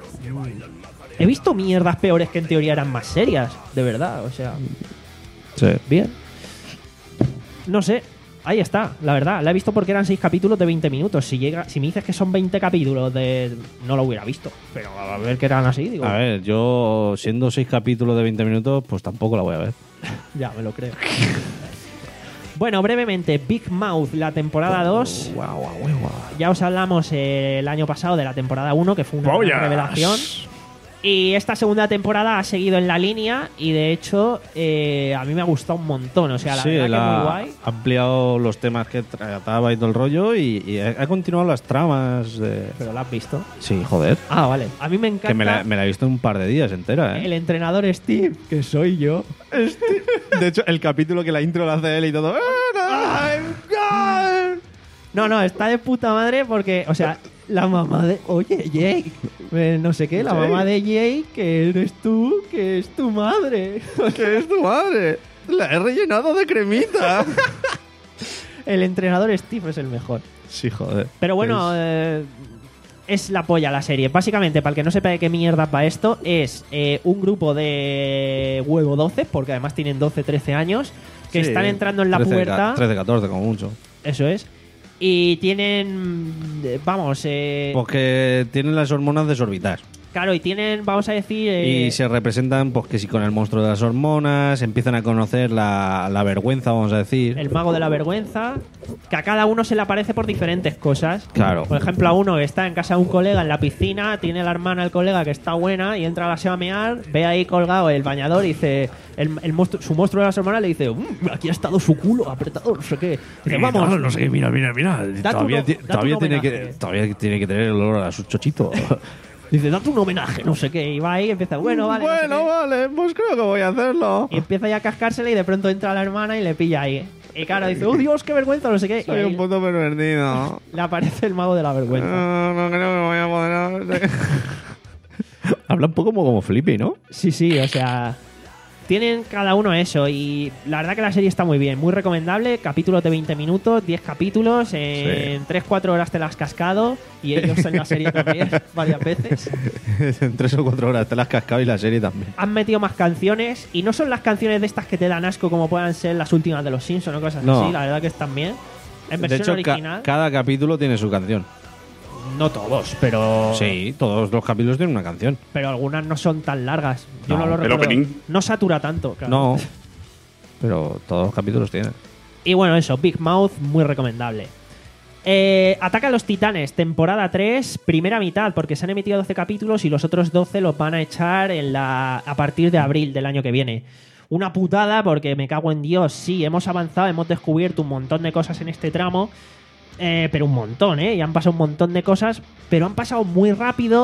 S1: He visto mierdas peores que en teoría eran más serias, de verdad. O sea,
S2: Sí.
S1: bien. No sé. Ahí está, la verdad. La he visto porque eran seis capítulos de veinte minutos. Si llega, si me dices que son veinte capítulos de... No lo hubiera visto. Pero a ver que eran así, digo...
S2: A ver, yo siendo seis capítulos de veinte minutos, pues tampoco la voy a ver.
S1: Ya, me lo creo. Bueno, brevemente, Big Mouth, la temporada dos. Ya os hablamos eh, el año pasado de la temporada uno, que fue una gran revelación. Y esta segunda temporada ha seguido en la línea y de hecho eh, a mí me ha gustado un montón. O sea, la
S2: sí,
S1: verdad
S2: él
S1: que muy
S2: ha
S1: guay.
S2: ampliado los temas que trataba y todo el rollo y, y ha ha continuado las tramas de...
S1: Pero la has visto.
S2: Sí, joder.
S1: Ah, vale. A mí me encanta
S2: Que me la, me la he visto en un par de días entera, ¿eh?
S1: el entrenador Steve, que soy yo.
S2: De hecho, el capítulo que la intro la hace él y todo...
S1: No, no, está de puta madre porque, o sea, la mamá de... Oye, Jake, eh, no sé qué, la mamá de Jake, que eres tú, que es tu madre.
S2: ¿Qué es tu madre? La he rellenado de cremita.
S1: El entrenador Steve es el mejor.
S2: Sí, joder.
S1: Pero bueno,
S2: Es-
S1: eh, es la polla la serie. Básicamente, para el que no sepa de qué mierda va esto, es eh, un grupo de huevo doce, porque además tienen doce, trece años, que
S2: Sí,
S1: están entrando en la
S2: trece,
S1: pubertad.
S2: trece, catorce como mucho.
S1: Eso es. Y tienen, eh, vamos, eh,
S2: Porque tienen las hormonas desorbitadas.
S1: claro, y tienen, vamos a decir... eh,
S2: Y se representan, pues que si con el monstruo de las hormonas, empiezan a conocer la, la vergüenza, vamos a decir.
S1: el mago de la vergüenza, que a cada uno se le aparece por diferentes cosas.
S2: Claro.
S1: Por ejemplo, a uno que está en casa de un colega en la piscina, tiene la hermana del colega que está buena y entra a la se va a mear, ve ahí colgado el bañador y dice, el, el monstruo, su monstruo de las hormonas le dice, "Mm, aquí ha estado su culo apretado, no sé qué. Dice, vamos,
S2: No, no sé qué, mira, mira, mira.
S1: Date
S2: Todavía,
S1: un-
S2: ti-
S1: date
S2: todavía
S1: un
S2: tiene que,
S1: homenaje.
S2: todavía tiene que tener el olor a su chochito.
S1: dice, date un homenaje, no sé qué. Y va ahí y empieza, bueno, vale. no sé
S2: bueno,
S1: qué.
S2: vale, pues creo que voy a hacerlo.
S1: Y empieza ya a cascársela y de pronto entra la hermana y le pilla ahí. Y claro, dice, oh Dios, qué vergüenza, no sé qué. Y
S2: Soy
S1: ahí
S2: un puto pervertido.
S1: le aparece el mago de la vergüenza.
S2: No, no creo que voy a poder. Habla un poco como, como Flippy, ¿no?
S1: Sí, sí, o sea, tienen cada uno eso y la verdad que la serie está muy bien, muy recomendable, capítulos de veinte minutos, diez capítulos, en tres cuatro horas te la has cascado y ellos en la serie también varias veces.
S2: En tres o cuatro horas te las has cascado y la serie también.
S1: Han metido más canciones y no son las canciones de estas que te dan asco como puedan ser las últimas de los Simpsons o cosas
S2: No.
S1: así, la verdad que están bien. En
S2: De
S1: versión
S2: hecho, ca-
S1: original,
S2: cada capítulo tiene su canción.
S1: no todos, pero
S2: Sí, todos los capítulos tienen una canción.
S1: pero algunas no son tan largas. Yo no,
S2: No,
S1: lo
S3: el
S1: recuerdo.
S3: opening.
S1: No satura tanto, claro.
S2: No, pero todos los capítulos tienen.
S1: Y bueno, eso, Big Mouth, muy recomendable. Eh, Ataca a los Titanes, temporada tres, primera mitad, porque se han emitido doce capítulos y los otros doce los van a echar en la, a partir de abril del año que viene. Una putada porque me cago en Dios, sí, hemos avanzado, hemos descubierto un montón de cosas en este tramo, eh, pero un montón, ¿eh? Y han pasado un montón de cosas, pero han pasado muy rápido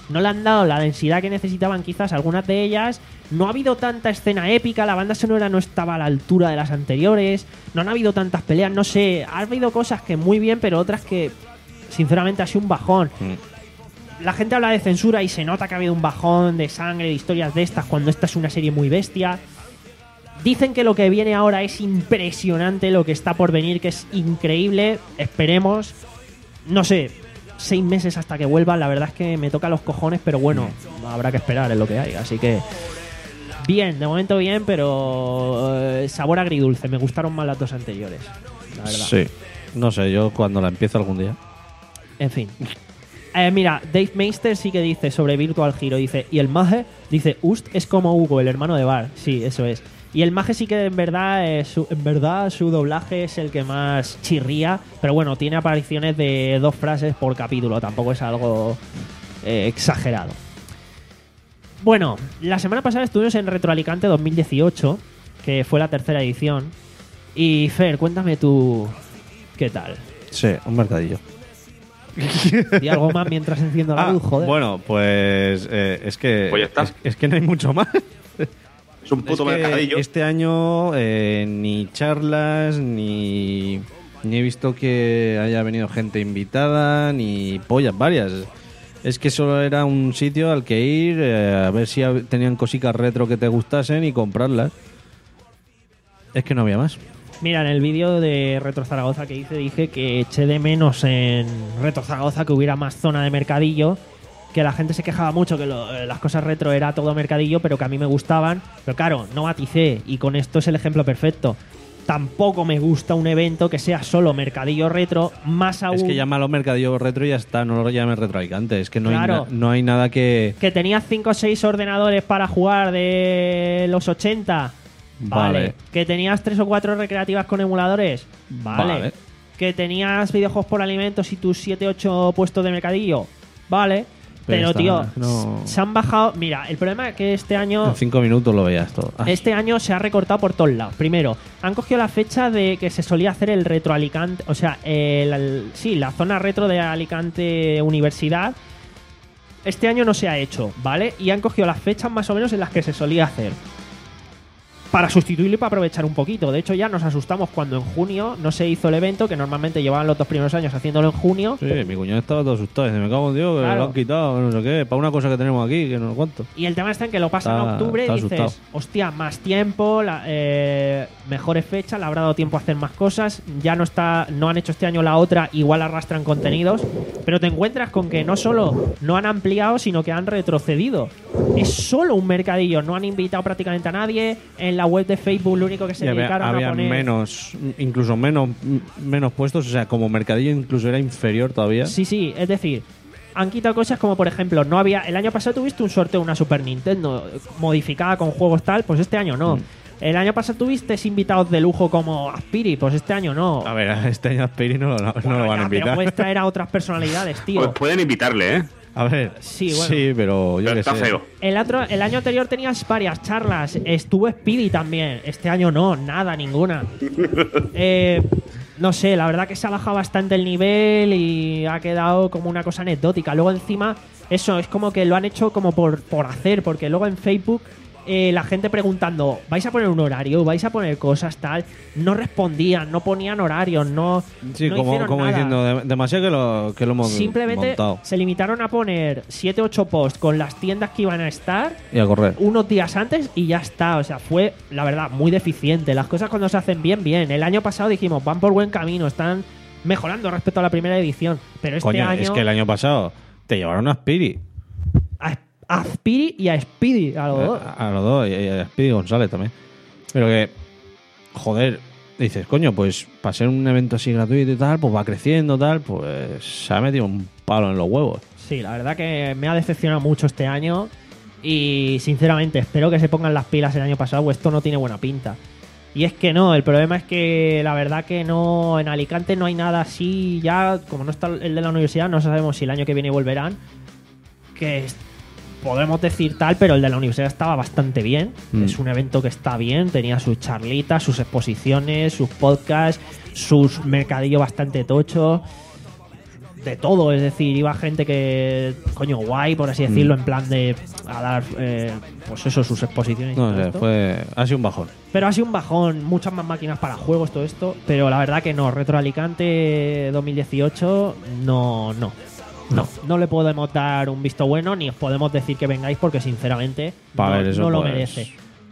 S1: no le han dado la densidad que necesitaban quizás algunas de ellas. No ha habido tanta escena épica, la banda sonora no estaba a la altura de las anteriores, no han habido tantas peleas, no sé, ha habido cosas que muy bien, pero otras que sinceramente ha sido un bajón. Mm. La gente habla de censura y se nota que ha habido un bajón de sangre, de historias de estas, cuando esta es una serie muy bestia. Dicen que lo que viene ahora es impresionante, lo que está por venir, que es increíble, esperemos, no sé, seis meses hasta que vuelva, la verdad es que me toca los cojones, pero bueno, habrá que esperar en lo que hay, así que bien, de momento bien, pero eh, sabor agridulce, me gustaron más las dos anteriores, la verdad.
S2: Sí, no sé, yo cuando la empiezo algún día.
S1: En fin. Eh, mira, Dave Meister sí que dice sobre Virtual Hero, dice, y el Mage, dice, Ust es como Hugo, el hermano de Bar, sí, eso es. Y el Mage sí que en verdad, eh, su, en verdad su doblaje es el que más chirría, pero bueno, tiene apariciones de dos frases por capítulo, tampoco es algo eh, exagerado. Bueno, la semana pasada estuvimos en Retro Alicante dos mil dieciocho, que fue la tercera edición. Y Fer, cuéntame tú, ¿qué tal?
S2: Sí, un mercadillo.
S1: ¿Y algo más mientras enciendo la
S2: ah,
S1: luz? Joder.
S2: Bueno, pues eh, es que
S3: Pues ya está.
S2: es, es que no hay mucho más.
S3: Es un puto
S2: Es que
S3: mercadillo.
S2: este año eh, ni charlas, ni, ni he visto que haya venido gente invitada, ni pollas varias. Es que solo era un sitio al que ir, eh, a ver si hab- tenían cositas retro que te gustasen y comprarlas. Es que no había más.
S1: Mira, en el vídeo de Retro Zaragoza que hice, dije que eché de menos en Retro Zaragoza que hubiera más zona de mercadillo, que la gente se quejaba mucho que lo, eh, las cosas retro era todo mercadillo, pero que a mí me gustaban. Pero claro, no maticé, y con esto es el ejemplo perfecto. Tampoco me gusta un evento que sea solo mercadillo retro, más aún...
S2: Es que llámalo mercadillo retro y ya está, no lo llames Retro Alicante. Es que no,
S1: Claro.
S2: hay, na- no hay nada que...
S1: Que tenías cinco o seis ordenadores para jugar de los ochenta. Vale.
S2: Vale.
S1: Que tenías tres o cuatro recreativas con emuladores. Vale.
S2: Vale.
S1: Que tenías videojuegos por alimentos y tus siete ocho puestos de mercadillo. Vale. Pero,
S2: Pero está,
S1: tío,
S2: no-
S1: se han bajado... Mira, el problema es que este año...
S2: En cinco minutos lo veías todo. Ah,
S1: Este año se ha recortado por todos lados. Primero, han cogido la fecha de que se solía hacer el Retro Alicante, o sea, el, el- sí, la zona retro de Alicante Universidad. Este año no se ha hecho, ¿vale? Y han cogido las fechas más o menos en las que se solía hacer, para sustituirlo y para aprovechar un poquito. De hecho, ya nos asustamos cuando en junio no se hizo el evento, que normalmente llevaban los dos primeros años haciéndolo en junio.
S2: Sí, mi cuñado estaba todo asustado. Dice, me cago en Dios, que
S1: Claro.
S2: lo han quitado, no sé qué. Para una cosa que tenemos aquí, que no sé cuánto.
S1: Y el tema está en que lo pasan
S2: Está-
S1: a octubre y
S2: está
S1: dices,
S2: asustado.
S1: hostia, más tiempo, la- eh, mejores fechas, le habrá dado tiempo a hacer más cosas. Ya no está, no han hecho este año la otra, igual arrastran contenidos. Pero te encuentras con que no solo no han ampliado, sino que han retrocedido. Es solo un mercadillo, no han invitado prácticamente a nadie. En la web de Facebook lo único que se
S2: Y había,
S1: dedicaron
S2: había
S1: a poner...
S2: menos, incluso menos, m- menos puestos. O sea, como mercadillo incluso era inferior todavía.
S1: Sí, sí, es decir, han quitado cosas como, por ejemplo, no había... El año pasado tuviste un sorteo de una Super Nintendo modificada con juegos tal, pues este año no.
S2: Mm.
S1: El año pasado tuviste invitados de lujo como Aspiri, pues este año no.
S2: A ver, a este año Aspiri no, no, no
S1: Bueno,
S2: lo van
S1: ya,
S2: a
S1: pero
S2: invitar.
S1: puedes traer a otras personalidades, tío.
S3: Pues pueden invitarle, ¿eh?
S2: A ver,
S1: Sí, bueno.
S2: sí, pero yo
S3: Pero
S2: qué
S3: está
S2: sé.
S3: feo.
S1: El, otro, el año anterior tenías varias charlas. Estuvo Speedy también. Este año no, nada, ninguna. Eh, no sé, la verdad que se ha bajado bastante el nivel y ha quedado como una cosa anecdótica. Luego encima, eso, es como que lo han hecho como por, por hacer, porque luego en Facebook eh, la gente preguntando, ¿vais a poner un horario? ¿Vais a poner cosas tal? No respondían, no ponían horarios, no,
S2: Sí,
S1: no
S2: como,
S1: hicieron
S2: como
S1: nada.
S2: diciendo, de- demasiado que lo, que lo hemos
S1: Simplemente
S2: montado.
S1: se limitaron a poner siete ocho posts con las tiendas que iban a estar
S2: Y a correr.
S1: unos días antes y ya está. O sea, fue, la verdad, muy deficiente. Las cosas cuando se hacen bien, bien. El año pasado dijimos, van por buen camino, están mejorando respecto a la primera edición. Pero este
S2: Coño,
S1: año
S2: es que el año pasado te llevaron a Aspiri.
S1: a, a Spiri y a Speedy, a los dos.
S2: A, a los dos, y y a Speedy González también. Pero que, joder, dices, coño, pues para ser un evento así gratuito y tal, pues va creciendo, tal, pues se ha metido un palo en los huevos.
S1: Sí, la verdad que me ha decepcionado mucho este año y sinceramente espero que se pongan las pilas el año pasado, pues esto no tiene buena pinta. Y es que no, el problema es que la verdad que no, en Alicante no hay nada así, ya como no está el de la universidad, no sabemos si el año que viene volverán, que es- podemos decir tal, pero el de la universidad estaba bastante bien,
S2: Mm.
S1: es un evento que está bien, tenía sus charlitas, sus exposiciones, sus podcasts, sus mercadillos bastante tochos. de todo, es decir, iba gente que, coño, guay, por así decirlo, en plan de a dar, eh, pues eso, sus exposiciones. y
S2: No
S1: todo
S2: sé,
S1: esto.
S2: fue. Ha sido un bajón.
S1: Pero ha sido un bajón, muchas más máquinas para juegos, todo esto, pero la verdad que no, Retro Alicante dos mil dieciocho, no, no. No, no le podemos dar un visto bueno, ni os podemos decir que vengáis porque sinceramente
S2: Pa'
S1: no,
S2: ver eso,
S1: no lo
S2: pues.
S1: merece.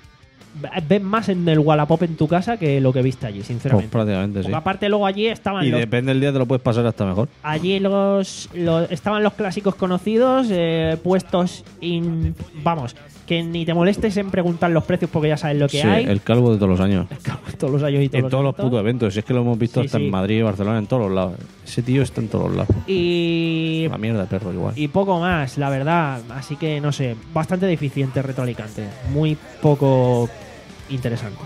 S1: Ves más en el Wallapop en tu casa que lo que viste allí,
S2: Pues
S1: sinceramente.
S2: prácticamente, sí.
S1: Porque aparte luego allí estaban
S2: Y
S1: los
S2: depende del día, te lo puedes pasar hasta mejor.
S1: allí los, los- estaban los clásicos conocidos, eh, puestos in, vamos, que ni te molestes en preguntar los precios porque ya sabes lo que
S2: Sí,
S1: hay.
S2: el calvo de todos los años.
S1: Todos los años y todos
S2: En todos los
S1: eventos.
S2: putos eventos. Si es que lo hemos visto
S1: Sí,
S2: hasta
S1: sí.
S2: en Madrid, Barcelona, en todos los lados. Ese tío está en todos los lados.
S1: Y
S2: La mierda, perro, igual.
S1: Y poco más, la verdad. Así que no sé, bastante deficiente Retro Alicante. Muy poco interesante.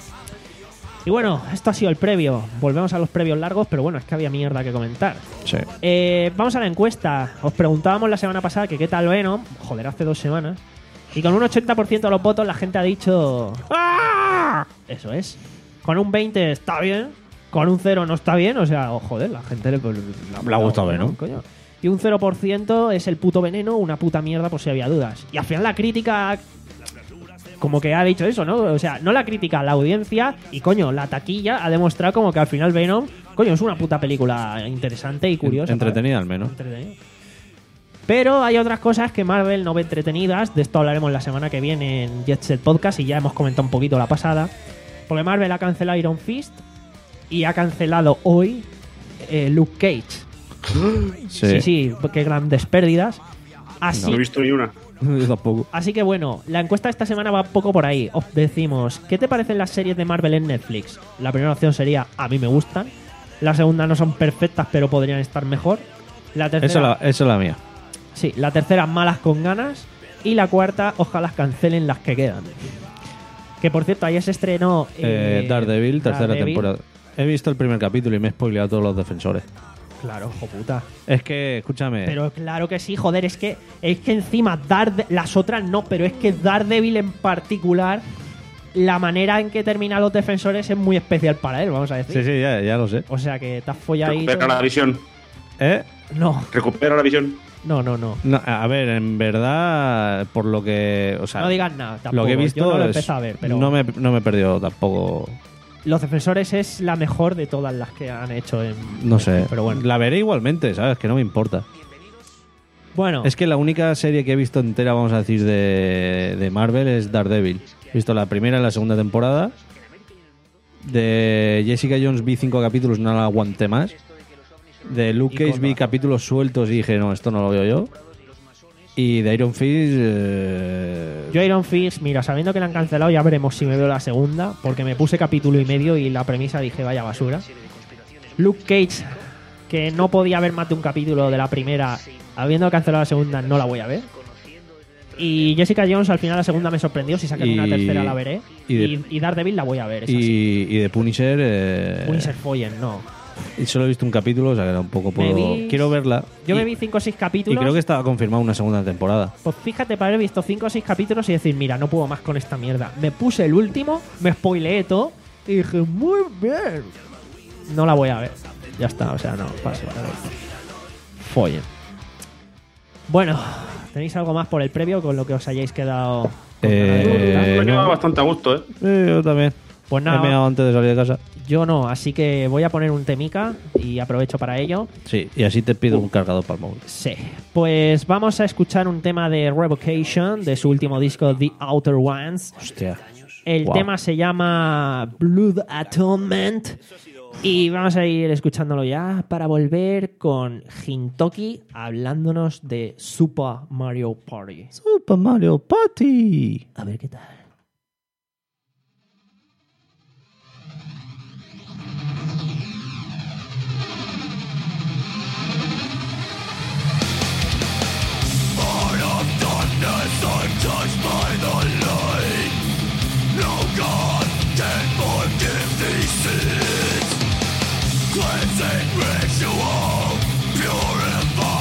S1: Y bueno, esto ha sido el previo. Volvemos a los previos largos, pero bueno, es que había mierda que comentar.
S2: Sí.
S1: Eh, vamos a la encuesta. Os preguntábamos la semana pasada que qué tal Venom. Joder, hace dos semanas. Y con un ochenta por ciento de los votos la gente ha dicho... ¡Ah! Eso es. Con un veinte está bien. Con un cero no está bien. O sea, oh, joder, la gente le, le,
S2: Le ha gustado Venom.
S1: coño. Y un cero por ciento es el puto veneno, una puta mierda por si había dudas. Y al final la crítica... Como que ha dicho eso, ¿no? O sea, no la crítica, la audiencia y, coño, la taquilla ha demostrado como que al final Venom, coño, es una puta película interesante y curiosa.
S2: Entretenida al menos.
S1: Entretenida. Pero hay otras cosas que Marvel no ve entretenidas. De esto hablaremos la semana que viene en Jet Set Podcast y ya hemos comentado un poquito la pasada. Porque Marvel ha cancelado Iron Fist y ha cancelado hoy eh, Luke Cage.
S2: Sí.
S1: Sí, sí, qué grandes pérdidas. Así
S3: No he visto ni una.
S2: Yo tampoco.
S1: Así que bueno, la encuesta de esta semana va un poco por ahí. Os decimos, ¿qué te parecen las series de Marvel en Netflix? La primera opción sería, a mí me gustan. La segunda, no son perfectas, pero podrían estar mejor. La tercera,
S2: Esa es la, esa es la mía.
S1: sí, la tercera, malas con ganas. Y la cuarta, ojalá cancelen las que quedan. Que por cierto, ayer se estrenó
S2: Eh,
S1: eh,
S2: Daredevil, tercera
S1: Daredevil.
S2: temporada. He visto el primer capítulo y me he spoileado todos los defensores.
S1: Claro, hijo puta.
S2: Es que, escúchame.
S1: Pero claro que sí, joder, es que es que encima Darede- las otras no, pero es que Daredevil en particular, la manera en que termina los defensores es muy especial para él, vamos a decir.
S2: Sí, sí, ya, ya lo sé.
S1: O sea que te has follado ahí.
S3: Recupera
S1: todo-
S3: la visión.
S2: ¿Eh?
S1: No,
S3: Recupera la visión.
S1: no, no, no.
S2: No, a ver, en verdad, por lo que. O sea,
S1: No digas nada, tampoco.
S2: lo que he visto
S1: Yo no lo he
S2: es-
S1: empezado a ver, pero
S2: no, me, no me he perdido tampoco.
S1: Los defensores es la mejor de todas las que han hecho en.
S2: No sé.
S1: Pero bueno.
S2: La veré igualmente, ¿sabes? Que no me importa.
S1: Bueno,
S2: Es que la única serie que he visto entera, vamos a decir, de, de Marvel es Daredevil. He visto la primera y la segunda temporada. De Jessica Jones vi cinco capítulos, no la aguanté más. De Luke
S1: Y
S2: Cage
S1: con
S2: vi
S1: la-
S2: capítulos sueltos y dije, no, esto no lo veo yo. Y de Iron Fist... eh,
S1: yo Iron Fist, mira, sabiendo que la han cancelado, ya veremos si me veo la segunda, porque me puse capítulo y medio y la premisa dije, vaya basura. Luke Cage, que no podía ver más de un capítulo de la primera, habiendo cancelado la segunda, no la voy a ver. Y Jessica Jones, al final la segunda me sorprendió, si sacan
S2: Y-
S1: una tercera la veré.
S2: y
S1: Y,
S2: de-
S1: y Daredevil la voy a ver, es así.
S2: y, y de Punisher... eh,
S1: Punisher Follen, no.
S2: y solo he visto un capítulo, o sea que tampoco puedo...
S1: vi-
S2: Quiero verla.
S1: Yo
S2: y,
S1: me vi cinco o seis
S2: y
S1: capítulos.
S2: creo que estaba confirmada una segunda temporada.
S1: Pues fíjate, para haber visto cinco o seis capítulos y decir, mira, no puedo más con esta mierda. Me puse el último, me spoileé todo y dije, muy bien. No la voy a ver. Ya está, o sea, no, paso. Follen. Bueno, ¿tenéis algo más por el previo con lo que os hayáis quedado? con
S2: Eh,
S1: ganas de comentar?
S3: Me ha quedado
S2: no.
S3: bastante a gusto, ¿eh?
S2: Eh, yo también.
S1: Pues
S2: He
S1: nada,
S2: meado antes de salir de casa.
S1: yo no, así que voy a poner un temica y aprovecho para ello.
S2: Sí, y así te pido un cargador para el móvil.
S1: Sí, pues vamos a escuchar un tema de Revocation, de su último disco, The Outer Ones.
S2: Hostia.
S1: El
S2: Wow.
S1: tema se llama Blood Atonement y vamos a ir escuchándolo ya para volver con Hintoki hablándonos de Super Mario Party.
S2: Super Mario Party.
S1: A ver qué tal.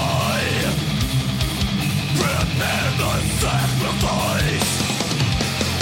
S6: Sacrifice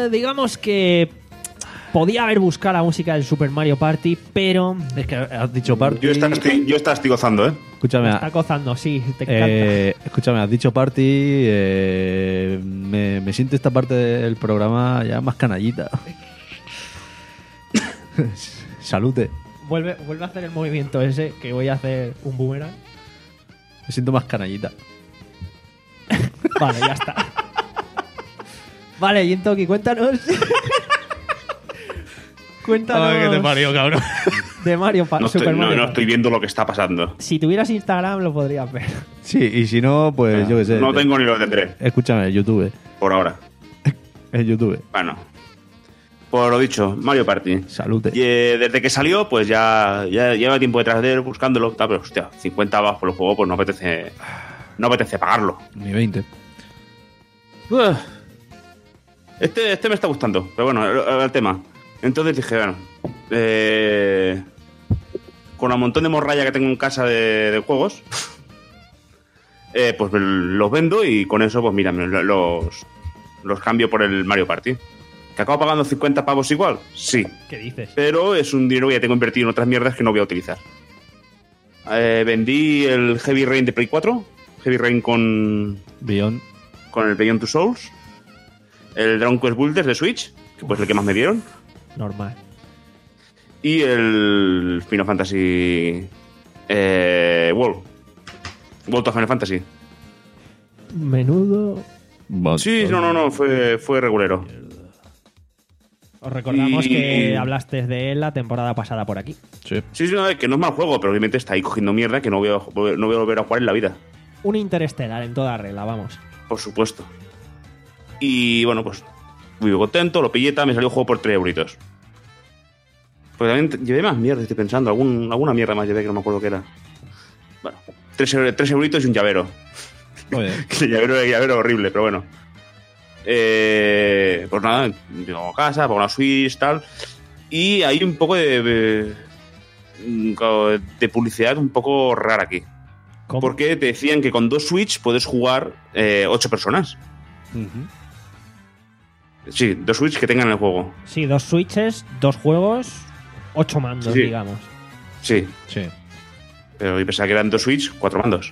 S1: digamos que podía haber buscado la música del Super Mario Party, pero
S2: Es que has dicho party.
S3: Yo esta estoy, yo esta estoy gozando, ¿eh?
S2: Escúchame,
S1: está gozando, sí, te encanta.
S2: eh, escúchame, has dicho party. eh, me, me siento esta parte del programa ya más canallita. Salute.
S1: Vuelve, vuelve a hacer el movimiento ese, que voy a hacer un boomerang.
S2: Me siento más canallita.
S1: Vale, ya está. Vale, Yentoki, cuéntanos. Cuéntanos
S2: Ay, que te parió, cabrón.
S1: de Mario Pa-
S3: No estoy,
S1: Super
S3: no,
S1: Mario
S3: no
S1: Party.
S3: estoy viendo lo que está pasando.
S1: Si tuvieras Instagram lo podrías ver.
S2: Sí, y si no, pues yo qué sé.
S3: No tengo ni lo tendré,
S2: Escúchame, el YouTube.
S3: por ahora.
S2: El YouTube.
S3: Bueno. Por lo dicho, Mario Party.
S2: Salute.
S3: Y, eh, desde que salió, pues ya, ya lleva tiempo detrás de él buscándolo. Tal, pero, hostia, cincuenta baros por el juego, pues no apetece. No apetece pagarlo.
S2: Ni veinte.
S3: Uf. Este, este me está gustando, pero bueno, el, el tema. Entonces dije, bueno, eh, con un montón de morralla que tengo en casa de, de juegos, eh, pues los vendo y con eso, pues mira, los, los cambio por el Mario Party. ¿Que acabo pagando cincuenta pavos igual? Sí.
S1: ¿Qué dices?
S3: Pero es un dinero que ya tengo invertido en otras mierdas que no voy a utilizar. Eh, vendí el Heavy Rain de Play cuatro, Heavy Rain con,
S2: Beyond.
S3: con el Beyond Two Souls, el Dragon Quest Builders de Switch, que pues el que más me dieron,
S1: Normal.
S3: y el Final Fantasy eh, World. World of Final Fantasy.
S1: Menudo.
S3: Sí, no, no, no, fue, fue regulero.
S1: Os recordamos
S3: Y-
S1: que hablaste de él la temporada pasada por aquí.
S2: Sí.
S3: Sí, sí, no, que no es mal juego, pero obviamente está ahí cogiendo mierda que no voy a, no voy a volver a jugar en la vida.
S1: Un Interestelar en toda regla, vamos.
S3: Por supuesto. Y bueno, pues muy contento, lo pilleta, me salió el juego por tres euritos. Pues también t- llevé más mierda, estoy pensando, algún, alguna mierda más llevé que no me acuerdo qué era. Bueno, tres, eu- tres euritos y un llavero.
S2: Oye,
S3: El llavero era llavero horrible, pero bueno. Eh, pues nada, llego a casa, pongo la Switch, tal. Y hay un poco de, de, de publicidad un poco rara aquí.
S1: ¿Cómo?
S3: Porque te decían que con dos Switch puedes jugar eh, ocho personas. Sí, dos Switch que tengan el juego.
S1: Sí, dos Switches, dos juegos, ocho mandos,
S3: Sí.
S1: digamos.
S3: Sí,
S2: sí.
S3: pero yo pensaba que eran dos Switch, cuatro mandos.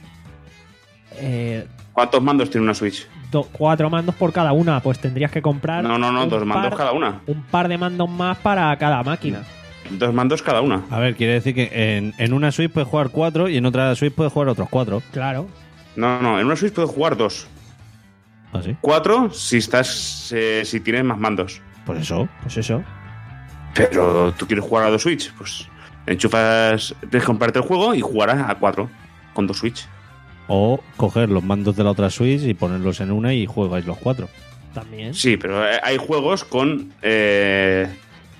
S1: Eh,
S3: ¿Cuántos mandos tiene una Switch?
S1: do- cuatro mandos por cada una, pues tendrías que comprar.
S3: No, no, no,
S1: un
S3: dos mandos
S1: par-
S3: cada una.
S1: Un par de mandos más para cada máquina.
S3: Dos mandos cada una.
S2: A ver, quiere decir que en, en una Switch puedes jugar cuatro y en otra Switch puedes jugar otros cuatro.
S1: Claro.
S3: No, no, en una Switch puedes jugar dos.
S2: ¿Ah, sí?
S3: Cuatro si estás eh, si tienes más mandos.
S2: Pues eso.
S1: Pues eso.
S3: Pero tú quieres jugar a dos Switch, pues enchufas, tienes que comprarte el juego y jugarás a cuatro con dos Switch.
S2: O coger los mandos de la otra Switch y ponerlos en una y jugáis los cuatro.
S1: También.
S3: Sí, pero eh, hay juegos con eh,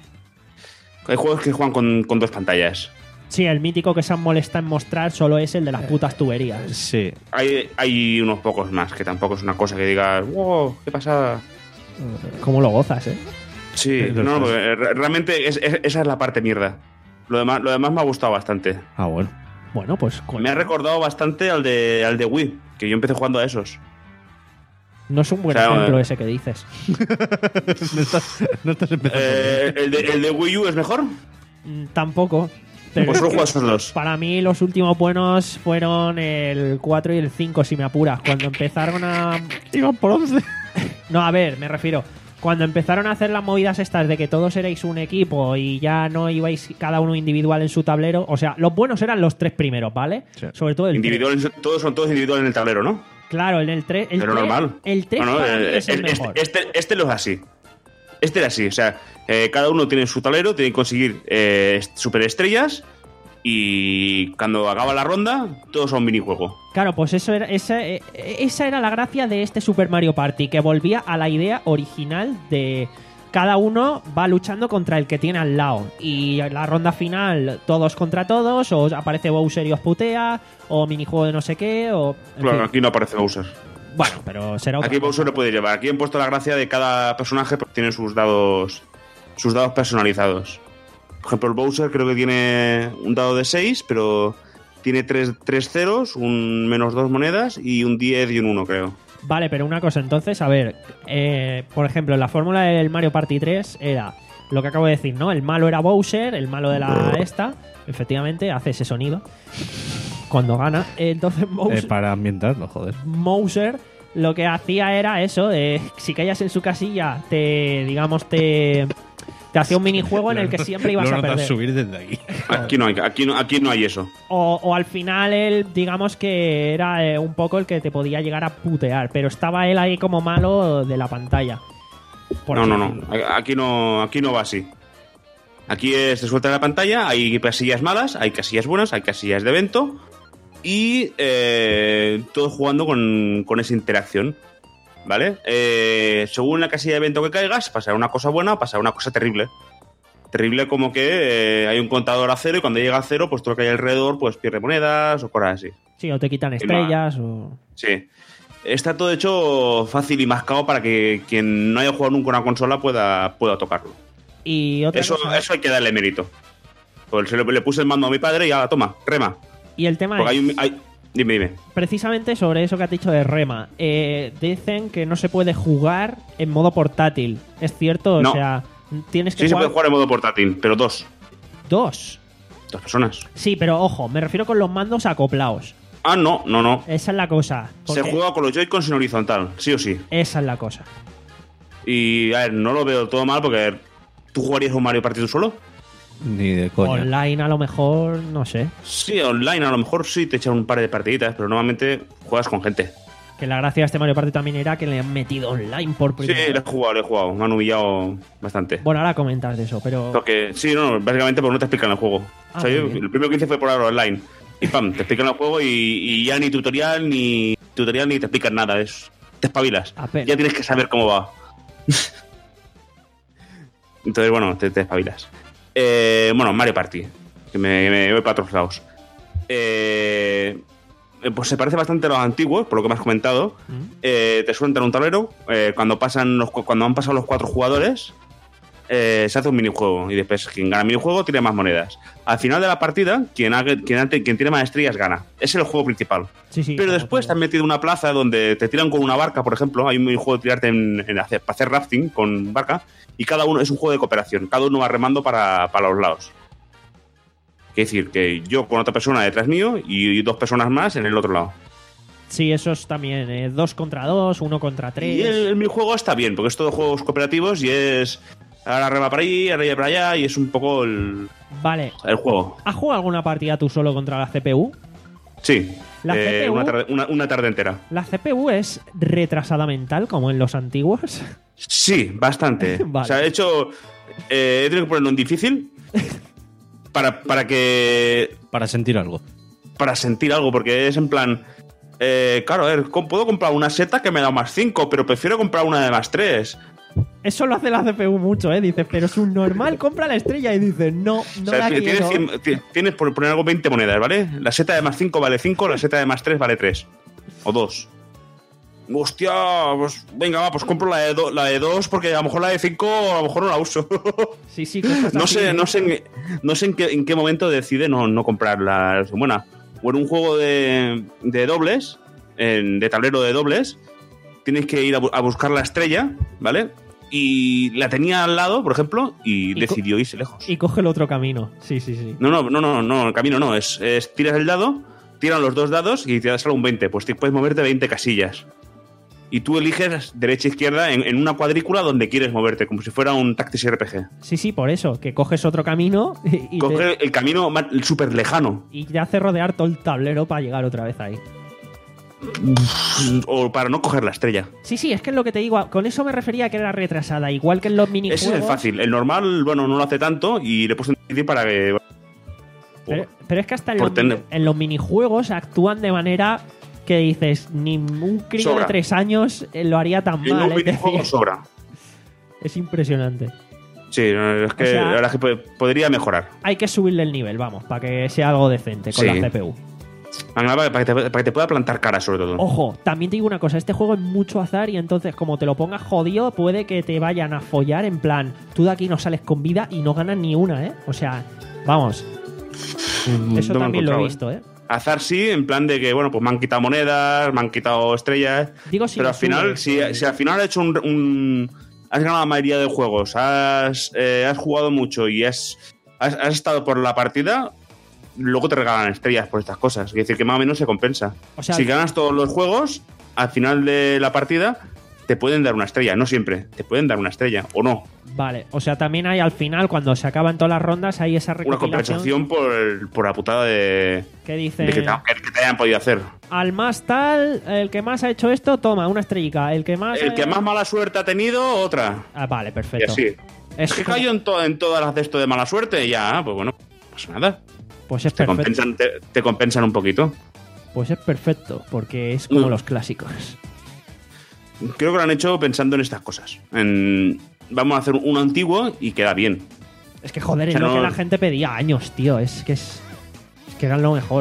S3: hay juegos que juegan con, con dos pantallas.
S1: Sí, el mítico que se han molestado en mostrar solo es el de las putas tuberías.
S2: Sí.
S3: Hay, hay unos pocos más, que tampoco es una cosa que digas, wow, qué pasada.
S1: ¿Cómo lo gozas, eh?
S3: Sí,
S2: Los
S3: no,
S2: dos.
S3: porque re- realmente es- es- esa es la parte mierda. Lo demás, lo demás me ha gustado bastante.
S2: Ah, bueno.
S1: Bueno, pues con-
S3: Me ha recordado bastante al de, al de Wii, que yo empecé jugando a esos.
S1: no es un buen
S3: o sea,
S1: ejemplo
S3: eh,
S1: ese que dices.
S2: no, estás, no estás empezando.
S3: Eh, ¿el, de, ¿El de Wii U es mejor?
S1: Mm, Tampoco. Pero
S3: Pues
S1: es
S3: solo
S1: que
S3: juego a esos dos.
S1: para mí los últimos buenos fueron el cuatro y el cinco, si me apuras. Cuando empezaron a...
S2: Iban por once.
S1: No, a ver, me refiero. Cuando empezaron a hacer las movidas estas de que todos erais un equipo y ya no ibais cada uno individual en su tablero. O sea, los buenos eran los tres primeros, ¿vale?
S2: Sí.
S1: Sobre todo el
S3: Individual, todos son todos individuales en el tablero, ¿no?
S1: tres. Claro, en el tres. El
S3: Pero
S1: tres-
S3: normal.
S1: El tres
S3: No, no,
S1: para mí
S3: eh,
S1: es el
S3: este,
S1: mejor.
S3: este, este lo es así. Este era así. O sea, eh, cada uno tiene su tablero, tiene que conseguir eh, superestrellas. Y cuando acaba la ronda, todos son minijuego.
S1: Claro, pues eso era, esa, eh, esa era la gracia de este Super Mario Party, que volvía a la idea original de cada uno va luchando contra el que tiene al lado. Y la ronda final, todos contra todos, o aparece Bowser y os putea, o minijuego de no sé qué, o... en
S3: Claro,
S1: fin.
S3: aquí no aparece Bowser.
S1: Bueno, pero será otra
S3: Aquí
S1: cosa.
S3: Bowser lo puede llevar. Aquí han puesto la gracia de cada personaje, porque tiene sus dados, sus dados personalizados. Por ejemplo, el Bowser creo que tiene un dado de seis, pero tiene tres, tres ceros, un menos dos monedas y un diez y un uno, creo.
S1: Vale, pero una cosa, entonces, a ver, eh, por ejemplo, la fórmula del Mario Party tres era lo que acabo de decir, ¿no? El malo era Bowser, el malo de la esta, efectivamente, hace ese sonido cuando gana. Entonces, Bowser,
S2: Eh, para ambientarlo, joder.
S1: Bowser lo que hacía era eso, eh, si caías en su casilla, te, digamos, te, te hacía un minijuego en el que siempre ibas
S2: Lo
S1: a
S2: notas
S1: perder.
S2: subir desde aquí.
S3: Aquí no hay, aquí no, aquí no hay eso.
S1: O, o al final él, digamos que era eh, un poco el que te podía llegar a putear, pero estaba él ahí como malo de la pantalla. Por
S3: No,
S1: así
S3: no, no.
S1: decirlo.
S3: Aquí no, aquí no va así. Aquí es, se suelta la pantalla, hay casillas malas, hay casillas buenas, hay casillas de evento y eh, todo jugando con, con esa interacción. ¿Vale? Eh, según la casilla de evento que caigas, pasará una cosa buena o pasará una cosa terrible. Terrible como que eh, hay un contador a cero y cuando llega a cero, pues todo lo que hay alrededor pues pierde monedas o cosas así.
S1: Sí, o te quitan estrellas o...
S3: Sí. Está todo hecho fácil y mascado para que quien no haya jugado nunca una consola pueda, pueda tocarlo.
S1: Y otra
S3: Eso,
S1: cosa...
S3: eso hay que darle mérito. Pues se le, le puse el mando a mi padre y ya, toma, rema.
S1: Y el tema
S3: Porque
S1: es...
S3: hay un... hay- dime, dime.
S1: Precisamente sobre eso que has dicho de Rema. Eh, dicen que no se puede jugar en modo portátil. ¿Es cierto?
S3: No.
S1: O sea, tienes que
S3: Sí se
S1: jugar...
S3: puede jugar en modo portátil, pero dos.
S1: Dos.
S3: Dos personas.
S1: Sí, pero ojo, me refiero con los mandos acoplados.
S3: Ah, no, no, no.
S1: Esa es la cosa.
S3: Se
S1: porque
S3: juega con los Joy-Cons en horizontal, sí o sí.
S1: Esa es la cosa.
S3: Y, a ver, no lo veo todo mal porque, a ver, ¿tú jugarías un Mario Party tú solo?
S2: Ni de coña.
S1: Online a lo mejor, no sé.
S3: Sí, online a lo mejor sí te echan un par de partiditas, pero normalmente juegas con gente.
S1: Que la gracia de este Mario Party también era que le han metido online por
S3: Sí,
S1: primera
S3: lo he
S1: vez.
S3: jugado, lo he jugado. Me han humillado bastante.
S1: Bueno, ahora comentas de eso, pero...
S3: Porque, sí, no, básicamente porque no te explican el juego.
S1: Ah,
S3: o sea, yo,
S1: muy bien.
S3: el primero que hice fue por ahora online. Y pam, te explican el juego y, y ya ni tutorial, ni tutorial, ni te explican nada. Es, te espabilas.
S1: Apenas.
S3: Ya tienes que saber cómo va. Entonces, bueno, te, te espabilas. Eh, bueno, Mario Party. Que me, me voy para otros lados. Eh, pues se parece bastante a los antiguos, por lo que me has comentado.
S1: ¿Mm?
S3: Eh, te sueltan un tablero. Eh, cuando, pasan los, cu- cuando han pasado los cuatro jugadores, eh, se hace un minijuego. Y después, quien gana el minijuego tiene más monedas. Al final de la partida, quien, haga, quien, ante- quien tiene más estrellas gana. Ese es el juego principal.
S1: Sí, sí.
S3: Pero
S1: como
S3: después te
S1: todo.
S3: han metido una plaza donde te tiran con una barca, por ejemplo. Hay un minijuego de tirarte en, en hacer, para hacer rafting con barca. Y cada uno es un juego de cooperación. Cada uno va remando para, para los lados. Quiere decir que yo con otra persona detrás mío y dos personas más en el otro lado.
S1: Sí, eso es también. Eh, dos contra dos, uno contra tres.
S3: Y el, el minijuego está bien, porque es todo juegos cooperativos y es... Ahora rema para ahí, ahora para allá, y es un poco el,
S1: Vale.
S3: el juego.
S1: ¿Has jugado alguna partida tú solo contra la C P U?
S3: Sí,
S1: La
S3: eh,
S1: C P U.
S3: una, tarde, una, una tarde entera.
S1: ¿La C P U es retrasada mental como en los antiguos?
S3: Sí, bastante.
S1: Vale.
S3: O sea, de hecho, eh, he tenido que ponerlo en difícil para, para que...
S2: Para sentir algo.
S3: para sentir algo, porque es en plan... Eh, claro, a ver, com- puedo comprar una seta que me da más cinco, pero prefiero comprar una de más tres.
S1: Eso lo hace la C P U mucho, ¿eh? Dices, pero es un normal, compra la estrella y dices, no, no
S3: O sea,
S1: la
S3: ti-
S1: quiero.
S3: tienes, cien- ti- tienes, por poner algo, veinte monedas, ¿vale? La seta de más cinco vale cinco, la seta de más tres vale tres. O dos. Hostia, pues venga, va, pues compro la de, do- la de dos porque a lo mejor la de cinco a lo mejor no la uso.
S1: Sí, sí, cosas
S3: no
S1: así,
S3: sé,
S1: ¿eh?
S3: no sé, en, no sé en, qué, en qué momento decide no, no comprar la versión buena. O en un juego de, de dobles, en- de tablero de dobles, tienes que ir a, bu- a buscar la estrella, ¿vale? Y la tenía al lado, por ejemplo, y,
S1: Y co-
S3: decidió irse lejos.
S1: Y coge el otro camino. Sí, sí, sí.
S3: No, no, no, no, no, el camino no, es, es tiras el dado, tiran los dos dados y te das solo un veinte, pues te puedes moverte veinte casillas. Y tú eliges derecha e izquierda en, en una cuadrícula donde quieres moverte, como si fuera un Tactics R P G.
S1: Sí, sí, por eso, que coges otro camino y, y
S3: Coge
S1: te,
S3: el camino ma- súper lejano.
S1: y te hace rodear todo el tablero para llegar otra vez ahí.
S3: O para no coger la estrella.
S1: Sí, sí, es que es lo que te digo. Con eso me refería a que era retrasada. Igual que en los minijuegos.
S3: Ese es el fácil. El normal, bueno, no lo hace tanto y le he puesto un difícil para que...
S1: Pero, pero es que hasta en
S3: Por
S1: los,
S3: tener-
S1: mini- en los minijuegos actúan de manera que dices, ni un crío
S3: Sobra.
S1: de tres años eh, lo haría tan
S3: En
S1: mal.
S3: un
S1: Es
S3: videojuego
S1: decir,
S3: sobra.
S1: es impresionante.
S3: Sí, no, es que
S1: O sea-
S3: la verdad es que po- podría mejorar.
S1: Hay que subirle el nivel, vamos, para que sea algo decente con
S3: Sí.
S1: la C P U.
S3: Venga, Para para que, te, para que te pueda plantar cara, sobre todo.
S1: Ojo, también te digo una cosa, este juego es mucho azar y entonces como te lo pongas jodido, puede que te vayan a follar en plan, tú de aquí no sales con vida y no ganas ni una, ¿eh? O sea, vamos,
S3: Mm,
S1: eso
S3: no me he
S1: también lo he
S3: encontrado,
S1: visto, ¿eh?
S3: Azar sí, en plan de que, bueno, pues me han quitado monedas, me han quitado estrellas.
S1: Digo, si
S3: pero
S1: lo
S3: al final,
S1: subes,
S3: si, si al final has hecho un, un- has ganado la mayoría de juegos, has, eh, has jugado mucho y has, has, has estado por la partida, luego te regalan estrellas por estas cosas. Es decir, que más o menos se compensa.
S1: O sea,
S3: si ganas todos los juegos, al final de la partida, te pueden dar una estrella. No siempre, te pueden dar una estrella, o no.
S1: Vale, o sea, también hay al final, cuando se acaban todas las rondas, hay esa
S3: Una
S1: recopilación
S3: compensación por, el- por la putada de,
S1: que dice...
S3: de que, te, que te hayan podido hacer.
S1: Al más tal, el que más ha hecho esto, toma, una estrellica. El que más...
S3: El que
S1: eh,
S3: más mala suerte ha tenido, otra.
S1: Ah, vale,
S3: Y
S1: perfecto.
S3: así.
S1: Es
S3: Es que
S1: como-
S3: cayó en, to- en todas las de esto de mala suerte, ya, pues bueno, no pasa nada.
S1: Pues es
S3: Te
S1: perfecto.
S3: compensan, te, te compensan un poquito.
S1: Pues es perfecto, porque es como
S3: Mm.
S1: los clásicos.
S3: Creo que lo han hecho pensando en estas cosas. En, vamos a hacer uno antiguo y queda bien.
S1: Es que joder,
S3: O sea,
S1: es lo
S3: no-
S1: que la gente pedía años, tío. Es que es. Es que eran lo mejor.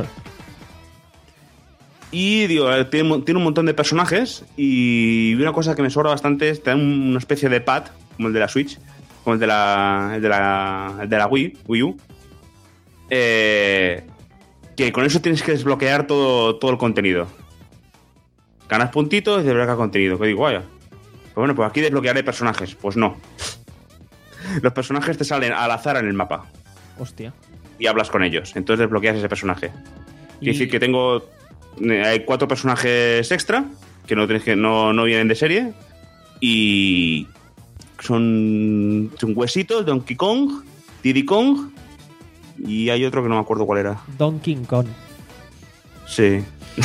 S3: Y digo, eh, tiene, mo- tiene un montón de personajes y una cosa que me sobra bastante es tener una especie de pad, como el de la Switch, como el de la, el de la, el de la Wii, Wii U. Eh, que con eso tienes que desbloquear todo, todo el contenido. Ganas puntitos y desbloqueas contenido. Que digo, vaya. Pues bueno, pues aquí desbloquearé personajes. Pues no. Los personajes te salen al azar en el mapa
S1: Hostia.
S3: y hablas con ellos. Entonces desbloqueas ese personaje.
S1: Y-
S3: Quiere decir que tengo. eh, Hay cuatro personajes extra que no tienes que no, no vienen de serie. Y. Son. Son huesitos, Donkey Kong, Diddy Kong. Y hay otro que no me acuerdo cuál era.
S1: Donkey Kong.
S3: Sí.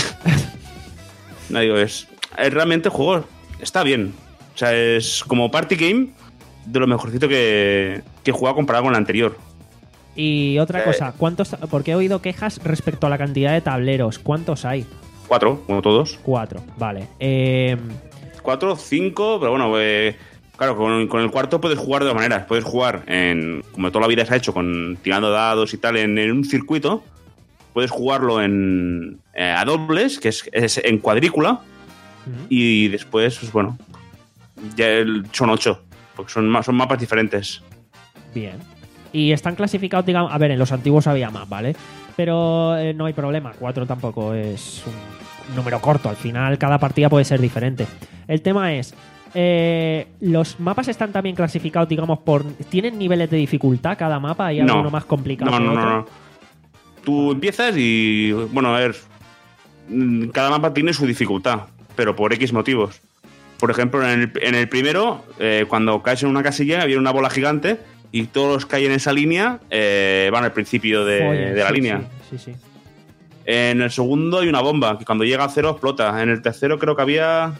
S3: No digo, es. es realmente el juego está bien. O sea, es como party game de lo mejorcito que, que he jugado comparado con el anterior.
S1: Y otra
S3: Eh.
S1: cosa, ¿cuántos? Porque he oído quejas respecto a la cantidad de tableros. ¿Cuántos hay?
S3: Cuatro, como todos.
S1: Cuatro, vale. Eh,
S3: Cuatro, cinco, pero bueno, eh, claro, con, con el cuarto puedes jugar de dos maneras. Puedes jugar en, como toda la vida se ha hecho, con tirando dados y tal, en, en un circuito. Puedes jugarlo en eh, a dobles, que es, es en cuadrícula. Y después, pues bueno, ya el- son ocho, porque son, ma- son mapas diferentes.
S1: Bien. Y están clasificados, digamos. A ver, en los antiguos había más, ¿vale? Pero eh, no hay problema. Cuatro tampoco es un número corto. Al final, cada partida puede ser diferente. El tema es. eh, los mapas están también clasificados, digamos, por. ¿Tienen niveles de dificultad cada mapa? ¿Hay
S3: No.
S1: alguno más complicado
S3: No,
S1: que
S3: no,
S1: otro?
S3: no, no. Tú empiezas y, bueno, a ver, mm, cada mapa tiene su dificultad, pero por X motivos. Por ejemplo, en el, en el primero, eh, cuando caes en una casilla, viene una bola gigante y todos los que hay en esa línea eh, van al principio de,
S1: Joder,
S3: de la
S1: sí,
S3: línea.
S1: Sí, sí, sí.
S3: En el segundo hay una bomba, que cuando llega a cero explota. En el tercero creo que había...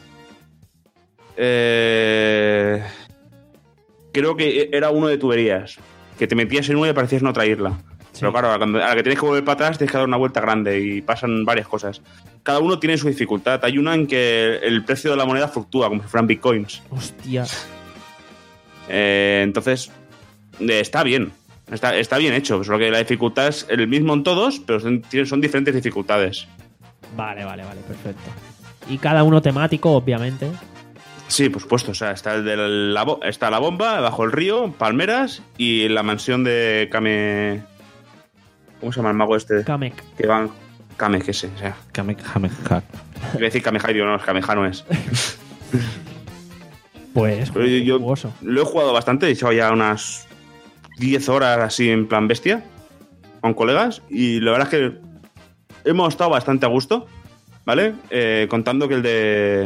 S3: eh, creo que era uno de tuberías, que te metías en una y aparecías en otra isla.
S1: Sí.
S3: Pero claro, cuando- a la que tienes que volver para atrás tienes que dar una vuelta grande y pasan varias cosas. Cada uno tiene su dificultad. Hay una en que el precio de la moneda fluctúa, como si fueran bitcoins.
S1: Hostia.
S3: Eh, entonces, eh, está bien. Está, está bien hecho. Solo que la dificultad es el mismo en todos, pero son, tienen- son diferentes dificultades.
S1: Vale, vale, vale, perfecto. Y cada uno temático, obviamente.
S3: Sí, por supuesto. O sea, está, el de la, bo- está la bomba, bajo el río, palmeras y la mansión de Kame... ¿Cómo se llama el mago este?
S1: Kamek.
S3: Que van... Kame, que sé. O sea,
S2: Kamehameha.
S3: iba a decir Kamehaido, no, Kameha no es.
S1: Pues,
S3: Pero yo, yo
S1: jugoso.
S3: lo he jugado bastante, he echado ya unas diez horas así en plan bestia con colegas y la verdad es que hemos estado bastante a gusto, ¿vale? Eh, contando que el de...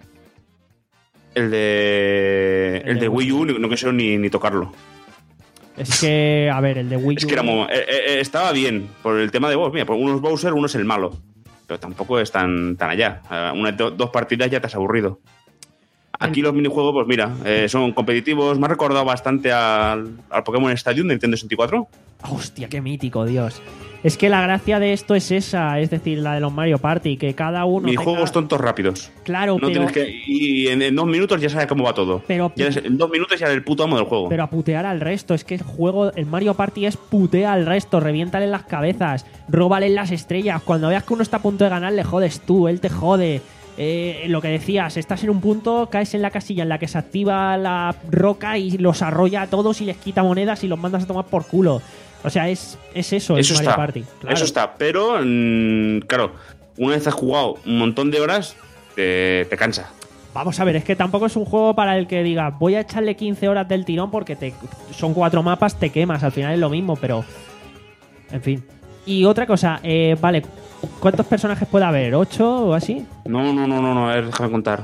S3: El de... El,
S1: de
S3: de Wii U no quisieron ni, ni tocarlo.
S1: Es que, a ver, el de Wii U.
S3: Es que era muy- eh, eh, estaba bien por el tema de Bowser. Mira, por uno es Bowser, uno es el malo. Pero tampoco es tan, tan allá. Eh, Una, do- dos partidas ya te has aburrido. Aquí los minijuegos, pues mira, eh, son competitivos. Me ha recordado bastante al, al Pokémon Stadium de Nintendo sesenta y cuatro.
S1: Hostia, qué mítico, Dios. Es que la gracia de esto es esa, es decir, la de los Mario Party, que cada uno.
S3: Minijuegos
S1: tenga-
S3: tontos rápidos.
S1: Claro,
S3: No
S1: pero,
S3: tienes que, y en, en dos minutos ya sabes cómo va todo.
S1: Pero-
S3: Ya eres- en dos minutos ya eres el puto amo del juego.
S1: pero a putear al resto. Es que el juego, el Mario Party es putea al resto, reviéntale las cabezas, róbale las estrellas. Cuando veas que uno está a punto de ganar, le jodes tú, él te jode. Eh, lo que decías, estás en un punto, caes en la casilla en la que se activa la roca y los arrolla a todos y les quita monedas y los mandas a tomar por culo. O sea, es, es eso,
S3: Eso
S1: el Mario
S3: está,
S1: Party. Claro.
S3: eso está. Pero, mm, claro, una vez has jugado un montón de horas, te, te cansa.
S1: Vamos a ver, es que tampoco es un juego para el que diga voy a echarle quince horas del tirón porque te, son cuatro mapas, te quemas, al final es lo mismo, pero... En fin. Y otra cosa, eh, vale, ¿cuántos personajes puede haber? ¿Ocho o así?
S3: No, no, no, no, no, a ver, déjame contar.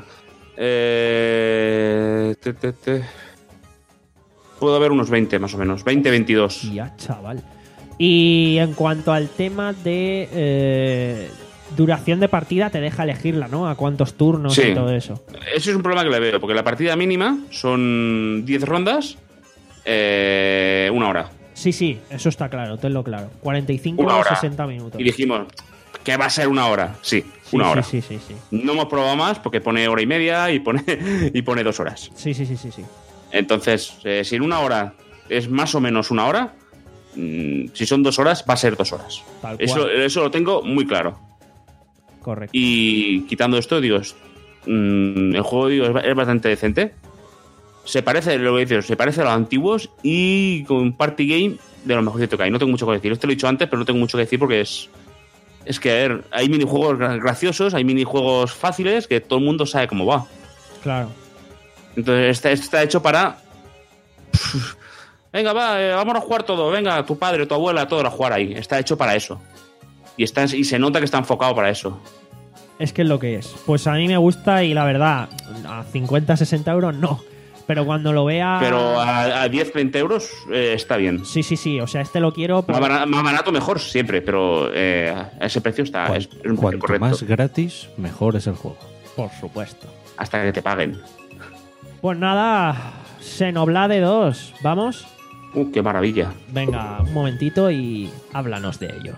S3: Eh, te, te, te. Puedo haber unos veinte más o menos, veinte, veintidós.
S1: Ya, chaval. Y en cuanto al tema de eh, duración de partida, te deja elegirla, ¿no? A cuántos turnos
S3: Sí.
S1: y todo eso.
S3: Eso es un problema que le veo, porque la partida mínima son diez rondas, eh, una hora.
S1: Sí, sí, eso está claro, tenlo claro. cuarenta y cinco
S3: Una
S1: o
S3: hora.
S1: sesenta minutos.
S3: Y dijimos, ¿qué va a ser una hora? Sí,
S1: Sí,
S3: una
S1: sí,
S3: hora.
S1: Sí, sí, sí.
S3: No hemos probado más porque pone hora y media y pone, y pone dos horas.
S1: Sí, sí, sí, sí, sí.
S3: Entonces, eh, si en una hora es más o menos una hora, mmm, si son dos horas, va a ser dos horas.
S1: Tal
S3: Eso,
S1: cual.
S3: eso lo tengo muy claro.
S1: Correcto.
S3: Y quitando esto, digo, es- mm, el juego digo, es, es bastante decente. Se parece, lo que dices, se parece a los antiguos y con un party game de lo mejorcito que hay. No tengo mucho que decir. Esto lo he dicho antes, pero no tengo mucho que decir porque es. Es que, a ver, hay minijuegos gra- graciosos, hay minijuegos fáciles que todo el mundo sabe cómo va.
S1: Claro.
S3: Entonces, está, está hecho para. Venga, va, eh, vamos a jugar todo. Venga, tu padre, tu abuela, todos a jugar ahí. Está hecho para eso. Y, está, y se nota que está enfocado para eso.
S1: Es que es lo que es. Pues a mí me gusta y la verdad, a cincuenta, sesenta euros no. Pero cuando lo vea...
S3: Pero a, a diez, veinte euros eh, está bien.
S1: Sí, sí, sí. O sea, este lo quiero... por-
S3: Más barato, más barato mejor siempre, pero eh, a ese precio está
S2: Cuan-
S3: es, es un precio
S2: Cuanto
S3: correcto.
S2: más gratis, mejor es el juego.
S1: Por supuesto.
S3: Hasta que te paguen.
S1: Pues nada, Xenoblade dos. ¿Vamos?
S3: Uh, qué maravilla.
S1: Venga, un momentito y háblanos de ello.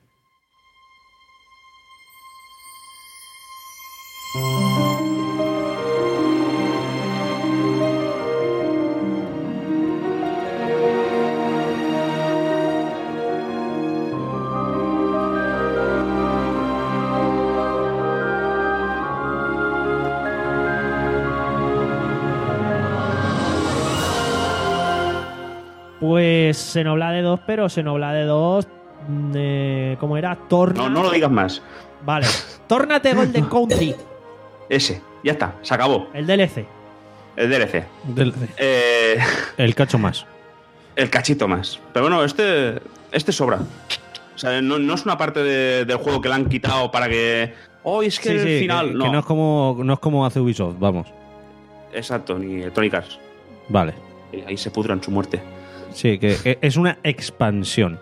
S1: Pues Xenoblade dos, pero Xenoblade dos... mm, Eh, ¿Cómo era? Torna...
S3: No, no lo digas más.
S1: Vale. Tórnate Golden Country.
S3: Ese, ya está, se acabó.
S1: El D L C.
S3: El D L C.
S2: Del-
S3: Eh,
S2: el cacho más.
S3: el cachito más. Pero bueno, este, este sobra. O sea, no, no es una parte de- del juego que le han quitado para que. Oh, es que
S2: Sí,
S3: el
S2: sí,
S3: final.
S2: que,
S3: no.
S2: que no es como no es como hace Ubisoft, vamos.
S3: Exacto, ni Electronic Arts.
S2: Vale.
S3: Eh, Ahí se pudran su muerte.
S2: Sí, que que es una expansión.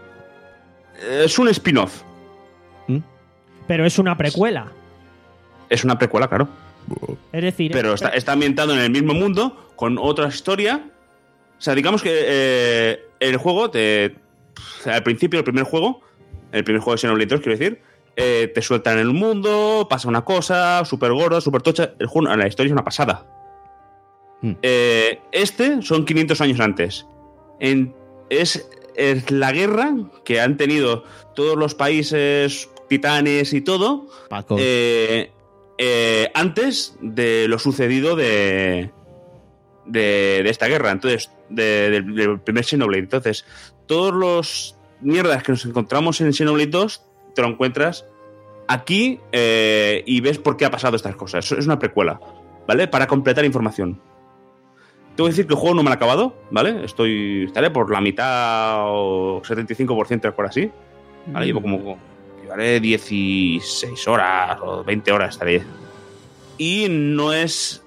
S3: Eh, Es un spin-off.
S2: ¿Mm?
S1: Pero es una precuela.
S3: Es una precuela, claro.
S1: Es decir...
S3: Pero está, está ambientado en el mismo mundo, con otra historia. O sea, digamos que eh, el juego, te, o sea, al principio, el primer juego, el primer juego de Xenoblade dos, quiero decir, eh, te sueltan en el mundo, pasa una cosa, súper gorda, súper tocha. El juego, la historia es una pasada.
S2: Hmm.
S3: Eh, este son quinientos años antes. En- es, es la guerra que han tenido todos los países titanes y todo.
S2: Paco.
S3: Eh, eh, antes de lo sucedido de, de, de esta guerra, entonces, de- del, del primer Xenoblade. Entonces, todos los mierdas que nos encontramos en Xenoblade dos, te lo encuentras aquí eh, y ves por qué ha pasado estas cosas. Eso es una precuela, ¿vale? Para completar información. Tengo que decir que el juego no me lo he acabado, ¿vale? Estoy, estaré por la mitad o setenta y cinco por ciento, por así. ¿Vale? Llevo como... Llevaré dieciséis horas o veinte horas estaré. Y no es...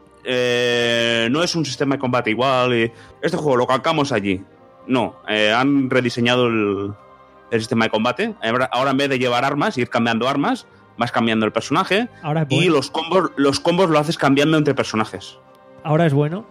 S3: eh, no es un sistema de combate igual. y este juego lo calcamos allí. No, eh, han rediseñado el, el sistema de combate. Ahora, ahora en vez de llevar armas, ir cambiando armas, vas cambiando el personaje.
S1: Ahora es
S3: Y
S1: bueno.
S3: los combos, los combos lo haces cambiando entre personajes.
S1: Ahora es bueno.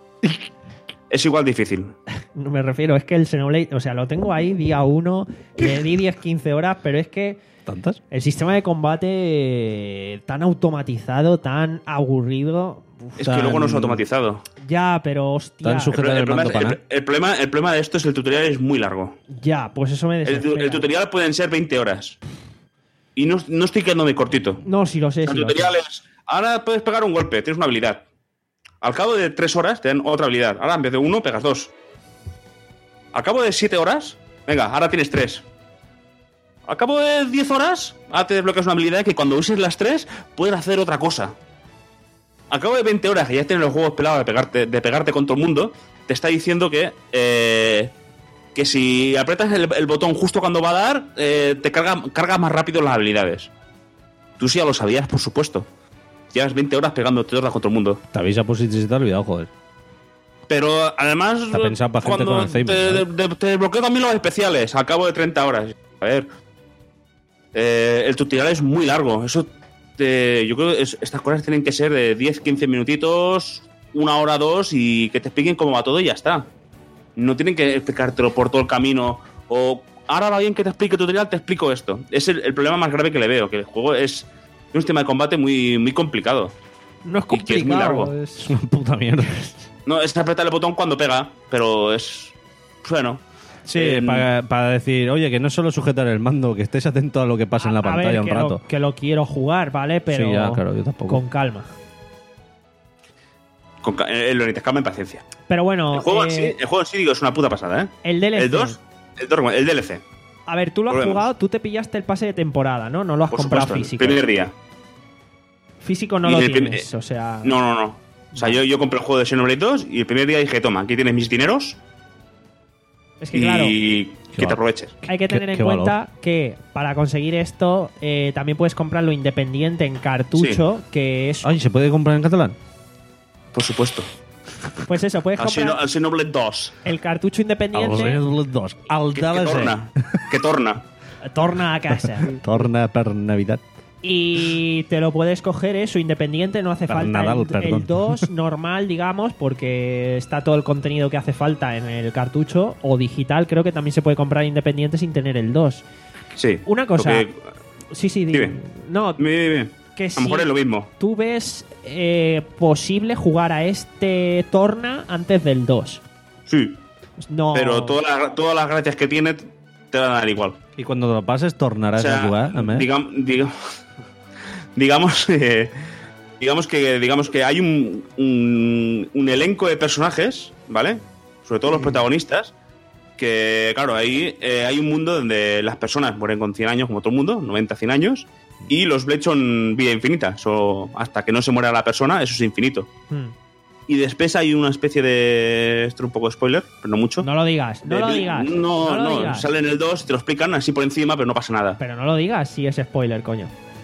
S3: Es igual difícil.
S1: No me refiero, es que el Xenoblade, o sea, lo tengo ahí día uno, le di diez quince horas, pero es que
S2: ¿Tantas?
S1: el sistema de combate eh, tan automatizado, tan aburrido. uf,
S3: Es
S2: Tan-
S3: que luego no es automatizado.
S1: ya, pero hostia.
S2: Tan
S3: El,
S2: sujeto
S3: pro- el
S2: del
S3: problema,
S2: mando
S3: es-
S2: para
S3: el- el problema, el problema de esto es que el tutorial es muy largo.
S1: Ya, pues eso me
S3: El, tu-
S1: desespera.
S3: el tutorial pueden ser veinte horas. Y no, no estoy quedándome cortito.
S1: No, sí lo sé.
S3: El
S1: sí lo sé.
S3: tutorial es, ahora puedes pegar un golpe, tienes una habilidad. Al cabo de tres horas te dan otra habilidad. Ahora en vez de uno, pegas dos. Al cabo de siete horas, Venga, ahora tienes tres. Al cabo de diez horas, ahora te desbloqueas una habilidad que cuando uses las tres, puedes hacer otra cosa. Al cabo de veinte horas, que ya tienes los juegos pelados de pegarte, de pegarte con todo el mundo, te está diciendo que eh, que si aprietas el, el botón justo cuando va a dar, eh, te carga, carga más rápido las habilidades. Tú sí ya lo sabías, por supuesto. Llevas veinte horas pegándote horas con todo el mundo.
S2: Te avisa por si te te ha olvidado, joder.
S3: Pero además,
S2: Está pensado para gente
S3: cuando
S2: con Alzheimer,
S3: te,
S2: ¿no?
S3: te, te desbloqueo también los especiales al cabo de treinta horas. A ver, eh, el tutorial es muy largo. Eso te, yo creo que es, estas cosas tienen que ser de diez, quince minutitos, una hora, dos, y que te expliquen cómo va todo y ya está. No tienen que explicártelo por todo el camino. O ahora va bien que te explique el tutorial, te explico esto. Es el, el problema más grave que le veo, que el juego es un sistema de combate muy, muy complicado.
S1: No es
S3: Y que es muy
S1: complicado.
S3: largo.
S1: es-
S2: Es una puta mierda.
S3: No, es apretar el botón cuando pega, pero es... Bueno.
S2: Sí,
S3: Eh,
S2: para, para decir, oye, que no es solo sujetar el mando, que estés atento a lo que pasa en la
S1: A- a
S2: pantalla
S1: ver,
S2: un
S1: que
S2: rato.
S1: Lo, que lo quiero jugar, ¿vale? Pero
S2: Sí, ya, claro, yo tampoco.
S1: con calma.
S3: Con, ca- eh, lo necesitas calma y paciencia.
S1: Pero bueno,
S3: El juego, en
S1: eh,
S3: sí, el juego en sí, digo, es una puta pasada, ¿eh?
S1: el D L C.
S3: El dos, el, dos, el D L C.
S1: A ver, tú lo has
S3: Volvemos.
S1: jugado, tú te pillaste el pase de temporada, ¿no? No lo has
S3: Por
S1: comprado
S3: supuesto, el
S1: físico.
S3: primer día.
S1: Físico no
S3: Y
S1: lo
S3: el prim-
S1: tienes, o sea...
S3: No, no, no. O sea, yo, yo compré el juego de Xenoblade dos y el primer día dije, toma, aquí tienes mis dineros
S1: Es que claro,
S3: y que
S2: Qué
S3: te aproveches.
S1: hay que
S2: qué-
S1: tener en
S2: qué
S1: cuenta que para conseguir esto eh, también puedes comprarlo independiente en cartucho, que es...
S2: Ay, ¿se puede comprar en catalán?
S3: Por supuesto.
S1: Pues eso, puedes
S3: Al, Xeno-
S1: comprar
S3: al Xenoblade dos.
S1: el cartucho
S2: Al
S1: independiente,
S2: dos. Al
S3: Que, que
S2: D L C.
S3: torna. Que torna.
S1: torna a casa.
S2: Torna per Navidad.
S1: Y te lo puedes coger eso, independiente, no hace
S2: Para
S1: falta
S2: Nadal,
S1: el,
S2: perdón.
S1: el dos normal, digamos, porque está todo el contenido que hace falta en el cartucho, o digital, creo que también se puede comprar independiente sin tener el dos.
S3: Sí.
S1: Una cosa,
S3: Porque-
S1: sí, sí, di-
S3: Dime.
S1: no,
S3: Dime, dime.
S1: que
S3: A
S1: si
S3: lo mejor es lo mismo.
S1: tú ves eh, posible jugar a este Torna antes del dos.
S3: Sí.
S1: No,
S3: Pero todas las, todas las gracias que tiene te van a dar igual.
S2: Y cuando te lo pases, tornarás
S3: O sea,
S2: a jugar. a ver.
S3: digam- digam- digamos, eh, digamos que digamos que hay un, un, un elenco de personajes, ¿vale? Sobre todo los protagonistas, que claro, ahí eh, hay un mundo donde las personas mueren con cien años, como todo el mundo, noventa, cien años, y los Blades son vida infinita. So, hasta que no se muera la persona, eso es infinito.
S1: Hmm.
S3: Y después hay una especie de... Esto es un poco de spoiler, pero no mucho.
S1: no lo digas, no
S3: De
S1: lo
S3: Blade-
S1: digas.
S3: No,
S1: lo
S3: no,
S1: digas.
S3: sale en el dos, te lo explican así por encima, pero no pasa nada.
S1: Pero no lo digas si es spoiler, coño.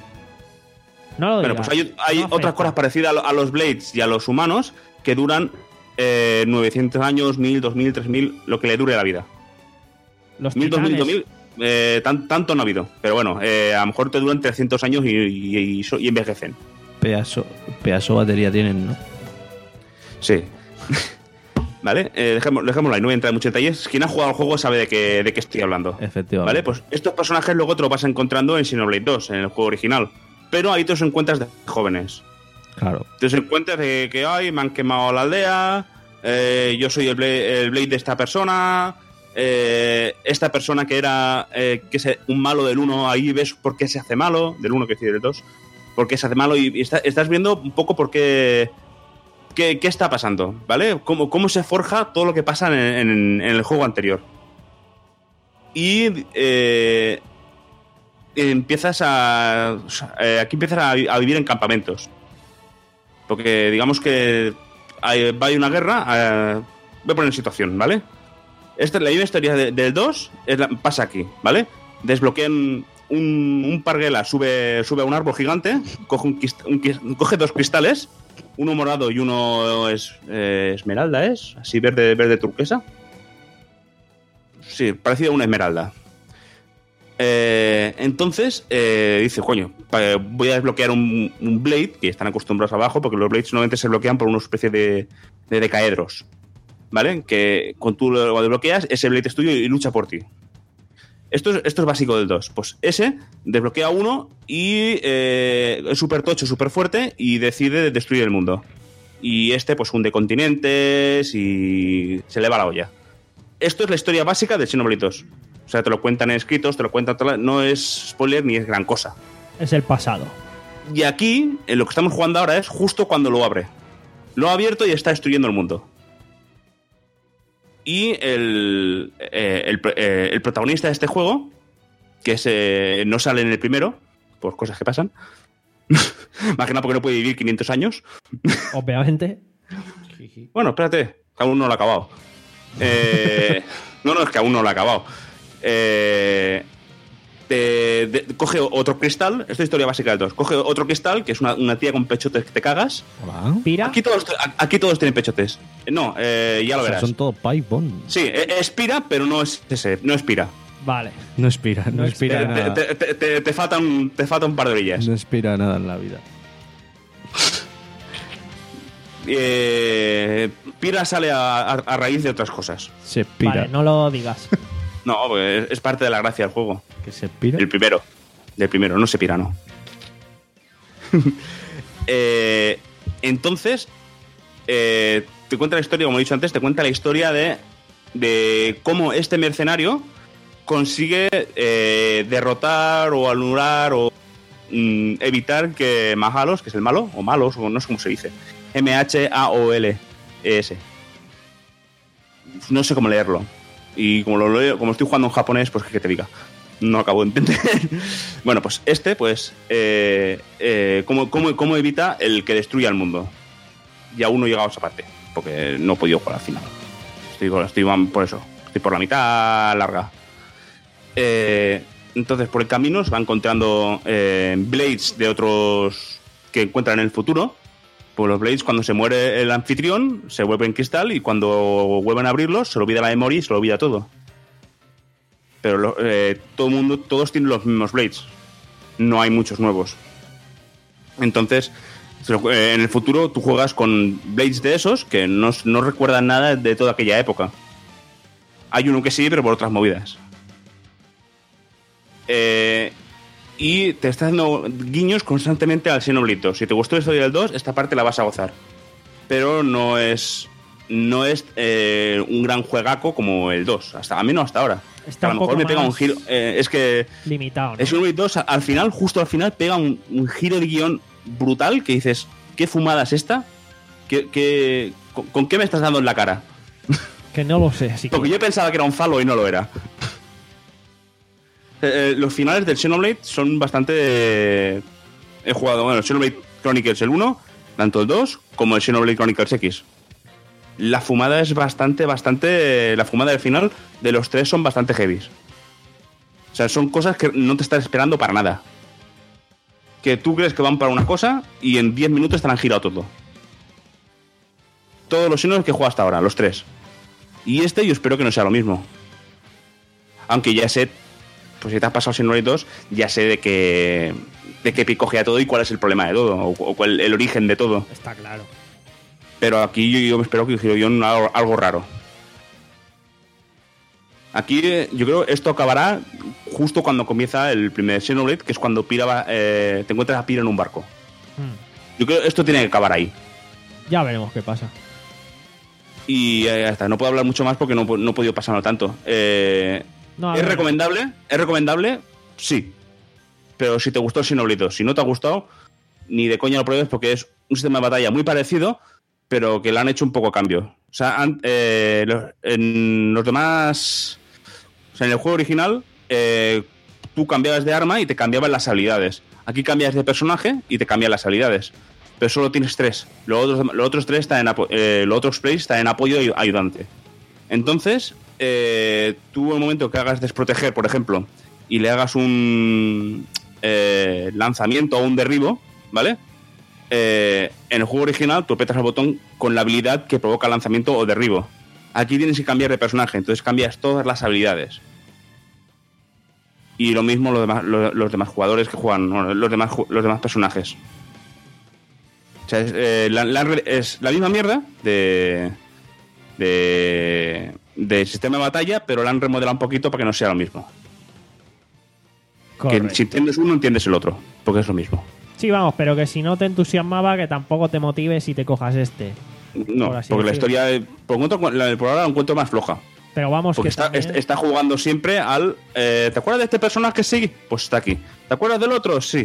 S1: No lo
S3: Bueno,
S1: digas.
S3: pues hay, hay
S1: No
S3: otras
S1: afecta.
S3: cosas parecidas a, lo- a los Blades y a los humanos que duran eh, novecientos años, mil, dos mil, tres mil, lo que le dure la vida.
S1: Los
S3: mil, dos mil,
S1: titanes.
S3: dos mil, eh, tan, tanto no ha habido. Pero bueno, eh, a lo mejor te duran trescientos años y, y- y so- y envejecen.
S2: Pedazo, pedazo batería tienen, ¿no?
S3: Sí. ¿Vale? Eh, dejémoslo, dejémoslo ahí, no voy a entrar en muchos detalles. Quien ha jugado al juego sabe de qué, de qué estoy hablando.
S2: Efectivamente.
S3: ¿Vale? Pues estos personajes luego te los vas encontrando en Xenoblade dos, en el juego original. Pero ahí te los encuentras de jóvenes.
S2: Claro.
S3: Te encuentras de que ay, me han quemado la aldea, eh, yo soy el Blade, el Blade de esta persona, eh, esta persona que era eh, que es un malo del uno, ahí ves por qué se hace malo, del uno que decir del dos, por qué se hace malo y, y está- estás viendo un poco por qué, qué, qué está pasando, ¿vale? Cómo, cómo se forja todo lo que pasa en, en- en el juego anterior. Y eh, empiezas a... o sea, eh, aquí empiezas a, a vivir en campamentos. Porque digamos que hay, va a haber una guerra. eh, voy a poner en situación, ¿vale? Esta es la misma historia de- del dos, es la- pasa aquí, ¿vale? Desbloquean un, un parguela, sube, sube a un árbol gigante, coge, un quist- un quis- coge dos cristales, uno morado y uno es eh, esmeralda, ¿es? Así verde, verde turquesa. Sí, parecido a una esmeralda. Eh, entonces eh, dice, coño, pa- voy a desbloquear un, un Blade, que están acostumbrados abajo, porque los Blades normalmente se bloquean por una especie de, de decaedros, ¿vale? Que cuando tú lo desbloqueas, ese Blade es tuyo y lucha por ti. Esto es, esto es básico del dos. Pues ese desbloquea uno y eh, es súper tocho, súper fuerte y decide destruir el mundo. Y este pues hunde continentes y se le va la olla. Esto es la historia básica de Xenoblade dos. O sea, te lo cuentan en escritos, te lo cuentan... toda la- No es spoiler ni es gran cosa.
S1: Es el pasado.
S3: Y aquí, en lo que estamos jugando ahora es justo cuando lo abre. Lo ha abierto y está destruyendo el mundo. Y el, eh, el, eh, el protagonista de este juego, que es, eh, no sale en el primero, por cosas que pasan, más que nada porque no puede vivir quinientos años.
S1: Obviamente.
S3: Bueno, espérate, que aún no lo ha acabado. Eh, no, no, es que aún no lo ha acabado. Eh, de, de, coge otro cristal, esto es historia básica del dos. Coge otro cristal, que es una, una tía con pechotes que te cagas.
S2: Hola.
S1: Pira.
S3: Aquí todos, aquí todos tienen pechotes. No, eh, ya lo
S2: O sea,
S3: verás.
S2: son todos pipe bomb.
S3: Sí, e- es pira, pero no es ese, no es pira.
S1: Vale.
S2: No expira, no,
S1: No
S2: expira
S3: Te,
S2: nada.
S3: te, te, te, te falta un, te falta un par de orillas.
S2: No expira nada en la vida.
S3: Eh, pira sale a, a, a raíz de otras cosas.
S2: Se expira.
S1: Vale, no lo digas.
S3: No, pues es, es parte de la gracia del juego.
S2: Que se expira.
S3: El primero. Del primero, no se pira, no. eh, entonces, eh, te cuenta la historia, como he dicho antes, te cuenta la historia de, de cómo este mercenario consigue eh, derrotar o anular o mm, evitar que Mahalos, que es el malo, o malos, o no sé cómo se dice, M H A O L E S. No sé cómo leerlo. Y como lo leo, como estoy jugando en japonés, pues que te diga. No acabo de entender. Bueno, pues este, pues, eh, eh, ¿cómo, cómo, ¿cómo evita el que destruya el mundo? Y aún no he llegado a esa parte, porque no he podido jugar al final. Estoy, estoy por eso, estoy por la mitad larga. Eh, entonces, por el camino se va encontrando eh, Blades de otros que encuentran en el futuro. Pues los Blades, cuando se muere el anfitrión, se vuelven cristal y cuando vuelven a abrirlos, se le olvida la memoria y se le olvida todo. Pero lo, eh, todo el mundo, todos tienen los mismos Blades. No hay muchos nuevos. Entonces, eh, en el futuro tú juegas con Blades de esos que no, no recuerdan nada de toda aquella época. Hay uno que sí, pero por otras movidas. Eh, y te está dando guiños constantemente al Xenoblade dos. Si te gustó la historia del dos, esta parte la vas a gozar. Pero no es no es eh, un gran juegaco como el dos. Hasta, a mí no hasta ahora.
S1: Está
S3: a lo
S1: un
S3: mejor
S1: poco
S3: me pega
S1: más
S3: un giro. Eh, es que
S1: limitado, ¿no?
S3: el Xenoblade dos al final, justo al final, pega un, un giro de guión brutal que dices, ¿qué fumada es esta? ¿Qué, qué, con, ¿Con qué me estás dando en la cara?
S1: Que no lo sé, así que...
S3: Porque yo pensaba que era un falo y no lo era. Eh, los finales del Xenoblade son bastante... Eh, he jugado, bueno, el Xenoblade Chronicles el uno, tanto el dos como el Xenoblade Chronicles X. La fumada es bastante, bastante... La fumada del final de los tres son bastante heavies. O sea, son cosas que no te estás esperando para nada. Que tú crees que van para una cosa y en diez minutos te han girado todo. Todos los Xenoblade que he jugado hasta ahora, los tres. Y este yo espero que no sea lo mismo. Aunque ya sé, pues si te has pasado Xenoblade dos, ya sé de qué de qué picogea todo y cuál es el problema de todo, o, o cuál el origen de todo.
S1: Está claro.
S3: Pero aquí yo, yo espero que giro yo en algo, algo raro. Aquí yo creo que esto acabará justo cuando comienza el primer Xenoblade, que es cuando Pira va, eh, te encuentras a Pira en un barco.
S1: Hmm.
S3: Yo creo que esto tiene que acabar ahí.
S1: Ya veremos qué pasa.
S3: Y eh, ya está, no puedo hablar mucho más porque no, no he podido pasarlo tanto. Eh,
S1: No, a
S3: ¿Es
S1: ver.
S3: recomendable? ¿Es recomendable? Sí. Pero si te gustó el Xenoblade dos, si no te ha gustado, ni de coña lo pruebes porque es un sistema de batalla muy parecido, pero que le han hecho un poco cambio. O sea, han- eh, los- en los demás... O sea, en el juego original, eh, tú cambiabas de arma y te cambiaban las habilidades. Aquí cambias de personaje y te cambian las habilidades. Pero solo tienes tres. Los otros, los otros tres están en apo- eh, los otros plays están en apoyo y ayudante. Entonces, eh, tú en el momento que hagas desproteger, por ejemplo, y le hagas un eh, lanzamiento o un derribo, ¿vale? Eh, en el juego original tú apretas el botón con la habilidad que provoca lanzamiento o derribo. Aquí tienes que cambiar de personaje, entonces cambias todas las habilidades. Y lo mismo los demás, los, los demás jugadores que juegan, bueno, los demás, ju- los demás personajes. O sea, es, eh, la, la- es la misma mierda de, de, de sistema de batalla, pero la han remodelado un poquito para que no sea lo mismo.
S1: Correcto.
S3: Que si entiendes uno, entiendes el otro, porque es lo mismo.
S1: Sí, vamos, pero que si no te entusiasmaba, que tampoco te motives y te cojas este.
S3: No,
S1: Por así
S3: porque la
S1: decirlo.
S3: historia, eh, por, encuentro, la, por ahora la encuentro más floja.
S1: Pero vamos,
S3: Porque
S1: que
S3: está,
S1: también-
S3: est- está jugando siempre al... eh, ¿Te acuerdas de este personaje? Sí, pues está aquí. ¿Te acuerdas del otro? Sí.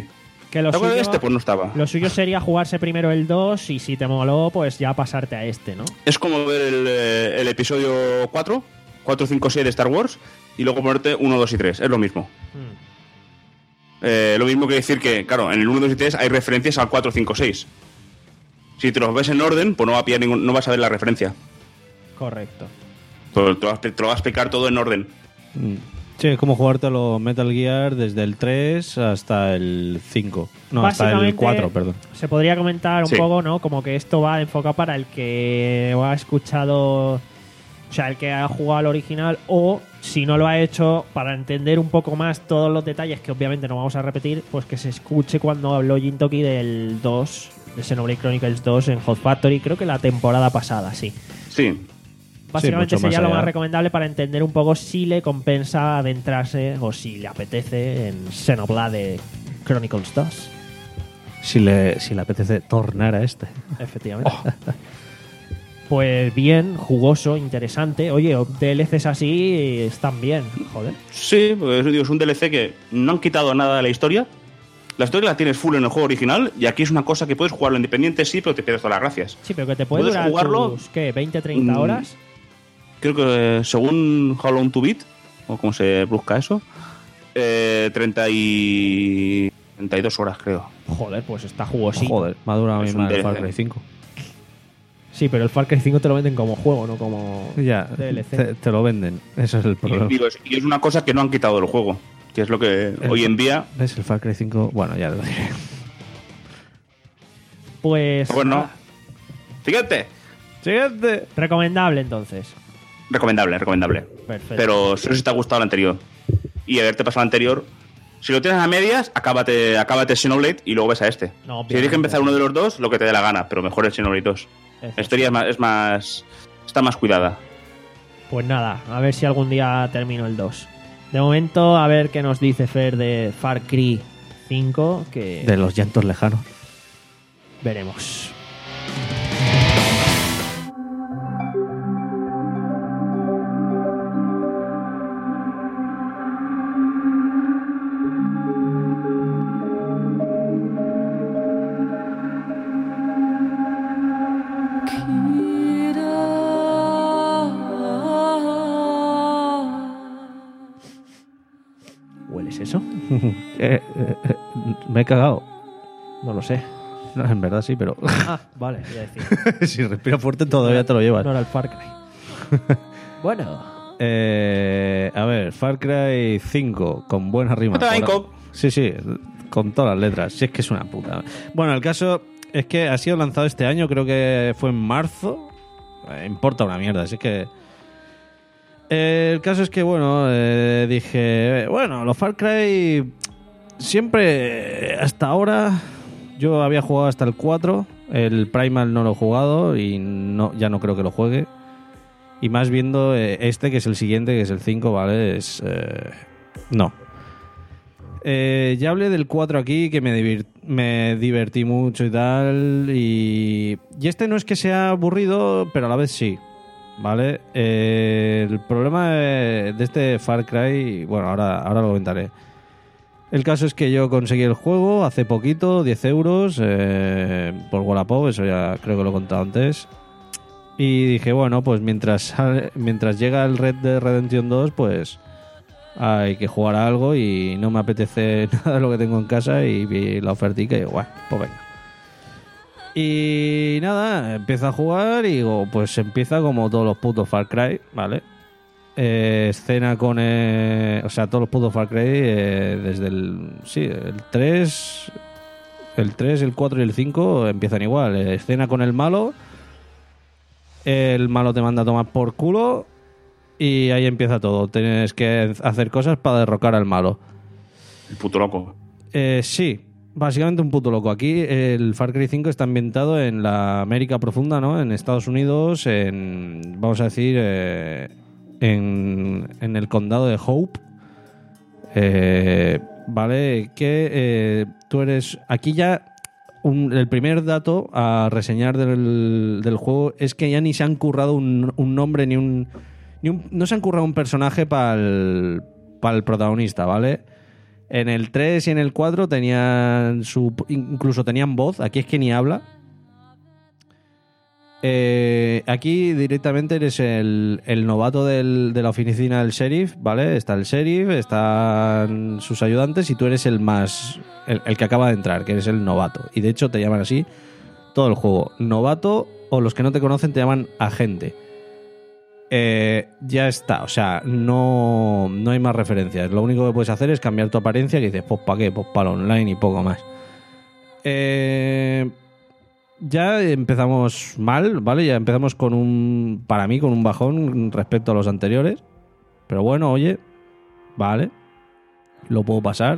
S1: Que lo
S3: ¿Te acuerdas de
S1: suyo,
S3: este? Pues no estaba.
S1: lo suyo sería jugarse primero el dos y si te moló, pues ya pasarte a este, ¿no?
S3: Es como ver el, eh, el episodio cuatro, cuatro, cinco, seis de Star Wars y luego ponerte uno, dos y tres. Es lo mismo.
S1: Mm.
S3: Eh, lo mismo que decir que, claro, en el uno, dos y tres hay referencias al cuatro, cinco, seis. Si te los ves en orden, pues no, va a pillar ningún, no vas a ver la referencia.
S1: Correcto.
S3: Te, te, lo, te lo va a explicar todo en orden.
S2: Mm. Sí, es como jugarte los Metal Gear desde el tres hasta el cinco. No, hasta el
S1: Básicamente,
S2: cuatro, perdón.
S1: Se podría comentar un
S3: Sí.
S1: poco, ¿no? Como que esto va enfocado para el que ha escuchado, o sea, el que ha jugado al original, o si no lo ha hecho, para entender un poco más todos los detalles que obviamente no vamos a repetir, pues que se escuche cuando habló Jintoki del dos, de Xenoblade Chronicles dos en Hot Factory, creo que la temporada pasada, sí.
S3: Sí.
S1: Básicamente
S2: mucho más
S1: sería lo
S2: allá.
S1: más recomendable para entender un poco si le compensa adentrarse o si le apetece en Xenoblade Chronicles dos.
S2: Si le, si le apetece tornar a este.
S1: Efectivamente. Pues bien, jugoso, interesante. Oye, D L Cs así están bien, joder.
S3: Sí, pues, digo, es un D L C que no han quitado nada de la historia. La historia la tienes full en el juego original y aquí es una cosa que puedes jugarlo independiente, sí, pero te pierdes todas las gracias.
S1: Sí, pero que te puede
S3: ¿Puedes
S1: durar
S3: jugarlo?
S1: tus, ¿qué? ¿veinte, treinta
S3: Mm.
S1: horas?
S3: Creo que eh, según How Long to Beat, o cómo se busca eso, eh, treinta y treinta y dos horas, creo.
S1: Joder, pues está jugosito.
S2: Joder, me ha durado a mí
S3: Es un
S2: más el
S3: D L C.
S2: Far Cry cinco.
S1: Sí, pero el Far Cry cinco te lo venden como juego, no como
S2: Ya,
S1: D L C.
S2: te, te lo venden. Eso es el
S3: Y,
S2: problema.
S3: digo, es- y es una cosa que no han quitado del juego, que es lo que
S2: El-
S3: hoy en día...
S2: ¿Ves el Far Cry cinco? Bueno, ya lo diré.
S1: Pues
S3: Bueno,
S1: nada,
S3: fíjate,
S2: Siguiente.
S1: recomendable entonces.
S3: recomendable, recomendable.
S1: Perfecto.
S3: Pero solo si te ha gustado el anterior. Y haberte pasado el anterior... Si lo tienes a medias, acábate, acábate Xenoblade y luego ves a este.
S1: No,
S3: Si
S1: obviamente.
S3: tienes que empezar uno de los dos, lo que te dé la gana, pero mejor el Xenoblade dos.
S1: Eso.
S3: La historia es más, es más... Está más cuidada.
S1: Pues nada, a ver si algún día termino el dos. De momento, a ver qué nos dice Fer de Far Cry cinco, que
S2: De los llantos lejanos.
S1: veremos. ¿Hueles eso?
S2: Eh, eh, eh, me he cagado.
S1: No lo sé.
S2: No, en verdad sí, pero
S1: Ah, vale, voy a decir.
S2: si respira fuerte todavía te lo llevas.
S1: No era el Far Cry. Bueno,
S2: Eh, a ver, Far Cry cinco, con buena rima.
S3: Otra
S2: Por-
S3: Inco.
S2: Sí, sí, con todas las letras. Si es que es una puta. Bueno, el caso es que ha sido lanzado este año, creo que fue en marzo. Eh, importa una mierda, así que... Eh, el caso es que, bueno, eh, dije, eh, bueno, los Far Cry siempre, eh, hasta ahora, yo había jugado hasta el cuatro, el Primal no lo he jugado y no, ya no creo que lo juegue. Y más viendo eh, este, que es el siguiente, que es el cinco, ¿vale? Es... eh, no. Eh, ya hablé del cuatro aquí, que me, divir- me divertí mucho y tal. Y, y este no es que sea aburrido, pero a la vez sí. ¿Vale? Eh, el problema de, de este Far Cry, bueno, ahora, ahora lo comentaré. El caso es que yo conseguí el juego hace poquito, diez euros, eh, por Wallapop, eso ya creo que lo he contado antes. Y dije, bueno, pues mientras, sale- mientras llega el Red Dead Redemption dos, pues hay que jugar a algo y no me apetece nada de lo que tengo en casa y vi la ofertica y digo, bueno, pues venga. Y nada, empiezo a jugar y digo, pues empieza como todos los putos Far Cry, ¿vale? Eh, escena con... eh, o sea, todos los putos Far Cry eh, desde el... Sí, el tres... El tres, el cuatro y el cinco empiezan igual. Eh, escena con el malo. El malo te manda a tomar por culo y ahí empieza todo. Tienes que hacer cosas para derrocar al malo.
S3: El puto loco.
S2: Eh, sí, básicamente un puto loco. Aquí el Far Cry cinco está ambientado en la América profunda, ¿no? En Estados Unidos, en, vamos a decir, eh, en, en el condado de Hope. Eh, vale, que eh, tú eres... Aquí ya... Un- el primer dato a reseñar del, del juego es que ya ni se han currado un, un nombre ni un, ni un... No se han currado un personaje para el, para el protagonista, ¿vale? En el tres y en el cuatro tenían su, incluso tenían voz. Aquí es que ni habla. Eh, aquí directamente eres el, el novato del, de la oficina del sheriff, ¿vale? Está el sheriff, están sus ayudantes y tú eres el más... El, el que acaba de entrar, que eres el novato. Y de hecho te llaman así todo el juego. Novato, o los que no te conocen te llaman agente. Eh, ya está, o sea, no, no hay más referencias. Lo único que puedes hacer es cambiar tu apariencia, que dices, pues ¿para qué? Pues para online y poco más. Eh, ya empezamos mal, ¿vale? Ya empezamos con un, para mí, con un bajón respecto a los anteriores. Pero bueno, oye, vale, lo puedo pasar.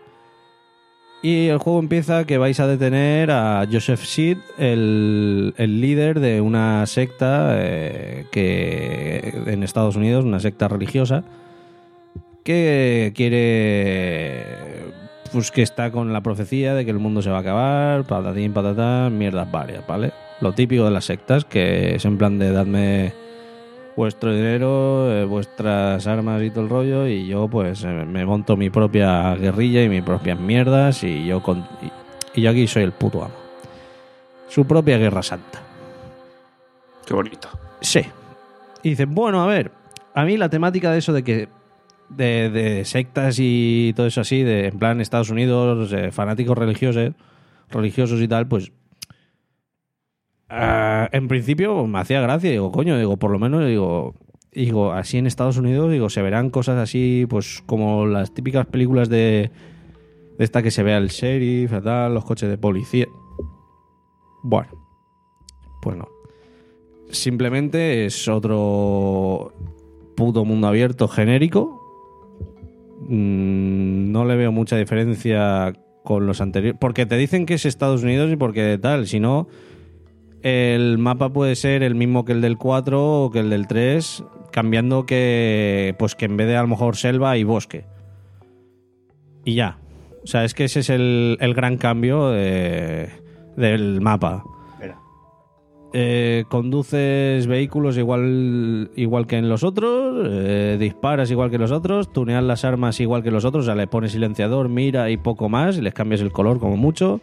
S2: Y el juego empieza que vais a detener a Joseph Seed, el, el líder de una secta eh, que en Estados Unidos, una secta religiosa, que quiere, pues que está con la profecía de que el mundo se va a acabar, patatín, patatán, mierdas varias, ¿vale? Lo típico de las sectas, que es en plan de dadme vuestro dinero, eh, vuestras armas y todo el rollo, y yo pues eh, me monto mi propia guerrilla y mis propias mierdas, y yo con, y, y yo aquí soy el puto amo. Su propia guerra santa.
S3: Qué bonito.
S2: Sí. Y dicen, bueno, a ver, a mí la temática de eso de que de, de sectas y todo eso así, de en plan Estados Unidos, eh, fanáticos religiosos, religiosos y tal, pues Uh, en principio me hacía gracia, digo, coño, digo, por lo menos, digo, digo, así en Estados Unidos, digo, se verán cosas así, pues como las típicas películas de, de esta que se vea el sheriff, tal, los coches de policía. Bueno, pues no. Simplemente es otro puto mundo abierto genérico. Mm, no le veo mucha diferencia con los anteriores, porque te dicen que es Estados Unidos y porque tal, si no... El mapa puede ser el mismo que el del cuatro o que el del tres, cambiando que pues que en vez de a lo mejor selva hay bosque. Y ya. O sea, es que ese es el, el gran cambio de, del mapa. Eh, conduces vehículos igual, igual que en los otros, eh, disparas igual que los otros, tuneas las armas igual que los otros, o sea, le pones silenciador, mira y poco más, y les cambias el color como mucho.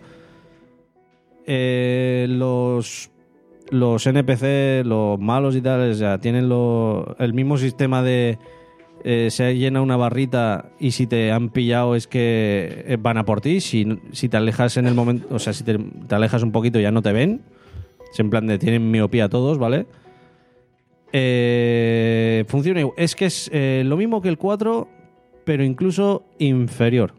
S2: Eh, los los N P C, los malos y tal, o sea, tienen lo, el mismo sistema de eh, se llena una barrita y si te han pillado es que van a por ti. Si, si te alejas en el momento, o sea, si te, te alejas un poquito ya no te ven. Es en plan de tienen miopía todos, ¿vale? Eh, funciona igual. Es que es eh, lo mismo que el cuatro, pero incluso inferior.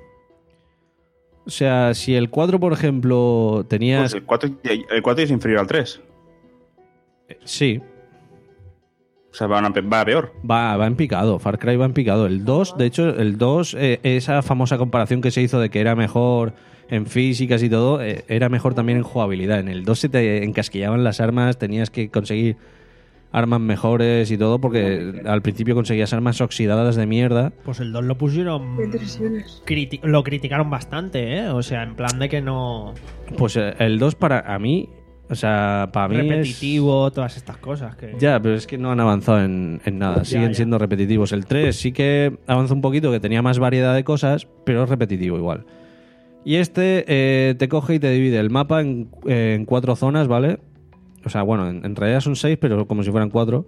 S2: O sea, si el cuatro, por ejemplo, tenías...
S3: Pues el cuatro, el cuatro es inferior al tres.
S2: Sí.
S3: O sea, va, va peor.
S2: Va, va en picado. Far Cry va en picado. El dos, de hecho, el dos, eh, esa famosa comparación que se hizo de que era mejor en físicas y todo, eh, era mejor también en jugabilidad. En el dos se te encasquillaban las armas, tenías que conseguir armas mejores y todo, porque al principio conseguías armas oxidadas de mierda.
S1: Pues el dos lo pusieron... criti- lo criticaron bastante, ¿eh? O sea, en plan de que no...
S2: Pues eh, el dos para a mí, o sea, para mí
S1: repetitivo,
S2: es...
S1: todas estas cosas que...
S2: Ya, pero es que no han avanzado en, en nada, siguen
S1: ya.
S2: siendo repetitivos. El tres sí que avanza un poquito, que tenía más variedad de cosas, pero es repetitivo igual. Y este eh, te coge y te divide el mapa en, eh, en cuatro zonas, ¿vale? O sea, bueno, en, en realidad son seis, pero como si fueran cuatro.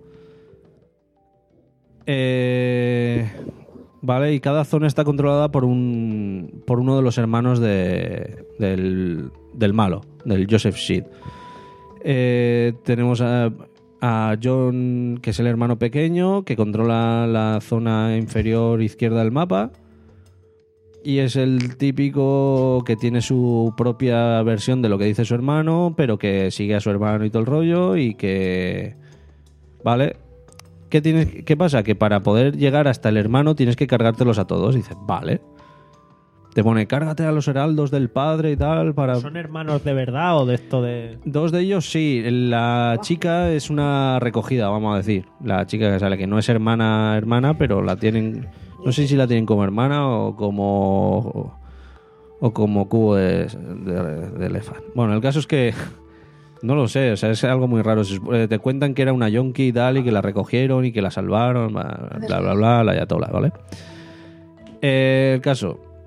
S2: Eh, vale, y cada zona está controlada por un por uno de los hermanos de, del, del malo, del Joseph Seed. Eh, tenemos a, a John, que es el hermano pequeño, que controla la zona inferior izquierda del mapa. Y es el típico que tiene su propia versión de lo que dice su hermano, pero que sigue a su hermano y todo el rollo, y que... ¿Vale? ¿Qué, tienes, qué pasa? Que para poder llegar hasta el hermano tienes que cargártelos a todos. Y dices, vale. Te pone, cárgate a los heraldos del padre y tal para...
S1: ¿Son hermanos de verdad o de esto de...?
S2: Dos de ellos sí. La chica es una recogida, vamos a decir. La chica que sale, que no es hermana, hermana, pero la tienen... No sé si la tienen como hermana o como o como cubo de, de, de elefante. Bueno, el caso es que no lo sé, o sea, es algo muy raro. Te cuentan que era una yonki y tal, y que la recogieron y que la salvaron, bla, bla, bla, bla la ayatola, ¿vale? Eh, el caso,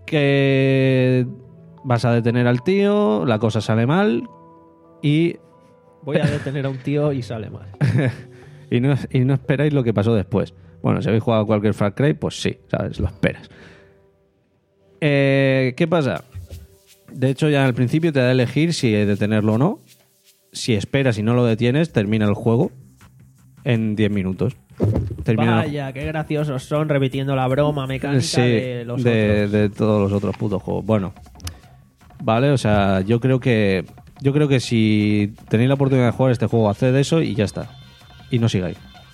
S2: que vas a detener al tío, la cosa sale mal y...
S1: Voy a detener a un tío y sale mal.
S2: y, no, y no esperáis lo que pasó después. Bueno, si habéis jugado cualquier Far Cry, pues sí, ¿sabes? Lo esperas. Eh, ¿Qué pasa? De hecho, ya al principio te da a elegir si detenerlo o no. Si esperas y no lo detienes, termina el juego en diez minutos. Termina
S1: Vaya, qué graciosos son repitiendo la broma mecánica
S2: sí,
S1: de los
S2: de,
S1: otros.
S2: de todos los otros putos juegos. Bueno, vale, o sea, yo creo que yo creo que si tenéis la oportunidad de jugar este juego, haced eso y ya está. Y no sigáis.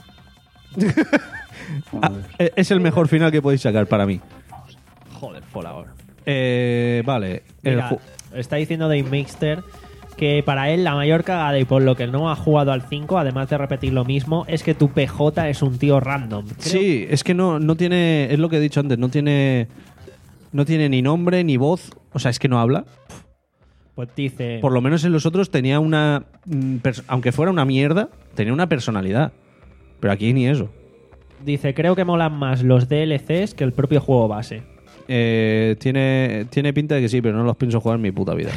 S2: Ah, es el mejor final que podéis sacar para mí.
S1: Joder, Fallout.
S2: Eh, vale. el
S1: Mira,
S2: ju-
S1: está diciendo Dave Mixter que para él la mayor cagada y por lo que no ha jugado al cinco, además de repetir lo mismo, es que tu P J es un tío random. Creo-
S2: Sí, es que no, no tiene. Es lo que he dicho antes, no tiene. No tiene ni nombre ni voz. O sea, es que no habla.
S1: Pues dice...
S2: Por lo menos en los otros tenía una. mm, pers- Aunque fuera una mierda, tenía una personalidad. Pero aquí ni eso.
S1: Dice, creo que molan más los D L Cs que el propio juego base.
S2: Eh, tiene, tiene pinta de que sí, pero no los pienso jugar en mi puta vida.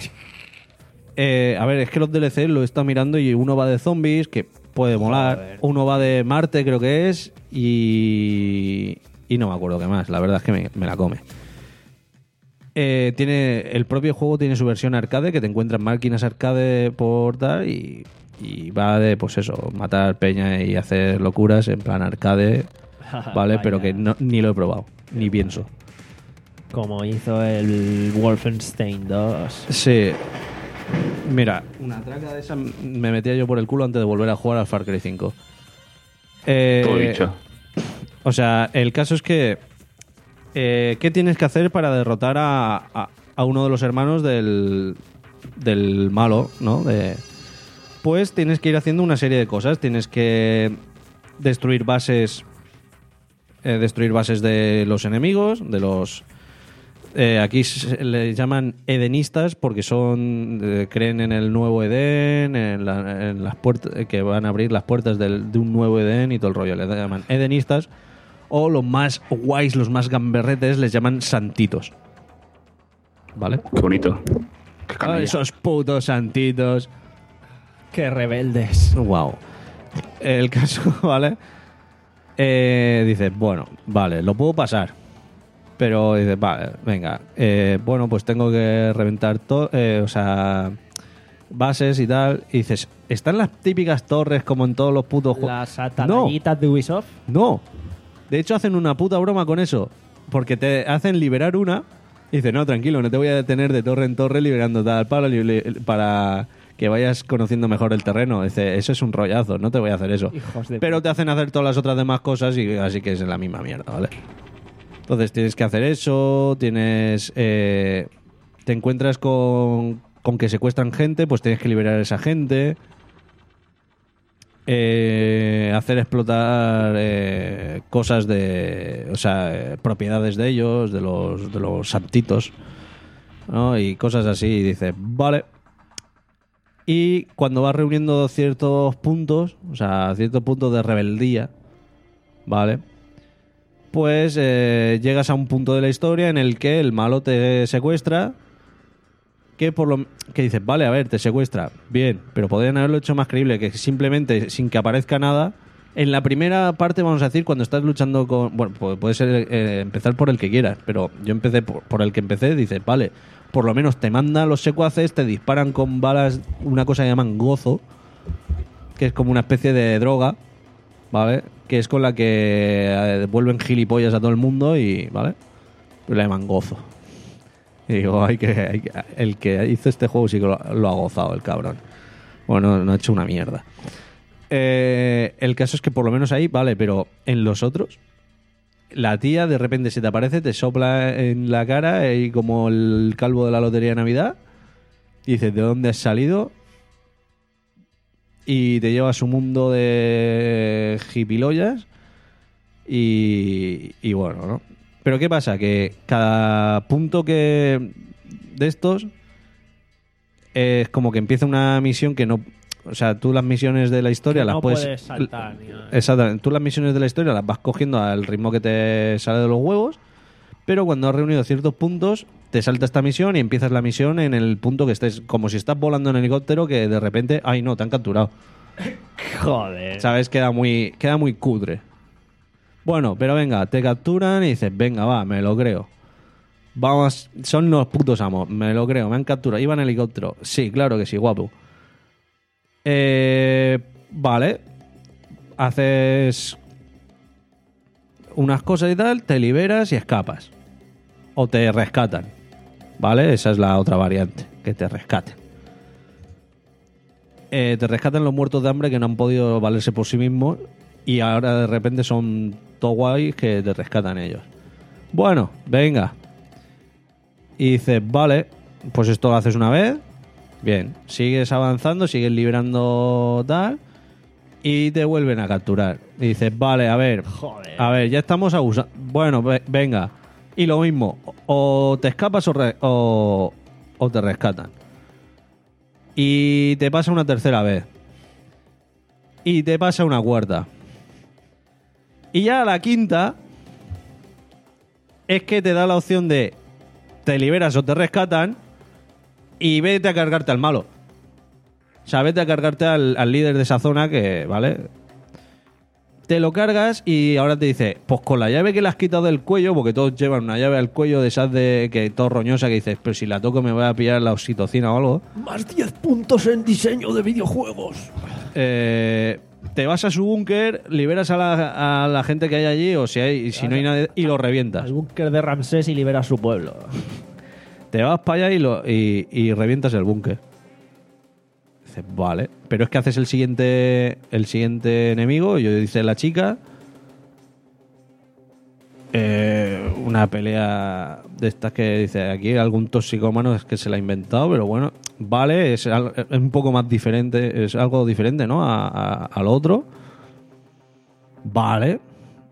S2: Eh, a ver, es que los D L C lo he estado mirando y uno va de zombies, que puede molar.
S1: Joder.
S2: Uno va de Marte, creo que es. Y. Y no me acuerdo qué más. La verdad es que me, me la come. Eh, tiene el propio juego tiene su versión arcade, que te encuentras máquinas arcade por tal y, y va de, pues eso, matar peña y hacer locuras en plan arcade, ¿vale?
S1: Vaya.
S2: Pero que no- ni lo he probado, ni pienso.
S1: Como hizo el Wolfenstein dos.
S2: Sí. Mira, una traca de esa me metía yo por el culo antes de volver a jugar al Far Cry cinco. Eh,
S3: Todo dicho.
S2: O sea, el caso es que eh, ¿qué tienes que hacer para derrotar a, a, a uno de los hermanos del, del malo, ¿no? De, pues tienes que ir haciendo una serie de cosas. Tienes que destruir bases, eh, destruir bases de los enemigos, de los eh, aquí se le llaman edenistas porque son eh, creen en el nuevo Edén, en, la- en las puertas que van a abrir las puertas del- de un nuevo Edén y todo el rollo. Le llaman edenistas. O los más guays, los más gamberretes, les llaman santitos. ¿Vale?
S3: Qué bonito. Qué
S2: Ah,
S3: canalla.
S2: esos putos santitos.
S1: ¡Qué rebeldes!
S2: Wow. El caso, ¿vale? Eh, dices, bueno, vale, lo puedo pasar. Pero dices, vale, venga. eh, bueno, pues tengo que reventar todo, o sea, bases y tal. Y dices, ¿están las típicas torres como en todos los putos juegos?
S1: Las atalayitas de Ubisoft.
S2: No. De hecho, hacen una puta broma con eso. Porque te hacen liberar una. Y dices, no, tranquilo, no te voy a detener de torre en torre liberando tal para, li- para que vayas conociendo mejor el terreno. Dice, eso es un rollazo, no te voy a hacer eso.
S1: Hijos de
S2: Pero te hacen hacer todas las otras demás cosas y así que es la misma mierda, ¿vale? Entonces tienes que hacer eso, tienes... eh, te encuentras con, con que secuestran gente, pues tienes que liberar a esa gente. Eh, hacer explotar eh, cosas de... O sea, eh, propiedades de ellos, de los, de los santitos, ¿no? Y cosas así. Y dices, vale. Y cuando vas reuniendo ciertos puntos, o sea, ciertos puntos de rebeldía, ¿vale? Pues eh, llegas a un punto de la historia en el que el malo te secuestra, que por lo que dices, vale, a ver, te secuestra, bien, pero podrían haberlo hecho más creíble, que simplemente sin que aparezca nada. En la primera parte, vamos a decir, cuando estás luchando con... Bueno, pu- puede ser eh, empezar por el que quieras, pero yo empecé por, por el que empecé, dices, vale, por lo menos te mandan los secuaces, te disparan con balas, una cosa que llaman gozo, que es como una especie de droga, ¿vale? Que es con la que eh, vuelven gilipollas a todo el mundo y, ¿vale? Pues la llaman gozo. Y digo, hay que, hay que- el que hizo este juego sí que lo, lo ha gozado, el cabrón. Bueno, no, no ha hecho una mierda. Eh, el caso es que por lo menos ahí, vale, pero en los otros, la tía de repente se te aparece, te sopla en la cara y como el calvo de la lotería de Navidad, y dices, ¿de dónde has salido? Y te lleva a su mundo de hipiloyas y, y bueno, ¿no? Pero ¿qué pasa? Que cada punto que de estos es como que empieza una misión que no... O sea, tú las misiones de la historia
S1: Que
S2: las
S1: no
S2: puedes...
S1: puedes saltar ni nada.
S2: Exactamente. Tú las misiones de la historia las vas cogiendo al ritmo que te sale de los huevos, pero cuando has reunido ciertos puntos, te salta esta misión y empiezas la misión en el punto que estés, como si estás volando en helicóptero, que de repente, ay no, te han capturado.
S1: Joder.
S2: ¿Sabes? Queda muy, queda muy cutre. Bueno, pero venga, te capturan y dices, venga, va, me lo creo. Vamos, son los putos amos, me lo creo, me han capturado. Iba en helicóptero. Sí, claro que sí, guapo. Eh, vale. Haces unas cosas y tal, te liberas y escapas. O te rescatan. ¿Vale? Esa es la otra variante, que te rescaten. Eh, te rescatan los muertos de hambre que no han podido valerse por sí mismos y ahora de repente son todo guays que te rescatan ellos. Bueno, venga. Y dices, vale, pues esto lo haces una vez. Bien, sigues avanzando, sigues liberando tal y te vuelven a capturar. Y dices, vale, a ver,
S1: Joder.
S2: a ver, ya estamos abusando. Bueno, ve- venga. Y lo mismo, o te escapas o, re- o, o te rescatan. Y te pasa una tercera vez. Y te pasa una cuarta. Y ya a la quinta es que te da la opción de te liberas o te rescatan y vete a cargarte al malo. O sea, vete a cargarte al, al líder de esa zona que, ¿vale? Te lo cargas y ahora te dice, pues con la llave que le has quitado del cuello, porque todos llevan una llave al cuello de esas de que todo roñosa que dices, pero si la toco me voy a pillar la oxitocina o algo.
S1: Más diez puntos en diseño de videojuegos.
S2: Eh, te vas a su búnker, liberas a la, a la gente que hay allí, o si hay, si no hay nadie, y lo revientas.
S1: Al búnker de Ramsés y libera su pueblo.
S2: Te vas para allá y, lo, y, y revientas el búnker. Dices, vale. Pero es que haces el siguiente el siguiente enemigo, y yo dice la chica. Eh, una pelea de estas que dice aquí algún toxicómano es que se la ha inventado, pero bueno, vale, es, al- es un poco más diferente, es algo diferente, ¿no? A, a- al otro. Vale.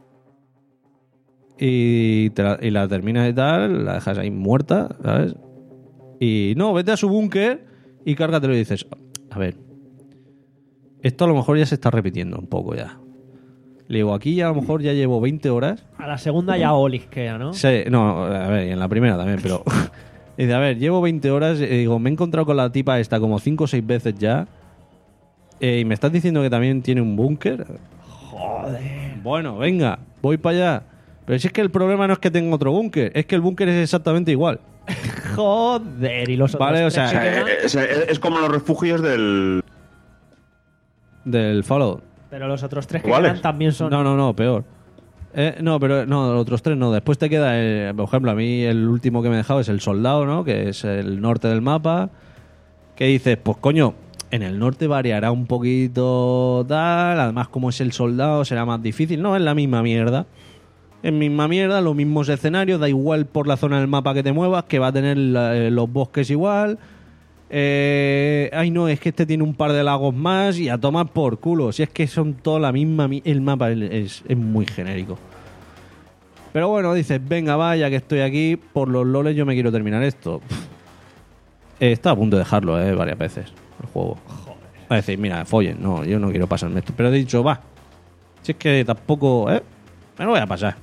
S2: Y, te la, y la terminas y tal, la dejas ahí muerta, ¿sabes? Y no, vete a su búnker y cárgatelo y dices, a ver, esto a lo mejor ya se está repitiendo un poco ya. Le digo, aquí ya a lo mejor ya llevo veinte horas.
S1: A la segunda ya olisquea, ¿no?
S2: Sí, no, a ver, y en la primera también, pero... Y dice, a ver, llevo veinte horas, y digo, me he encontrado con la tipa esta como cinco o seis veces ya, eh, y me estás diciendo que también tiene un búnker.
S1: Joder.
S2: Bueno, venga, voy para allá. Pero si es que el problema no es que tenga otro búnker, es que el búnker es exactamente igual.
S1: Joder. Y los otros
S2: Vale, o
S1: tres
S2: sea,
S1: que quedan?
S3: Eh, Es, es como los refugios del...
S2: Del Fallout.
S1: Pero los otros tres que
S3: ¿Cuáles?
S1: quedan también son...
S2: No, no, no, peor. Eh, no, pero no, los otros tres no. Después te queda, el- por ejemplo, a mí el último que me he dejado es el soldado, ¿no? Que es el norte del mapa. Que dices, pues coño, en el norte variará un poquito tal. Además, como es el soldado, será más difícil. No, es la misma mierda. Es misma mierda, los mismos escenarios. Da igual por la zona del mapa que te muevas, que va a tener la- eh, los bosques igual. Eh, ay no, es que este tiene un par de lagos más y a tomar por culo. Si es que son toda la misma... mi- El mapa es, es muy genérico. Pero bueno, dices, venga, vaya que estoy aquí. Por los loles yo me quiero terminar esto. Pff. Eh, Está a punto de dejarlo, eh, varias veces. El juego. Va a decir, mira, follen. No, yo no quiero pasarme esto. Pero he dicho, va. Si es que tampoco... Eh, me lo voy a pasar.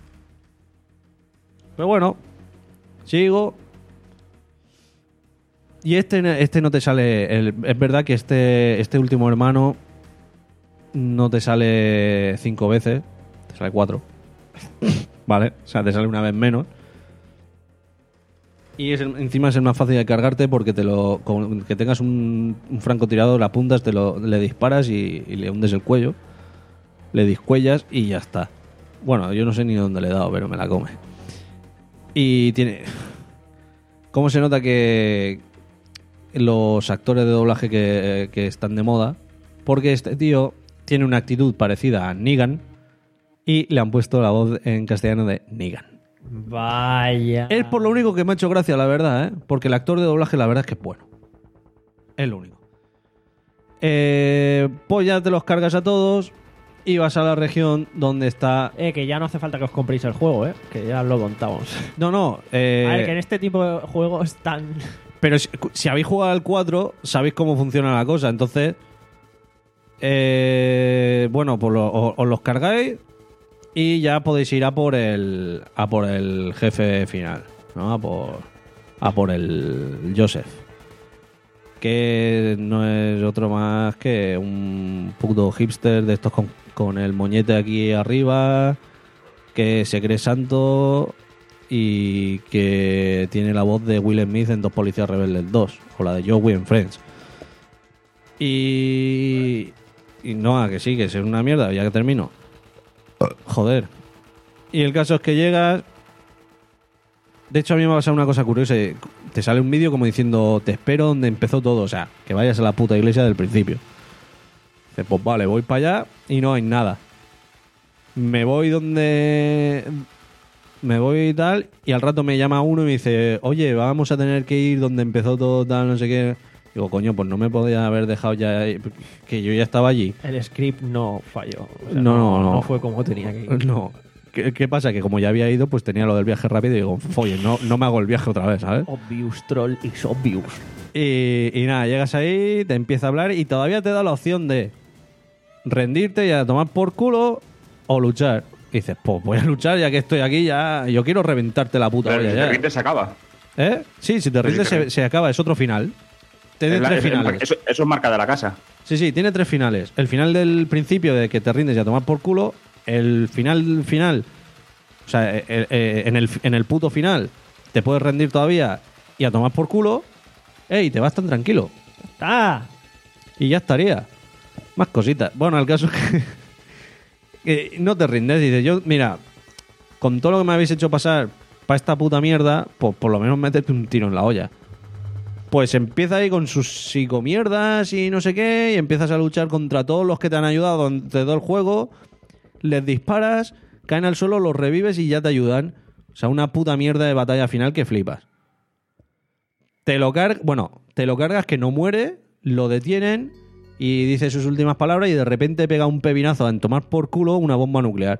S2: Pero bueno. Sigo... Y este, este no te sale... el- es verdad que este, este último hermano no te sale cinco veces, te sale cuatro. Vale, o sea, te sale una vez menos. Y es el- encima es el más fácil de cargarte porque te lo con que tengas un, un francotirador, la apuntas, te lo, le disparas y, y le hundes el cuello. Le discuellas y ya está. Bueno, yo no sé ni dónde le he dado, pero me la come. Y tiene... ¿Cómo se nota que los actores de doblaje que, que están de moda? Porque este tío tiene una actitud parecida a Negan y le han puesto la voz en castellano de Negan.
S1: Vaya.
S2: Es por lo único que me ha hecho gracia, la verdad, ¿eh? Porque el actor de doblaje, la verdad es que es bueno. Es lo único. Eh, pues ya te los cargas a todos y vas a la región donde está...
S1: Eh, que ya no hace falta que os compréis el juego, ¿eh? Que ya lo contamos.
S2: No, no. eh,
S1: A ver, que en este tipo de juegos tan...
S2: Pero si, si habéis jugado al cuatro, sabéis cómo funciona la cosa. Entonces, eh, bueno, pues lo- o- os los cargáis y ya podéis ir a por el a por el jefe final, ¿no? A por a por el Joseph, que no es otro más que un puto hipster de estos con, con el moñete aquí arriba, que se cree santo y que tiene la voz de Will Smith en Dos Policías Rebeldes dos, o la de Joey en Friends. Y... y no, a que sí, que es una mierda, ya que termino. Joder. Y el caso es que llegas... De hecho, a mí me ha pasado una cosa curiosa. Te sale un vídeo como diciendo, te espero donde empezó todo. O sea, que vayas a la puta iglesia del principio. Dices, pues vale, voy para allá y no hay nada. Me voy donde... Me voy y tal, y al rato me llama uno y me dice, oye, vamos a tener que ir donde empezó todo, tal, no sé qué. Digo, coño, pues no me podía haber dejado ya, que yo ya estaba allí.
S1: El script no falló. O sea,
S2: no, no, no.
S1: No fue como tenía que ir.
S2: No. ¿Qué, ¿Qué pasa? Que como ya había ido, pues tenía lo del viaje rápido y digo, oye, no, no me hago el viaje otra vez, ¿sabes?
S1: Obvious troll is obvious.
S2: Y, y nada, llegas ahí, te empieza a hablar y todavía te da la opción de rendirte y a tomar por culo o luchar. Y dices, pues voy a luchar ya que estoy aquí, ya yo quiero reventarte la puta
S3: Pero
S2: olla
S3: si
S2: ya.
S3: te rindes se acaba.
S2: ¿Eh? Sí, si te
S3: Pero
S2: rindes
S3: si te
S2: se, se acaba, es otro final. Tiene
S3: Es la-
S2: tres
S3: es-
S2: finales.
S3: Eso, eso es marca de la casa.
S2: Sí, sí, tiene tres finales. El final del principio de que te rindes y a tomar por culo. El final final, o sea, eh, eh, en, el, en el puto final te puedes rendir todavía y a tomar por culo. ¡Ey! Te vas tan tranquilo.
S1: ¡Ah!
S2: Y ya estaría. Más cositas. Bueno, el caso es que, que no te rindes. Dices, yo, mira, con todo lo que me habéis hecho pasar para esta puta mierda, pues por lo menos métete un tiro en la olla. Pues empieza ahí con sus psicomierdas y no sé qué, y empiezas a luchar contra todos los que te han ayudado durante todo el juego, les disparas, caen al suelo, los revives y ya te ayudan. O sea, una puta mierda de batalla final que flipas. Te lo cargas, bueno, te lo cargas que no muere, lo detienen y dice sus últimas palabras y de repente pega un pepinazo en tomar por culo una bomba nuclear.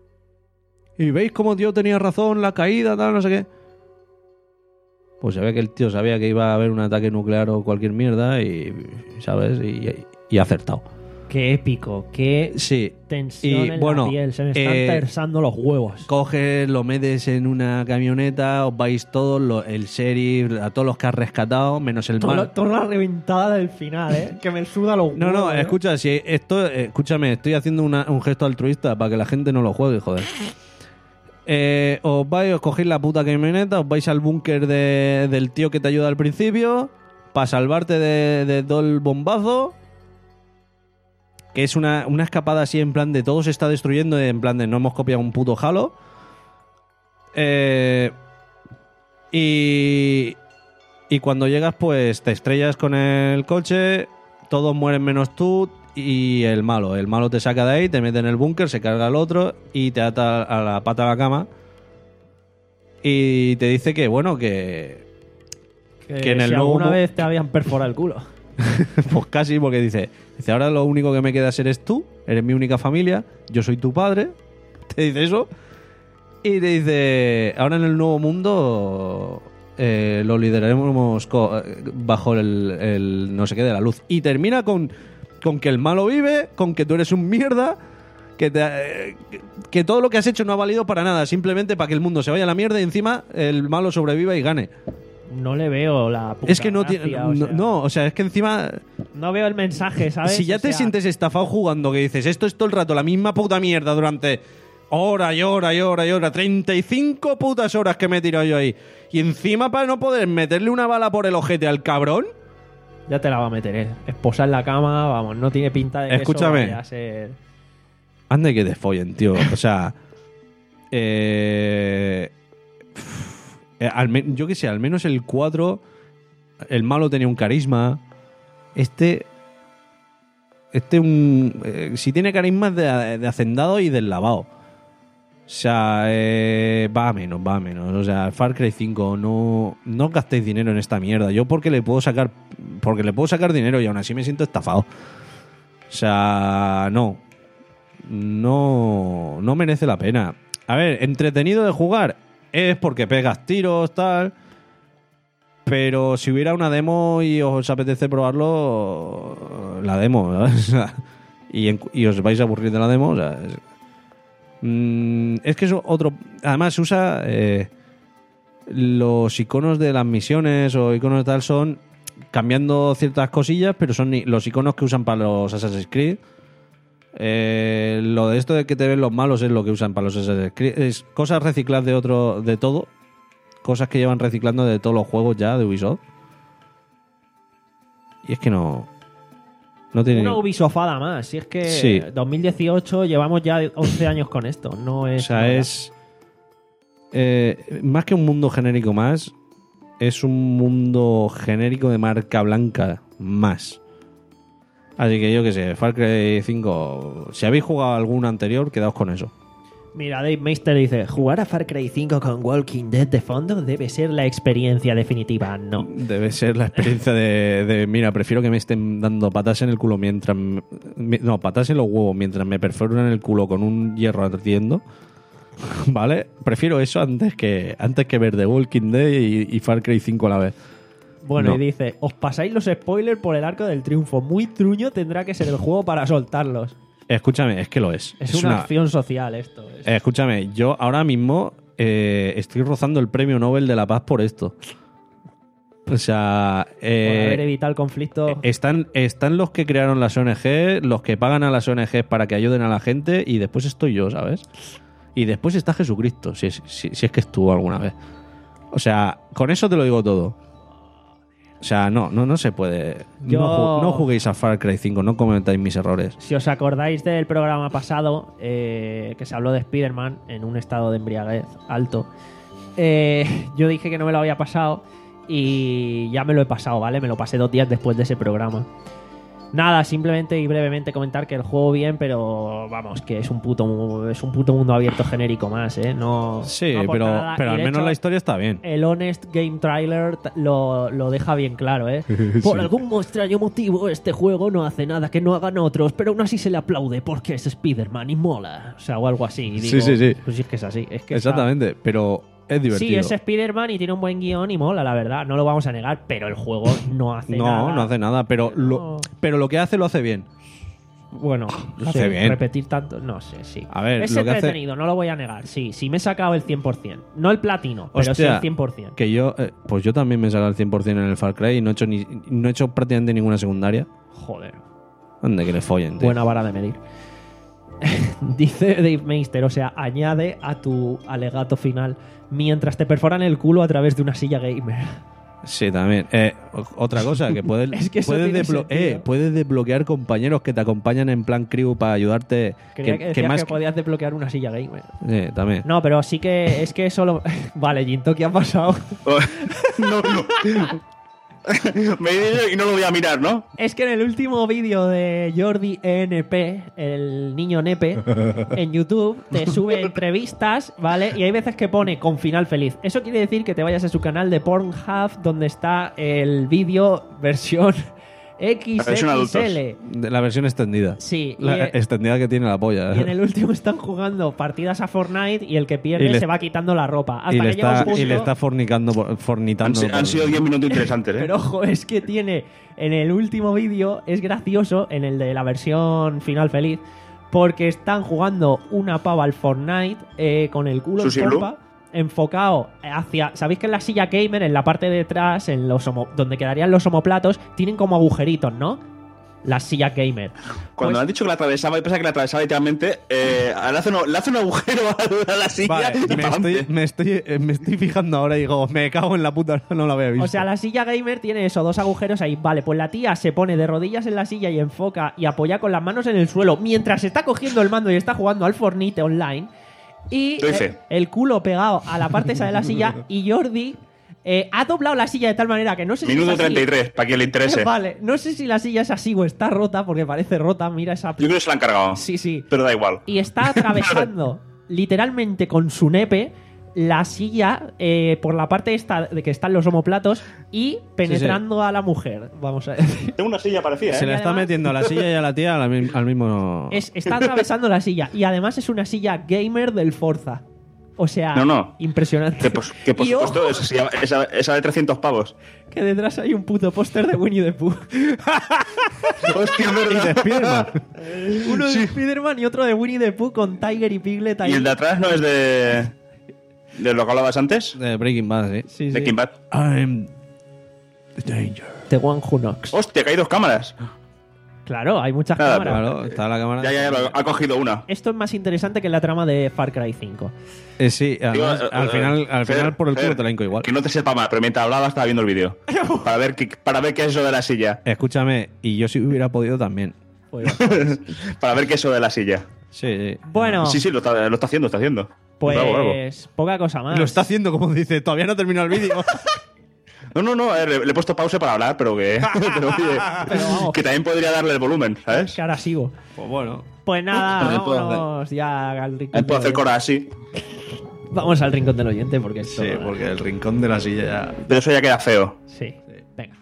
S2: Y veis cómo tío tenía razón, la caída, tal, no sé qué. Pues se ve que el tío sabía que iba a haber un ataque nuclear o cualquier mierda y, ¿sabes? Y, y ha acertado.
S1: Qué épico, qué
S2: Sí.
S1: tensión
S2: Y,
S1: en
S2: bueno,
S1: la piel. Se me están
S2: eh,
S1: tersando los huevos.
S2: Coges, lo metes en una camioneta, os vais todos, lo- el sheriff, a todos los que has rescatado, menos el
S1: Toda,
S2: mal.
S1: la- toda la reventada del final, ¿eh? Que me suda los huevos.
S2: No, no,
S1: ¿eh?
S2: escucha, si esto, eh, escúchame, estoy haciendo una- un gesto altruista para que la gente no lo juegue, joder. Eh, os vais, os cogéis la puta camioneta, os vais al búnker de- del tío que te ayuda al principio para salvarte de, de todo el bombazo. Que es una, una escapada así en plan de todo se está destruyendo, en plan de no hemos copiado un puto Halo. Eh, y, y cuando llegas, pues te estrellas con el coche, todos mueren menos tú y el malo. El malo te saca de ahí, te mete en el búnker, se carga al otro y te ata a la pata a la cama. Y te dice que, bueno, que,
S1: Que,
S2: que en el
S1: si
S2: nuevo
S1: alguna
S2: mu-
S1: vez te habían perforado el culo.
S2: pues casi, porque dice, dice, ahora lo único que me queda eres tú, eres mi única familia, yo soy tu padre, te dice eso, y te dice, ahora en el nuevo mundo eh, lo lideraremos co- bajo el, el no sé qué de la luz. Y termina con, con que el malo vive, con que tú eres un mierda, que, te, eh, que todo lo que has hecho no ha valido para nada, simplemente para que el mundo se vaya a la mierda y encima el malo sobreviva y gane.
S1: No le veo la puta
S2: Es que no tiene...
S1: gracia, o
S2: No,
S1: sea,
S2: no, o sea, es que encima...
S1: no veo el mensaje, ¿sabes?
S2: Si ya
S1: O
S2: te
S1: sea,
S2: sientes estafado jugando, que dices, esto es todo el rato la misma puta mierda durante hora y hora y hora y hora, treinta y cinco putas horas que me he tirado yo ahí, y encima para no poder meterle una bala por el ojete al cabrón,
S1: Ya te la va a meter, ¿eh? Esposa en la cama, vamos, no tiene pinta de que
S2: Escúchame.
S1: eso vaya a ser...
S2: anda y que te follen, tío. O sea, eh, eh, al men- yo que sé, al menos el cuatro, el malo tenía un carisma. Este... Este un... eh, si tiene carisma es de, de hacendado y del lavado. O sea, eh, va a menos, va a menos. O sea, Far Cry cinco, no, no gastéis dinero en esta mierda. Yo porque le puedo sacar... Porque le puedo sacar dinero y aún así me siento estafado. O sea, no. No, no merece la pena. A ver, entretenido de jugar es porque pegas tiros, tal... Pero si hubiera una demo y os apetece probarlo, la demo, ¿sabes? O sea, y, en- y os vais a aburrir de la demo, o sea, es- Mm, es que es otro... Además, se usa... Eh, los iconos de las misiones o iconos de tal son cambiando ciertas cosillas, pero son los iconos que usan para los Assassin's Creed. Eh, lo de esto de que te ven los malos es lo que usan para los Assassin's Creed. Es cosas recicladas de otro, de todo. Cosas que llevan reciclando de todos los juegos ya de Ubisoft. Y es que no... no tiene
S1: Una
S2: ni-
S1: Ubisoftada más. Si es que
S2: Sí.
S1: dos mil dieciocho llevamos ya once años con esto. No es.
S2: O sea,
S1: nada.
S2: es... eh, más que un mundo genérico más, es un mundo genérico de marca blanca más. Así que yo qué sé, Far Cry cinco... Si habéis jugado alguno anterior, quedaos con eso.
S1: Mira, Dave Meister dice: jugar a Far Cry cinco con Walking Dead de fondo debe ser la experiencia definitiva. No.
S2: Debe ser la experiencia de, de, mira, prefiero que me estén dando patas en el culo mientras... me- no, patas en los huevos mientras me perforan el culo con un hierro ardiendo. ¿Vale? Prefiero eso antes que antes que ver The Walking Dead y, y Far Cry cinco a la vez.
S1: Bueno,
S2: No.
S1: y dice: os pasáis los spoilers por el arco del triunfo. Muy truño tendrá que ser el juego para soltarlos.
S2: Escúchame, es que lo es.
S1: Es, una, acción social esto. Es-
S2: Eh, escúchame, yo ahora mismo eh, estoy rozando el premio Nobel de la Paz por esto. O sea,
S1: por
S2: eh,
S1: haber evitado el conflicto.
S2: están, están los que crearon las O N G, los que pagan a las O N G para que ayuden a la gente, y después estoy yo, ¿sabes? Y después está Jesucristo, si es, si, si es que estuvo alguna vez. O sea, con eso te lo digo todo. O sea, no, no, no se puede.
S1: Yo-
S2: No, ju- no juguéis a Far Cry cinco, no cometáis mis errores.
S1: Si os acordáis del programa pasado, eh, que se habló de Spider-Man en un estado de embriaguez alto, eh, yo dije que no me lo había pasado y ya me lo he pasado, ¿vale? Me lo pasé dos días después de ese programa. Nada, simplemente y brevemente comentar que el juego bien, pero vamos, que es un puto, mu- es un puto mundo abierto genérico más, ¿eh? No,
S2: Sí,
S1: no aporta
S2: pero,
S1: nada.
S2: pero
S1: Y
S2: al
S1: de
S2: menos
S1: hecho,
S2: la historia está bien.
S1: el Honest Game Trailer t- lo, lo deja bien claro, ¿eh? Por algún extraño motivo, este juego no hace nada que no hagan otros, pero aún así se le aplaude porque es Spider-Man y mola. O sea, o algo así. Y
S2: Sí,
S1: digo,
S2: sí, sí.
S1: Pues sí, es que es así. Es que está-
S2: Exactamente, pero es divertido.
S1: Sí, es Spider-Man y tiene un buen guión y mola, la verdad. No lo vamos a negar, pero el juego no hace
S2: no,
S1: nada.
S2: no hace nada, pero
S1: No.
S2: lo, pero lo que hace lo hace bien.
S1: Bueno,
S2: Lo
S1: sí,
S2: hace bien.
S1: repetir tanto, no sé, sí.
S2: A ver,
S1: es
S2: lo que hace-
S1: entretenido, no lo voy a negar. Sí, sí me he sacado el cien por ciento. No el platino, pero sí
S2: Hostia,
S1: el cien por ciento.
S2: Que yo, eh, pues yo también me he sacado el cien por ciento en el Far Cry y no he hecho, ni, no he hecho prácticamente ninguna secundaria.
S1: Joder.
S2: Ande que le follen, tío.
S1: Buena vara de medir. Dice Dave Meister, o sea, añade a tu alegato final mientras te perforan el culo a través de una silla gamer.
S2: Sí, también. Eh, o- otra cosa, que puedes,
S1: Es que eso
S2: puedes,
S1: tiene
S2: desblo-
S1: sentido.
S2: eh, puedes desbloquear compañeros que te acompañan en plan crew para ayudarte.
S1: Creía que, decías que,
S2: más
S1: podías desbloquear una silla gamer.
S2: Eh, también.
S1: No, pero sí que es que solo... Vale, Jinto, ¿qué ha pasado?
S3: no, no. Me dice y no lo voy a mirar, ¿no?
S1: Es que en el último vídeo de Jordi E N P, el niño Nepe, en YouTube, te sube entrevistas, ¿vale? Y hay veces que pone con final feliz. Eso quiere decir que te vayas a su canal de Pornhub, donde está el vídeo versión equis equis ele.
S2: De la versión extendida.
S1: Sí, y,
S2: La
S1: eh,
S2: extendida que tiene la polla.
S1: y en el último están jugando partidas a Fortnite y el que pierde
S2: Y le-
S1: se va quitando la ropa. Hasta
S2: y,
S1: que
S2: le
S1: llega un
S2: está,
S1: punto...
S2: y le está fornicando, por-
S3: Han,
S2: fornitando.
S3: si- han
S2: por-
S3: sido diez minutos interesantes, ¿eh?
S1: Pero ojo, es que tiene en el último vídeo, es gracioso, en el de la versión final feliz, porque están jugando una pava al Fortnite eh, con el culo
S3: Sushi
S1: en
S3: Blue.
S1: pompa, enfocado hacia... ¿Sabéis que en la silla gamer, en la parte de atrás, en los homo- donde quedarían los homoplatos, tienen como agujeritos, ¿no? Las sillas gamer.
S3: Cuando
S1: Pues-
S3: han dicho que la atravesaba, y pasa que la atravesaba literalmente, eh, le, hace un, le hace un agujero a la silla.
S2: Vale,
S3: y
S2: me,
S3: pa'lante.
S2: estoy, me, estoy, eh, me estoy fijando ahora y digo, me cago en la puta, no lo había visto.
S1: O sea, la silla gamer tiene eso, dos agujeros ahí. Vale, pues la tía se pone de rodillas en la silla y enfoca y apoya con las manos en el suelo mientras está cogiendo el mando y está jugando al Fortnite online. Y
S3: Doy fe.
S1: eh, el culo pegado a la parte esa de la silla. Y Jordi eh, ha doblado la silla de tal manera que no sé si
S3: Minuto
S1: es así.
S3: treinta y tres, para quien le interese.
S1: Vale, no sé si la silla es así o está rota porque parece rota. Mira esa.
S3: Yo creo que se la han cargado.
S1: Sí, sí.
S3: Pero da igual.
S1: Y está atravesando literalmente con su nepe la silla eh, por la parte esta de que están los homoplatos y penetrando a la mujer, vamos a decir.
S3: Tengo una silla parecida,
S2: Se
S3: ¿eh?
S2: le
S1: y
S2: está
S1: además-
S2: metiendo a la silla y a la tía al, mi- al mismo.
S1: Es, está atravesando la silla y además es una silla gamer del Forza. O sea,
S3: No, no.
S1: impresionante.
S3: Que, pues, que por
S1: Y
S3: supuesto,
S1: ojo,
S3: esa, se llama- esa, esa de trescientos pavos.
S1: que detrás hay un puto póster de Winnie the Pooh.
S3: Hostia, es
S2: Y de
S3: verdad.
S2: Spiderman.
S1: Uno de Spider-Man y otro de Winnie the Pooh con Tiger y Piglet ahí.
S3: ¿Y el de atrás no es de. de lo que hablabas antes?
S2: De Breaking Bad, sí.
S1: Sí,
S3: De
S1: sí.
S3: King Bad.
S2: I'm the danger.
S1: The One Who Knocks.
S3: Hostia, que hay dos cámaras.
S1: Claro, hay muchas
S3: Nada,
S1: cámaras.
S2: Claro, está la cámara.
S3: Ya, ya, ya, lo- ha cogido una.
S1: Esto es más interesante que la trama de Far Cry cinco.
S2: Eh, sí, además,
S3: Digo, eh,
S2: al
S3: eh,
S2: final, al
S3: Fer,
S2: final por el culo
S3: Fer,
S2: te la hinco igual.
S3: Que no te sepa mal, pero mientras hablaba estaba viendo el vídeo. para, ver qué, para ver qué es eso de la silla.
S2: Escúchame, y yo si hubiera podido también.
S1: Pues,
S3: Para ver qué es eso de la silla.
S2: Sí, sí.
S1: bueno,
S3: Sí, sí, lo está, lo está haciendo, está haciendo.
S1: pues
S3: Bravo, bravo.
S1: poca cosa más.
S2: Lo está haciendo, como dice, todavía no ha terminado el vídeo.
S3: No, no, no, a ver, le, le he puesto pausa para hablar, pero que. pero, oye,
S1: Pero vamos.
S3: que también podría darle el volumen, ¿sabes?
S1: Que ahora sigo.
S2: Pues bueno.
S1: Pues nada,
S3: También puedo
S1: vámonos ya al rincón
S3: Él puede
S1: del
S3: hacer cora así.
S1: oyente. Vamos al rincón del oyente porque esto...
S2: Sí, porque el rincón de la silla ya...
S3: Pero eso ya queda feo.
S1: Sí, venga.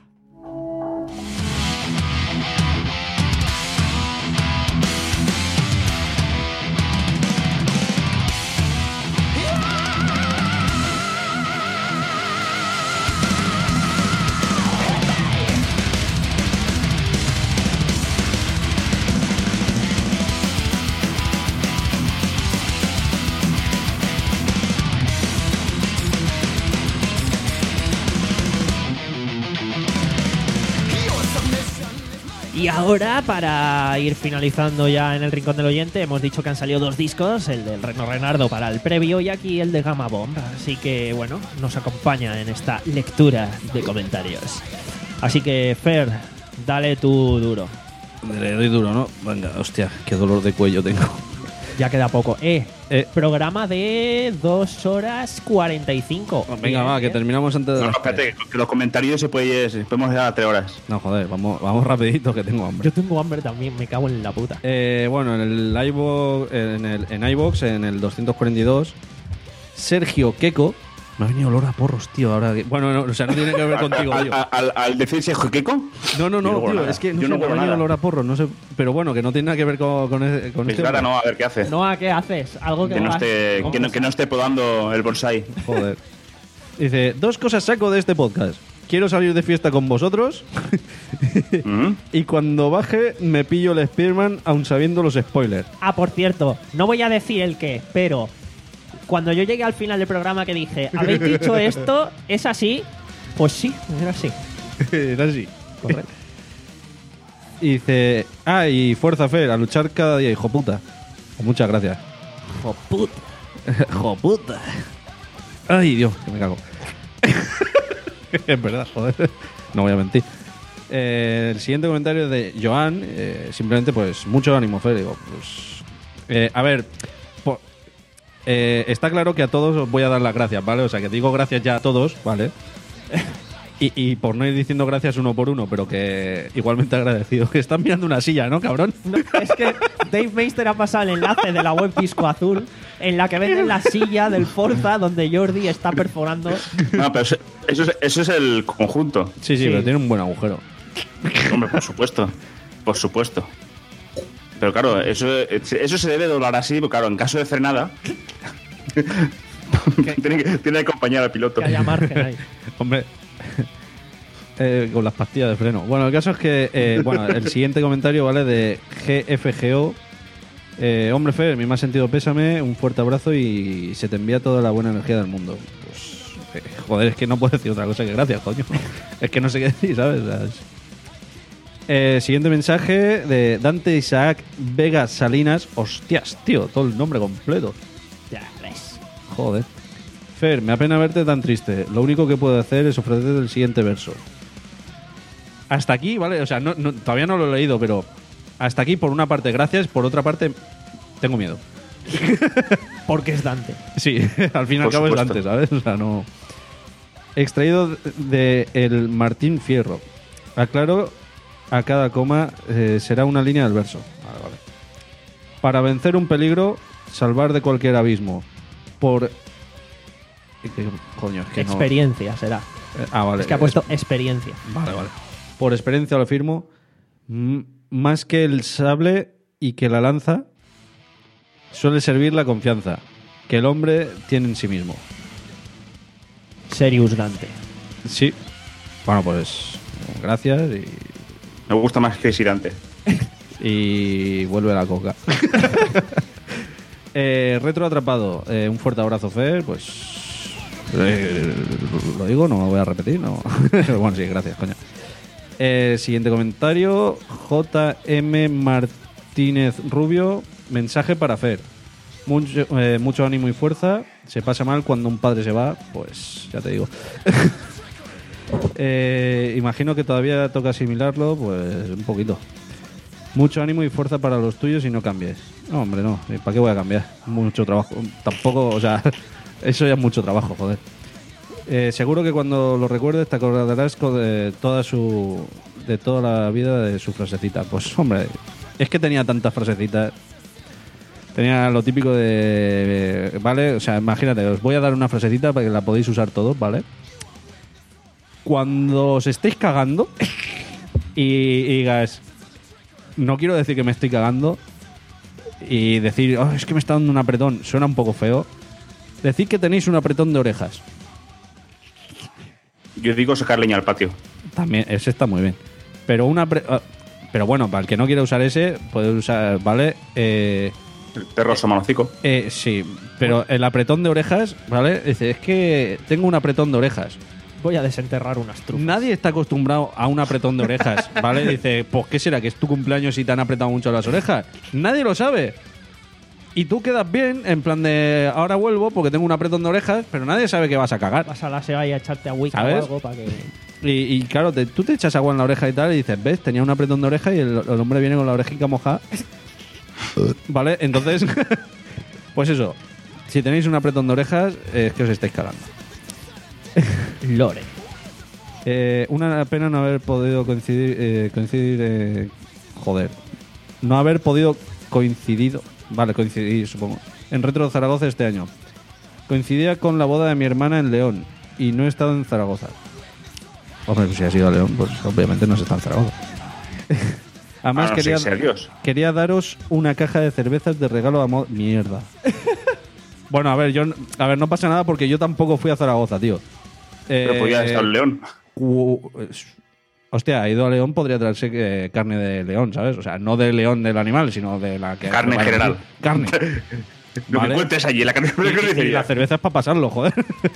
S1: Y ahora, para ir finalizando ya en el rincón del oyente, hemos dicho que han salido dos discos, el del Reno Renardo para el previo y aquí el de Gamma Bomb. Así que, bueno, nos acompaña en esta lectura de comentarios. Así que, Fer, dale tú duro.
S2: Le doy duro, ¿no? Venga, hostia, qué dolor de cuello tengo.
S1: Ya queda poco. Eh,
S2: Eh.
S1: programa de dos horas cuarenta y cinco.
S2: Venga,
S1: Bien,
S2: va, que
S1: bien.
S2: terminamos antes de
S3: No, no,
S2: las
S3: espérate, que los comentarios se puede, se podemos llegar a tres horas.
S2: tres. No, joder, vamos, vamos rapidito que tengo hambre.
S1: Yo tengo hambre también, me cago en la puta.
S2: Eh, bueno, en el iVoox, en el en iVoox, en el doscientos cuarenta y dos, Sergio Queco. Me ha venido olor a porros, tío. Ahora que- bueno, no, o sea, no tiene que ver contigo,
S3: al,
S2: tío.
S3: al, al, al decirse Joqueco,
S2: No, no,
S3: yo no
S2: no,
S3: huelo
S2: tío.
S3: nada.
S2: Es que no
S3: Yo
S2: sé,
S3: no
S2: me ha
S3: huelo
S2: venido
S3: nada.
S2: olor a porros, no sé. Pero bueno, que no tiene nada que ver con, con, ese- con este.
S3: Clara,
S2: hombre.
S3: no, a ver qué hace.
S1: Noah, ¿qué haces? Algo que,
S3: que, no
S1: hagas-
S3: esté, que, no, que no esté podando el bonsai.
S2: Joder. Dice, dos cosas saco de este podcast. Quiero salir de fiesta con vosotros
S3: ¿Mm?
S2: y cuando baje me pillo el Spearman aun sabiendo los spoilers.
S1: Ah, por cierto, no voy a decir el qué, pero cuando yo llegué al final del programa que dije, ¿habéis dicho esto? ¿Es así? Pues sí, era así.
S2: Era así.
S1: Correcto.
S2: Y dice, ah, y fuerza Fer, a luchar cada día, hijo puta. Pues muchas gracias.
S1: Hijo puta.
S2: Hijo puta. Ay, Dios, que me cago. Es verdad, joder. No voy a mentir. Eh, el siguiente comentario es de Joan. eh, simplemente, pues, mucho ánimo, Fer. Digo, pues. eh, a ver. po- eh, está claro que a todos os voy a dar las gracias, ¿vale? O sea, que digo gracias ya a todos, ¿vale? Y, y por no ir diciendo gracias uno por uno, pero que igualmente agradecido. Que están mirando una silla, ¿no, cabrón?
S1: No, es que Dave Meister ha pasado el enlace de la web Disco Azul en la que venden la silla del Forza donde Jordi está perforando.
S3: No, pero eso, eso es, eso es el conjunto.
S2: Sí, sí,
S1: Sí.
S2: pero tiene un buen agujero.
S3: Hombre, por supuesto. Por supuesto. Pero claro, eso, eso se debe doblar así, porque claro, en caso de frenada. tiene, que, tiene que acompañar al piloto.
S1: Que haya margen ahí.
S2: Hombre, eh, con las pastillas de freno. Bueno, el caso es que, eh, bueno, el siguiente comentario, ¿vale? De G F G O. Eh, hombre, Fer, mi más sentido pésame, un fuerte abrazo y se te envía toda la buena energía del mundo. Pues, eh, joder, es que no puedo decir otra cosa que gracias, coño. Es que no sé qué decir, ¿sabes? O sea, es- Eh, siguiente mensaje de Dante Isaac Vega Salinas. Hostias, tío, todo el nombre completo.
S1: Ya ves.
S2: Joder. Fer, me apena verte tan triste. Lo único que puedo hacer es ofrecerte el siguiente verso. Hasta aquí, ¿vale? O sea, no, no- todavía no lo he leído, pero hasta aquí, por una parte, gracias. Por otra parte, tengo miedo.
S1: Porque es Dante.
S2: Sí, al fin y al
S3: Por
S2: cabo es
S3: supuesto.
S2: Dante, ¿sabes? O sea, no. Extraído de el Martín Fierro. Aclaro, a cada coma eh, será una línea del verso. Vale, vale. Para vencer un peligro, salvar de cualquier abismo. Por. ¿Qué coño? Es que no.
S1: Experiencia será.
S2: Eh, ah, vale.
S1: Es que ha puesto experiencia.
S2: Vale, vale. Por experiencia lo afirmo. m- Más que el sable y que la lanza, suele servir la confianza. que el hombre tiene en sí mismo.
S1: Serious Dante.
S2: Sí. Bueno, pues gracias y,
S3: Me gusta más que Sirante.
S2: y vuelve la coca. eh, retro atrapado. Eh, un fuerte abrazo, Fer. Pues eh, lo digo, no me voy a repetir. No. Bueno, sí, gracias, coño. Eh, siguiente comentario. J M Martínez Rubio. Mensaje para Fer. Mucho, eh, mucho ánimo y fuerza. Se pasa mal cuando un padre se va. Pues ya te digo. eh, imagino que todavía toca asimilarlo. Pues un poquito. Mucho ánimo y fuerza para los tuyos y no cambies. No, hombre, no. ¿Para qué voy a cambiar? Mucho trabajo. Tampoco, o sea, eso ya es mucho trabajo, joder. Eh, seguro que cuando lo recuerdes te acordarás de toda su de toda la vida de su frasecita. Pues hombre, es que tenía tantas frasecitas. Tenía lo típico de, vale, o sea, imagínate, os voy a dar una frasecita para que la podéis usar todos, ¿vale? Cuando os estéis cagando y, y digas, no quiero decir que me estoy cagando y decir, oh, es que me está dando un apretón, suena un poco feo. Decid que tenéis un apretón de orejas.
S3: Yo digo sacar leña al patio.
S2: También, ese está muy bien. Pero una apre- uh, pero bueno, para el que no quiera usar ese, puede usar, ¿vale? Eh,
S3: El perro somanocico.
S2: eh, sí, pero el apretón de orejas, ¿vale? Dice, es que tengo un apretón de orejas.
S1: Voy a desenterrar unas trufas.
S2: Nadie está acostumbrado a un apretón de orejas, ¿vale? Dice, pues ¿qué será? ¿Que es tu cumpleaños y te han apretado mucho las orejas? Nadie lo sabe. Y tú quedas bien, en plan de, ahora vuelvo porque tengo un apretón de orejas, pero nadie sabe que vas a cagar.
S1: Vas a la SEA y a echarte agüita o
S2: ¿Sabes?
S1: algo para que...
S2: Y, y claro, te- tú te echas agua en la oreja y tal y dices, ¿ves? Tenía un apretón de oreja y el, el hombre viene con la orejica mojada. ¿Vale? Entonces, pues eso. Si tenéis un apretón de orejas, eh, es que os estáis cagando.
S1: Lore.
S2: Eh, una pena no haber podido coincidir. Eh, coincidir eh, joder. No haber podido coincidido. Vale, coincidir, supongo. En Retro Zaragoza este año. Coincidía con la boda de mi hermana en León y no he estado en Zaragoza. Hombre, pues si has ido a León, pues obviamente no se está en Zaragoza. Además,
S3: Ah, no
S2: quería,
S3: sé, sea Dios.
S2: quería daros una caja de cervezas de regalo a mo- mierda. Bueno, a ver, yo a ver, no pasa nada porque yo tampoco fui a Zaragoza, tío.
S3: Pero
S2: Eh,
S3: podía estar en León.
S2: cu- Hostia, ha ido a León, podría traerse eh, carne de león, ¿sabes? O sea, no de león del animal, sino de la que...
S3: Carne en
S2: vale,
S3: general.
S2: Carne.
S3: Lo
S2: Vale.
S3: que encuentres allí, la carne
S2: Y, y la cerveza es para pasarlo, joder.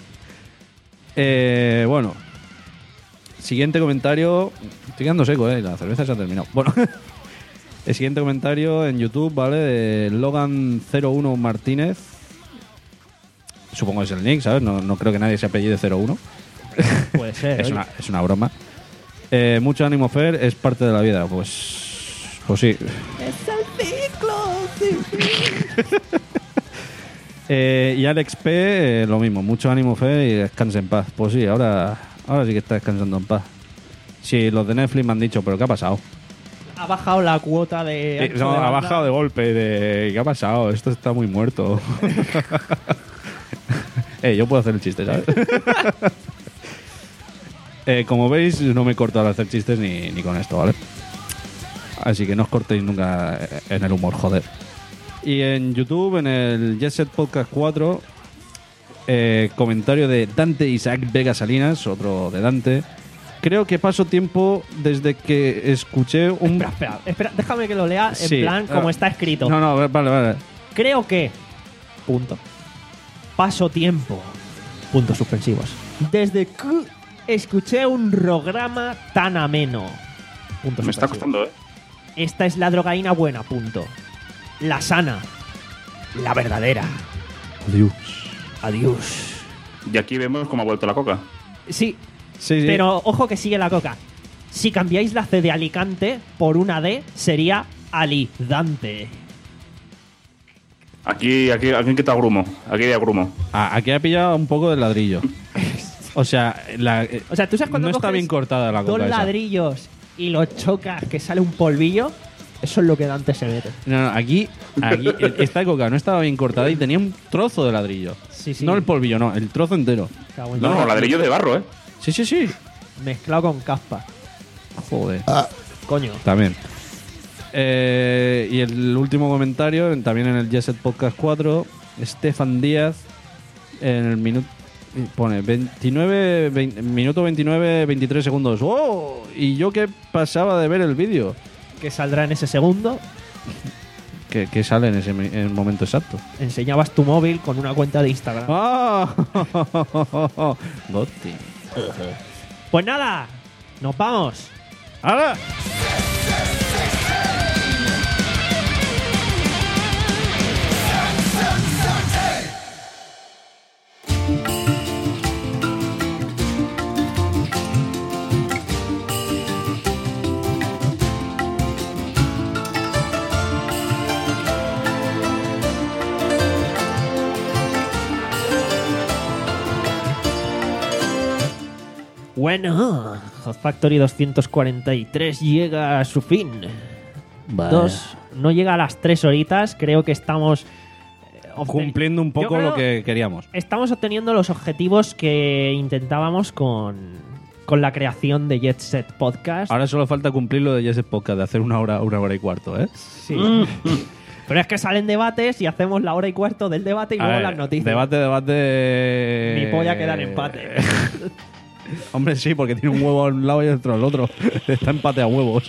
S2: eh, bueno. Siguiente comentario. Estoy quedando seco, eh. La cerveza se ha terminado. Bueno. El siguiente comentario en YouTube, ¿vale? De Logan cero uno Martínez. Supongo que es el nick, ¿sabes? No, no creo que nadie se apellide cero uno.
S1: Puede ser.
S2: Es
S1: oye.
S2: una, es una broma. Eh, mucho ánimo, Fer. Es parte de la vida. Pues... Pues sí.
S1: Es el ciclo.
S2: Eh, y Alex P, eh, lo mismo, mucho ánimo, Fe, y descanse en paz. Pues sí, ahora, ahora sí que está descansando en paz. Sí, los de Netflix me han dicho, pero ¿qué ha pasado?
S1: Ha bajado la cuota de...
S2: Eh,
S1: ancho
S2: no,
S1: de
S2: ha
S1: banda.
S2: bajado de golpe, de ¿qué ha pasado? Esto está muy muerto. eh, yo puedo hacer el chiste, ¿sabes? eh, como veis, no me he cortado al hacer chistes ni, ni con esto, ¿vale? Así que no os cortéis nunca en el humor, joder. Y en YouTube, en el Jet Set Podcast cuatro, eh, comentario de Dante Isaac Vega Salinas, otro de Dante. Creo que paso tiempo desde que escuché un...
S1: Espera, espera, espera, déjame que lo lea en
S2: Sí,
S1: plan como
S2: ah,
S1: está escrito.
S2: No, no, vale, vale.
S1: Creo que... Punto. Paso tiempo. Puntos suspensivos. Desde que escuché un programa tan ameno. Puntos
S3: Me está
S1: suspensivos.
S3: costando, ¿eh?
S1: Esta es la drogaína buena, punto. La sana. La verdadera.
S2: Adiós.
S1: Adiós.
S3: Y aquí vemos cómo ha vuelto la coca.
S1: Sí,
S2: Sí, sí.
S1: pero ojo que sigue la coca. Si cambiáis la C de Alicante por una D, sería Alidante.
S3: Aquí, aquí, aquí quita grumo. Aquí hay grumo.
S2: Ah, aquí ha pillado un poco de ladrillo. O sea, la, eh,
S1: O sea, ¿tú sabes cuando
S2: no está
S1: coges
S2: bien cortada la
S1: dos
S2: coca esa.
S1: ladrillos y los chocas que sale un polvillo? Eso es lo que Dante se mete.
S2: No, no, aquí, aquí eh, esta coca no estaba bien cortada y tenía un trozo de ladrillo.
S1: Sí, sí.
S2: No el polvillo, no, el trozo entero.
S1: Cago en
S3: No,
S1: Dios.
S3: no, ladrillo de barro, ¿eh?
S2: Sí, sí, sí.
S1: Mezclado con caspa.
S2: Joder.
S1: Coño.
S2: También. Eh, y el último comentario, también en el Jet Set Podcast cuatro, Estefan Díaz en el minuto... Pone veintinueve, veinte, minuto veintinueve, veintitrés segundos. ¡Oh! Y yo que pasaba de ver el vídeo.
S1: Que saldrá en ese segundo.
S2: Que, que sale en ese en el momento exacto.
S1: Enseñabas tu móvil con una cuenta de Instagram.
S2: ¡Ah! Gotti.
S1: Pues nada, nos vamos.
S2: ¡Hala!
S1: Bueno, Hot Factory doscientos cuarenta y tres llega a su fin.
S2: Vale.
S1: Dos, no llega a las tres horitas. Creo que estamos eh, obten-
S2: Cumpliendo un
S1: Yo
S2: poco
S1: creo
S2: lo que queríamos.
S1: Estamos obteniendo los objetivos que intentábamos con, con la creación de Jet Set Podcast.
S2: Ahora solo falta cumplir lo de Jesse Podcast, de hacer una hora, una hora y cuarto, ¿eh?
S1: Sí. Pero es que salen debates y hacemos la hora y cuarto del debate y
S2: A
S1: luego
S2: ver,
S1: las noticias.
S2: Debate, debate...
S1: Mi polla queda en empate.
S2: Hombre, sí, porque tiene un huevo a un lado y otro al otro. Está empate a huevos.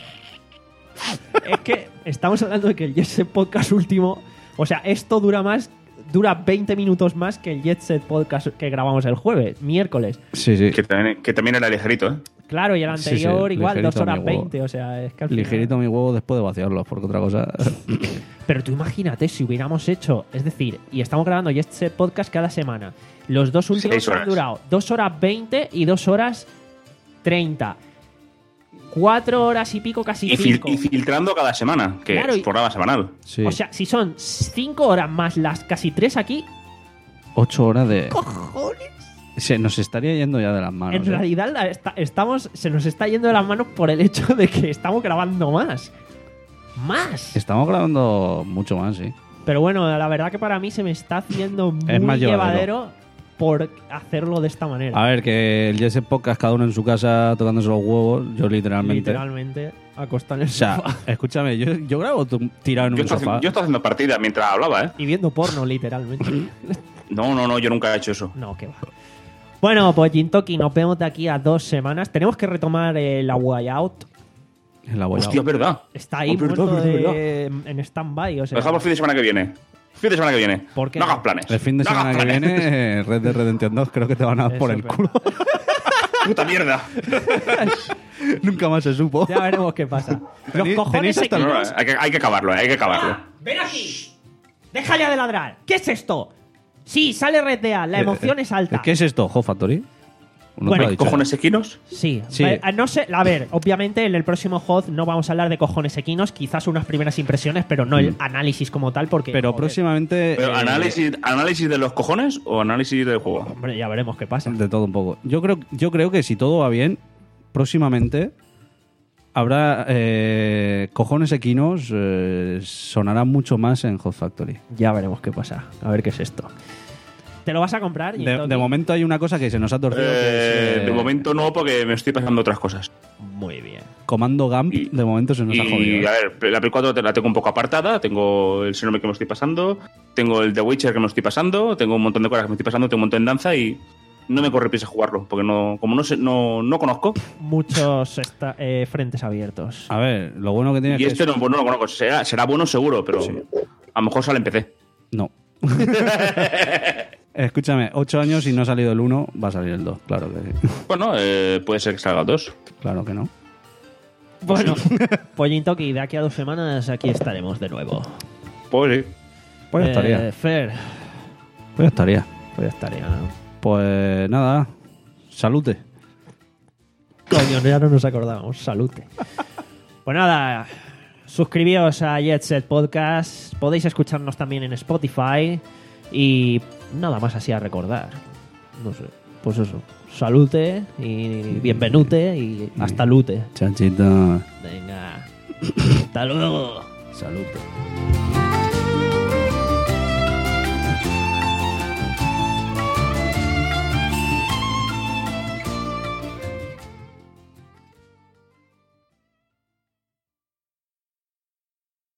S1: Es que estamos hablando de que el Jet Set Podcast último, o sea, esto dura más, dura veinte minutos más que el Jet Set Podcast que grabamos el jueves, miércoles.
S2: Sí, sí.
S3: Que también, que también era ligerito, ¿eh?
S1: Claro, y el
S2: Sí,
S1: anterior
S2: sí,
S1: igual,
S2: ligerito
S1: dos horas
S2: mi huevo.
S1: veinte, o sea, es que al final-
S2: Ligerito mi huevo después de vaciarlo, porque otra cosa...
S1: Pero tú imagínate si hubiéramos hecho, es decir, y estamos grabando Jet Set Podcast cada semana. Los dos últimos
S3: Seis
S1: han
S3: horas.
S1: durado dos horas veinte y dos horas treinta. Cuatro horas y pico, casi
S3: Y, fil-
S1: cinco.
S3: y filtrando cada semana, que
S1: Claro, y-
S3: es programa semanal.
S2: Sí.
S1: O sea, si son cinco horas más las casi tres aquí,
S2: Ocho horas de...
S1: ¡cojones!
S2: Se nos estaría yendo ya de las manos.
S1: En
S2: ¿eh?
S1: realidad la esta- estamos, se nos está yendo de las manos por el hecho de que estamos grabando más. Más.
S2: Estamos grabando mucho más, sí.
S1: Pero bueno, la verdad que para mí se me está haciendo muy
S2: Es más llevadero.
S1: llevadero por hacerlo de esta manera.
S2: A ver, que el Jesse Podcast cada uno en su casa tocándose los huevos, yo literalmente...
S1: Literalmente acostado en el
S2: O sea,
S1: sofá
S2: escúchame, yo, yo grabo tu- tirado en
S3: Yo
S2: un
S3: estoy,
S2: sofá.
S3: haciendo, yo estoy haciendo partida mientras hablaba, ¿eh?
S1: y viendo porno, literalmente.
S3: No, no, no, yo nunca he hecho eso.
S1: No, que va. Bueno, pues Jintoki, nos vemos de aquí a dos semanas. Tenemos que retomar eh, la Way Out.
S2: En la boya.
S3: Hostia, es verdad.
S1: Está ahí
S3: Oh, verdad,
S1: muerto
S3: verdad,
S1: de- en stand-by. O sea,
S3: Lo dejamos fin de semana que viene. Fin de semana que viene.
S1: ¿Por qué
S3: no
S1: no?
S3: hagas planes.
S2: El fin de
S3: No hagas
S2: semana que
S3: planes.
S2: viene, Red Dead Redemption dos, creo que te van a dar por
S1: Eso
S2: el
S1: es
S2: culo.
S3: Puta mierda.
S2: Nunca más se supo.
S1: ya veremos qué pasa. Los
S2: Tenéis-
S1: cojones
S2: tenéis hasta
S3: No, no,
S1: equinos-
S3: hay, que, hay que acabarlo, eh, hay que acabarlo.
S1: ¡Ven aquí! ¡Deja ya de ladrar! ¿Qué es esto? Sí, sale Red Dead, la emoción es alta.
S2: ¿Qué es esto? ¿Hot Factory? No te
S1: Bueno,
S2: lo ha dicho.
S3: ¿Cojones equinos?
S1: Sí,
S2: Sí.
S1: A, no sé, a ver, obviamente en el próximo H O D no vamos a hablar de cojones equinos, quizás unas primeras impresiones, pero no el análisis como tal, porque.
S2: Pero
S1: joder,
S2: próximamente...
S3: Pero,
S2: eh,
S3: ¿análisis, ¿Análisis de los cojones o análisis del juego?
S1: Hombre, ya veremos qué pasa.
S2: De todo un poco. Yo creo, yo creo que si todo va bien, próximamente habrá eh, cojones equinos, eh, sonará mucho más en Hot Factory.
S1: Ya veremos qué pasa. A ver qué es esto. ¿Te lo vas a comprar?
S2: De,
S1: Jintoki?
S2: de momento hay una cosa que se nos ha torcido. que
S3: Eh,
S2: es, eh,
S3: de momento no, porque me estoy pasando otras cosas.
S1: Muy bien.
S2: Comando Gump,
S3: Y-
S2: de momento se nos ha
S3: Y
S2: jodido.
S3: a ver, la Play cuatro te- la tengo un poco apartada. Tengo el Xenoblade que me estoy pasando. Tengo el The Witcher que me estoy pasando. Tengo un montón de cosas que me estoy pasando. Tengo un montón de danza y no me corre prisa jugarlo. Porque no, como no, sé, no, no conozco.
S1: Muchos esta- eh, frentes abiertos.
S2: A ver, lo bueno que tiene
S3: Y
S2: es
S3: este
S2: que...
S3: no, pues no lo conozco. Será, será bueno seguro, pero a lo mejor sale en P C.
S2: No. Escúchame, ocho años y no ha salido el uno, va a salir el dos, claro que sí.
S3: Bueno, eh, puede ser que salga dos.
S2: Claro que no.
S1: Bueno, pues Jintoki, de aquí a dos semanas aquí estaremos de nuevo.
S3: Pues sí.
S2: Pues ya
S1: Eh,
S2: estaría.
S1: Fer,
S2: Pues ya estaría.
S1: pues ya estaría, ¿no?
S2: Pues nada, salute.
S1: Coño, ya no nos acordábamos. Salute. Pues nada, suscribíos a Jet Set Podcast. Podéis escucharnos también en Spotify. Y nada más así a recordar. No sé. Pues eso. Salute y bienvenute y hasta lute.
S2: Chanchito.
S1: Venga. Hasta luego.
S2: Salute.